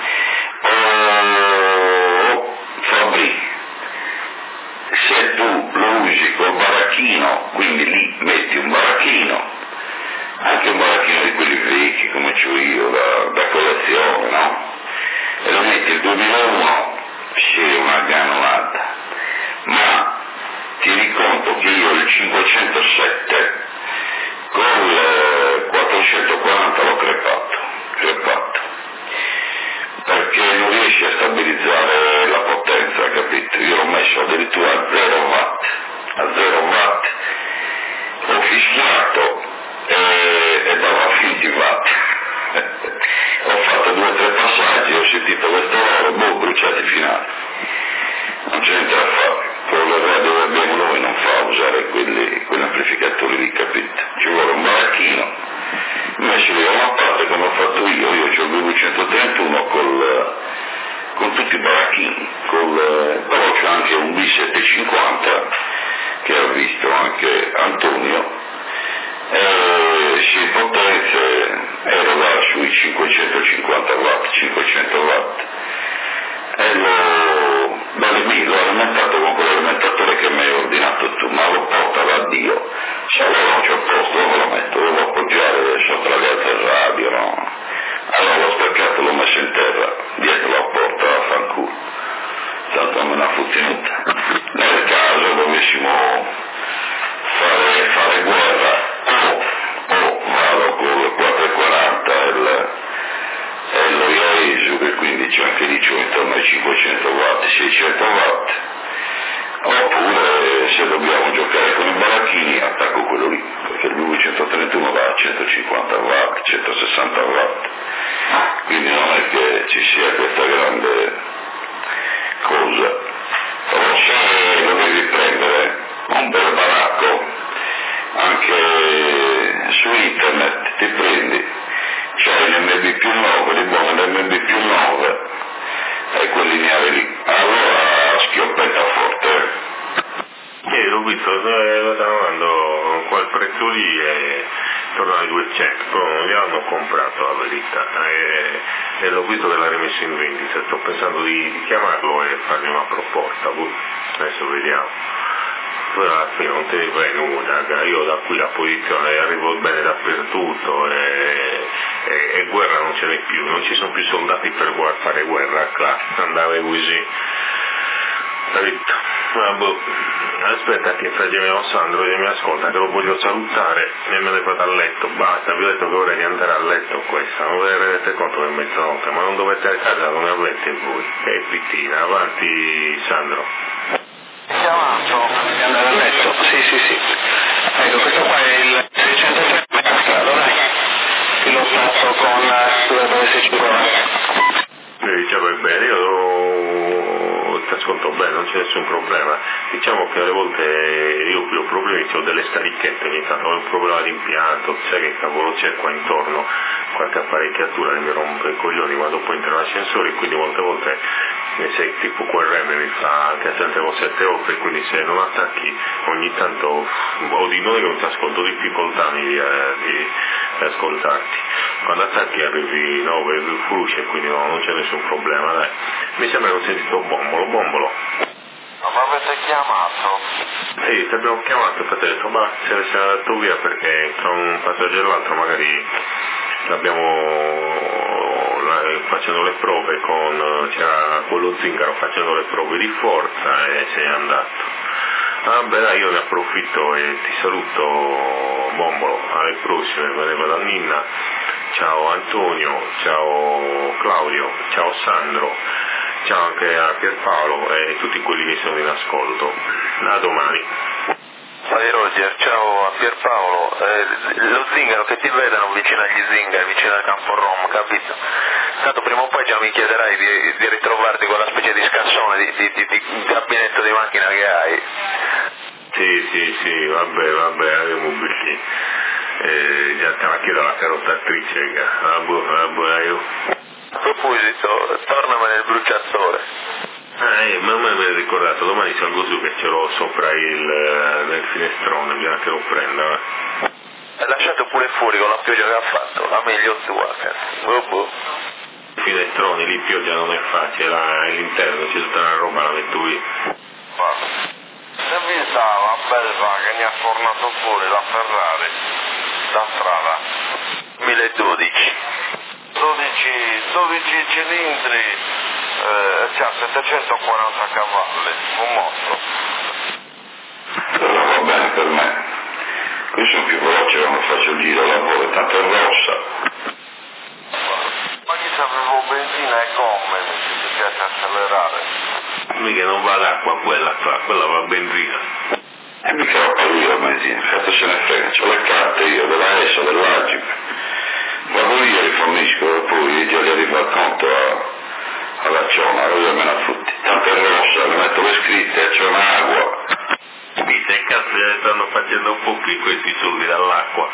Speaker 1: Oh, Fabri, se tu lo usi col baracchino, quindi lì metti un baracchino, anche un baracchino di quelli vecchi come c'ho io, da, da collezione, no? E lo metti il duemilauno, sì, una granulata. Ma ti riconto che io il cinquecentosette col quattrocentoquaranta l'ho crepato, crepato, perché non riesci a stabilizzare la potenza, capito? Io l'ho messo addirittura a zero watt, a zero watt, ho fischiato e, e dava finti watt. Ho fatto due o tre passaggi, ho sentito questo oro, boh, bruciati finali. Non c'è niente da fare, quello del radio che abbiamo noi non fa usare quelli, quegli amplificatori lì, capito? Ci vuole un baracchino, messo lì da una parte come ho fatto io, io c'ho il duecentotrentuno col, con tutti i baracchini, col, però c'è anche un B settecentocinquanta che ha visto anche Antonio, e sì, potenze ero là sui cinquecentocinquanta watt, cinquecento watt, e l'ho, beh, l'ho alimentato con quell'alimentatore che mi hai ordinato tu, ma lo porta da Dio, se allora non c'è posto dove lo metto, devo appoggiare sotto la galza radio, no? Allora l'ho staccato, l'ho messo in terra, dietro la porta a fanculo, tanto non me ne ha futtenuta. Nel caso dovessimo fare, fare guerra, o, o vado con il quattrocentoquaranta e il, e lo Yaesu, che quindi c'è anche lì, c'è intorno ai cinquecento watt, seicento watt, oppure se dobbiamo giocare con i baracchini attacco quello lì, perché il duecentotrentuno va a centocinquanta watt, centosessanta watt, quindi non è che ci sia questa grande cosa. Però se dovevi prendere un bel baracco, anche su internet ti prendi, c'è l'M B più nove, li buoni l'M B più nove e quelli lineari lì, allora schioppetta forte.
Speaker 2: Ieri l'ho visto, lo stanno dando quel prezzo lì e torna ai duecento, però non li hanno comprato la verità, e, e l'ho visto che l'ha rimesso in vendita, sto pensando di, di chiamarlo e fargli una proposta, adesso vediamo. Tu alla fine non te ne fai nulla, io da qui la posizione arrivo bene dappertutto e, e, e guerra non ce n'è più, non ci sono più soldati per fare guerra, classe, andare così. Capito? Ma boh, aspetta che fra Gemino Sandro che mi ascolta, che lo voglio salutare e me ne vado a letto, basta, vi ho detto che ora di andare a letto questa, non ve ne rendete conto che è mezzanotte, ma non dovete a casa come avete voi, che pittina, avanti Sandro.
Speaker 4: Avanzo, di andare a letto, sì sì sì, ecco questo qua è il seicentotré metà strada, dai, pilotato con dovrebbe esserci qua.
Speaker 2: Diciamo bene, io ti ascolto bene, non c'è nessun problema, diciamo che alle volte io qui ho problemi, ho delle starichette ogni tanto, ho un problema di impianto, sai che cavolo c'è qua intorno, qualche apparecchiatura che mi rompe i coglioni quando poi entro l'ascensore, quindi molte volte se tipo Q R M mi fa anche a trentasette volte, quindi se non attacchi ogni tanto ho di noi che non ti ascolto difficoltà di, eh, di, di ascoltarti, quando attacchi arrivi nove frusce, quindi no, non c'è nessun problema, dai. Mi sembra che ho sentito bombolo, bombolo.
Speaker 5: Ma avete chiamato?
Speaker 2: Sì, ti abbiamo chiamato, infatti ho detto, ma se ne sei andato via perché tra un passaggio e l'altro magari l'abbiamo la, facendo le prove con, c'era quello Zingaro facendo le prove di forza e sei andato. Ah beh dai, io ne approfitto e ti saluto Bombolo, alle prossime, vedevo da Ninna, ciao Antonio, ciao Claudio, ciao Sandro, ciao anche a Pierpaolo e tutti quelli che sono in ascolto, a domani.
Speaker 3: Ciao Roger, ciao a Pierpaolo, eh, lo Zingaro che ti vedano vicino agli Zingari, vicino al campo Rom, capito? Tanto prima o poi già mi chiederai di, di ritrovarti quella specie di scassone, di, di, di, di gabinetto di macchina che hai.
Speaker 2: Sì, sì, sì, vabbè, vabbè, avevo un biglietti. Eh, già te la chiedo alla carottatrice, vabbè, vabbè, io.
Speaker 3: A proposito, tornami nel bruciatore.
Speaker 2: Eh, ma me l'hai ricordato, domani salgo su che ce l'ho sopra il, nel finestrone, bisogna che lo prenda.
Speaker 3: Hai lasciato pure fuori con la pioggia che ha fatto, la meglio tua, cazzo. Oh, boh.
Speaker 2: Finestroni, lì pioggia non è facile, là all'interno c'è tutta una roba, la metto lì.
Speaker 5: Se vi sta la bella che mi ha tornato fuori la Ferrari da strada
Speaker 3: milledodici
Speaker 5: dodici, dodici cilindri eh, c'ha settecentoquaranta cavalli, un mostro.
Speaker 1: Però va bene per me, qui sono più veloce quando faccio il giro a lavoro, tanto è rossa.
Speaker 5: Ma chi sapevo benzina e gomme, mi piace accelerare.
Speaker 2: Mica non va d'acqua quella qua, quella va benzina.
Speaker 1: E mica va lui la benzina, fatto se ne frega, c'ho le carte io, della ESA, dell'Agip. Vado io, rifornisco, poi già gli arriva il conto a, alla ciona, io me la frutti. Tanto è rossa, le metto le scritte, c'è un'acqua.
Speaker 2: Mi se cazzo ne stanno facendo un po' qui questi soldi dall'acqua.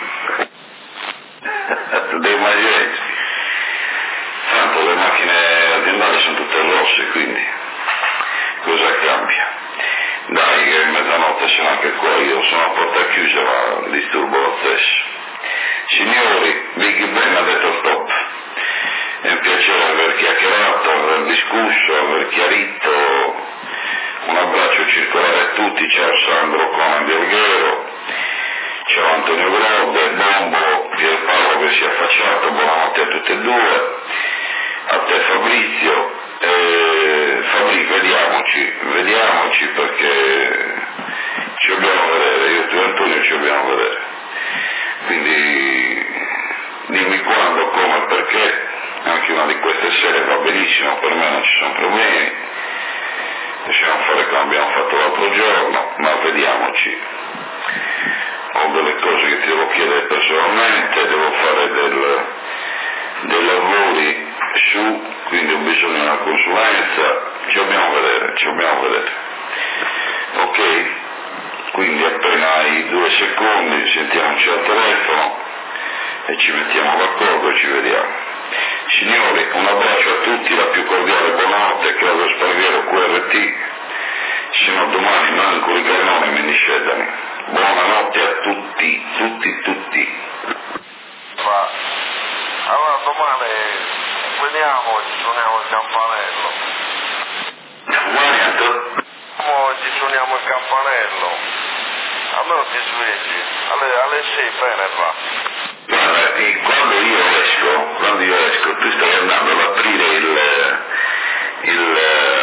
Speaker 1: Dei maglietti. Tanto le macchine aziendali sono tutte rosse, quindi cosa cambia? Dai che è mezzanotte sono anche qua, io sono a porta chiusa ma disturbo lo stesso. Signori, Big Ben ha detto stop. È un piacere aver chiacchierato, aver discusso, aver chiarito. Un abbraccio circolare a tutti, ciao Sandro Conan Delghero, ciao Antonio Grode, Bombo, Pierpaolo che si è affacciato, buonanotte a tutti e due, a te Fabrizio, eh, Fabrizio vediamoci, vediamoci perché ci dobbiamo vedere, io e tu e Antonio ci dobbiamo vedere, quindi dimmi quando, come, perché, anche una di queste sere va benissimo, per me non ci sono problemi. Possiamo fare come abbiamo fatto l'altro giorno, ma vediamoci. Ho delle cose che ti devo chiedere personalmente, devo fare del, dei lavori su, quindi ho bisogno di una consulenza, ci dobbiamo vedere, ci dobbiamo vedere. Ok? Quindi appena hai due secondi sentiamoci al telefono e ci mettiamo d'accordo e ci vediamo. Signori, un abbraccio a tutti, la più cordiale buonanotte, Claudio Sparviero Q R T, se no domani manco i cannoni mi discedano. Buonanotte a tutti, tutti, tutti.
Speaker 5: Ma allora domani veniamo e ci suoniamo il campanello.
Speaker 1: Domani Antonio?
Speaker 5: Noi ci suoniamo il campanello. Almeno ti svegli, alle, alle sei bene va.
Speaker 1: Guarda, e quando io esco, quando io esco, tu stai andando ad aprire il, il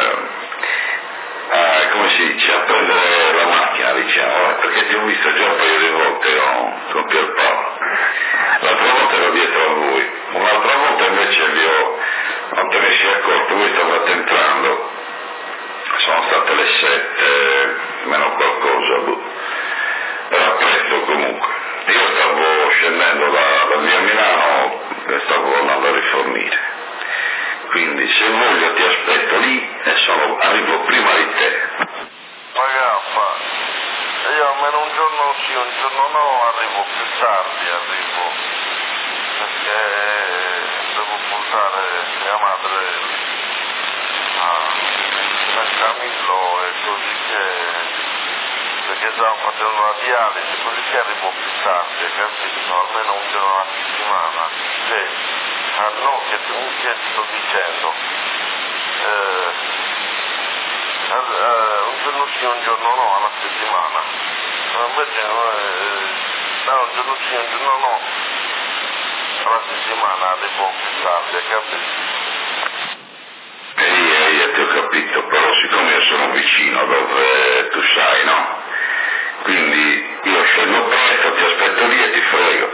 Speaker 1: uh, come si dice, a prendere la macchina, diciamo, perché ti ho visto già un paio di volte con, con Pierpaolo. L'altra volta ero dietro a voi, un'altra volta invece vi ho, non te ne sei accorto, voi stavate entrando, sono state le sette, meno qualcosa, era presto comunque. Io stavo scendendo da, da via Milano e stavo andando a rifornire, quindi se voglio ti aspetto lì e sono, arrivo prima di te.
Speaker 5: Ma gaffa, io almeno un giorno sì, un giorno no, arrivo più tardi, arrivo, perché devo portare mia madre a, a Camillo e così che... perché stavo facendo la dialisi, così che arrivo più tardi, capito? Almeno un giorno alla settimana. Sì, ah, no, che, che sto dicendo? Eh, eh, un giorno sì, un giorno no, alla settimana. Ma invece eh, no, un giorno sì, un giorno no, alla settimana dei buon fissati, capito?
Speaker 1: E io, io ti ho capito, però siccome io sono vicino dove tu sai, no? Quindi io scendo presto, ti aspetto lì e ti frego.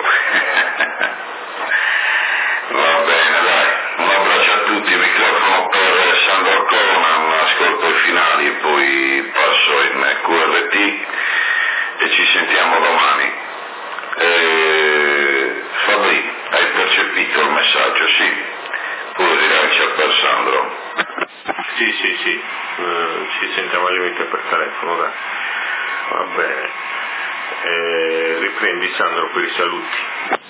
Speaker 1: Va bene, dai, un abbraccio a tutti, microfono per Sandro Conan, ascolto i finali e poi passo in Q R T e ci sentiamo domani. E... Fabri, hai percepito il messaggio, sì? Poi rilancia per Sandro.
Speaker 2: Sì, sì, sì, uh, ci sentiamo alle venti per telefono, dai. Va bene. Eh, riprendi Sandro per i saluti.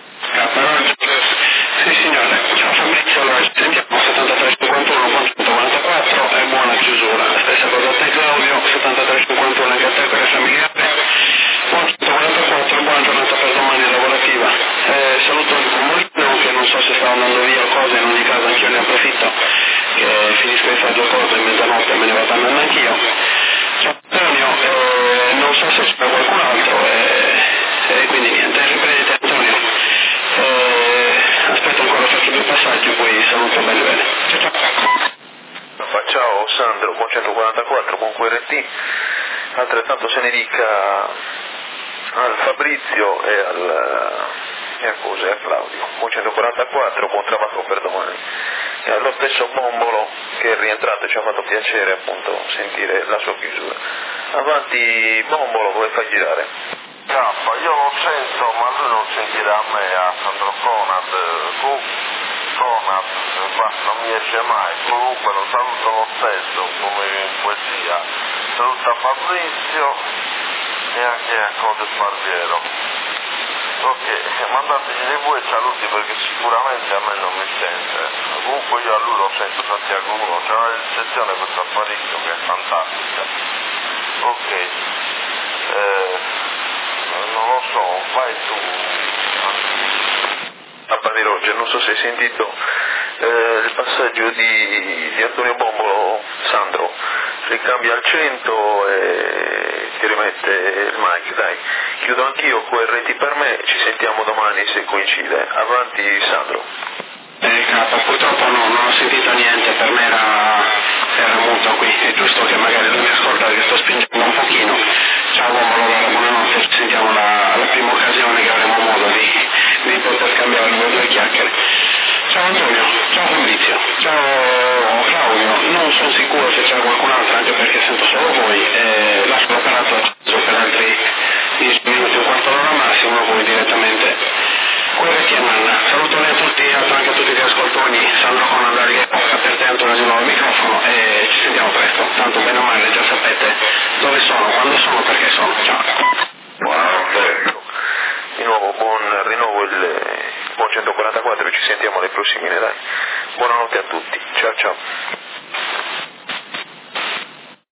Speaker 4: Sì signore, ciao Fabrizio, allora ci sentiamo settantatré cinquantuno centoquarantaquattro e buona chiusura. Stessa cosa a te Claudio, settantatré cinquantuno anche a te per il familiare. centoquarantaquattro, buona giornata per domani lavorativa. Eh, saluto anche con Molino che non so se sta andando via o cosa, in ogni caso anch'io ne approfitto che finisco di fare due cose e mezzanotte me ne vado andando anch'io. Ciao Antonio, eh, non so se c'è qualcun altro e, e quindi niente, riprendete Antonio. Eh, aspetta ancora, faccio due passaggi poi saluto bene bene. Ciao ciao.
Speaker 3: Ciao Sandro, buon centoquarantaquattro, buon Q R T, altrettanto se ne dica al Fabrizio e al e a cosa, e a Claudio, buon centoquarantaquattro, buon trabajo per domani. E allo stesso Bombolo che è rientrato e ci ha fatto piacere appunto sentire la sua chiusura. Avanti Bombolo, come fai girare?
Speaker 5: Cappa, io lo sento, ma lui non sentirà a me, a Sandro Conad, tu, Conad, ma non mi esce mai, comunque lo saluto lo stesso, come in poesia, saluta Fabrizio e anche a Code Sparviero. Ok, mandategli dei voi saluti perché sicuramente a me non mi sente, comunque io a lui lo sento Santiago uno, c'è una recensione questo apparecchio che è fantastica. Ok, eh, non lo so, vai tu.
Speaker 3: A Bani Roger, non so se hai sentito eh, il passaggio di, di Antonio Bombolo, Sandro, ricambia al cento e ti rimette il mic, dai. Chiudo anch'io, Q R T per me, ci sentiamo domani se coincide. Avanti Sandro.
Speaker 4: Eh, capo, purtroppo no, non ho sentito niente, per me era, era muto qui, è giusto che magari lui mi ascolta che sto spingendo un pochino. Ciao Bombolo, allora buonanotte, ci sentiamo la, alla prima occasione che avremo modo di, di poter scambiare due due chiacchiere. Ciao Antonio, ciao Fabrizio, ciao Claudio, non sono sicuro se c'è qualcun altro anche perché sento solo voi, eh, lascio l'operato acceso per altri dieci minuti, un quarto d'ora massimo, voi direttamente. Q R T e Manna, salutone a tutti, anche a tutti gli ascoltoni, Sandro con andare per te Antonio di nuovo il microfono e ci sentiamo presto, tanto bene o male già sapete dove sono, quando sono, perché sono, ciao.
Speaker 1: Buonanotte.
Speaker 3: Di nuovo buon rinnovo il buon centoquarantaquattro e ci sentiamo alle prossime, dai. Buonanotte a tutti, ciao ciao.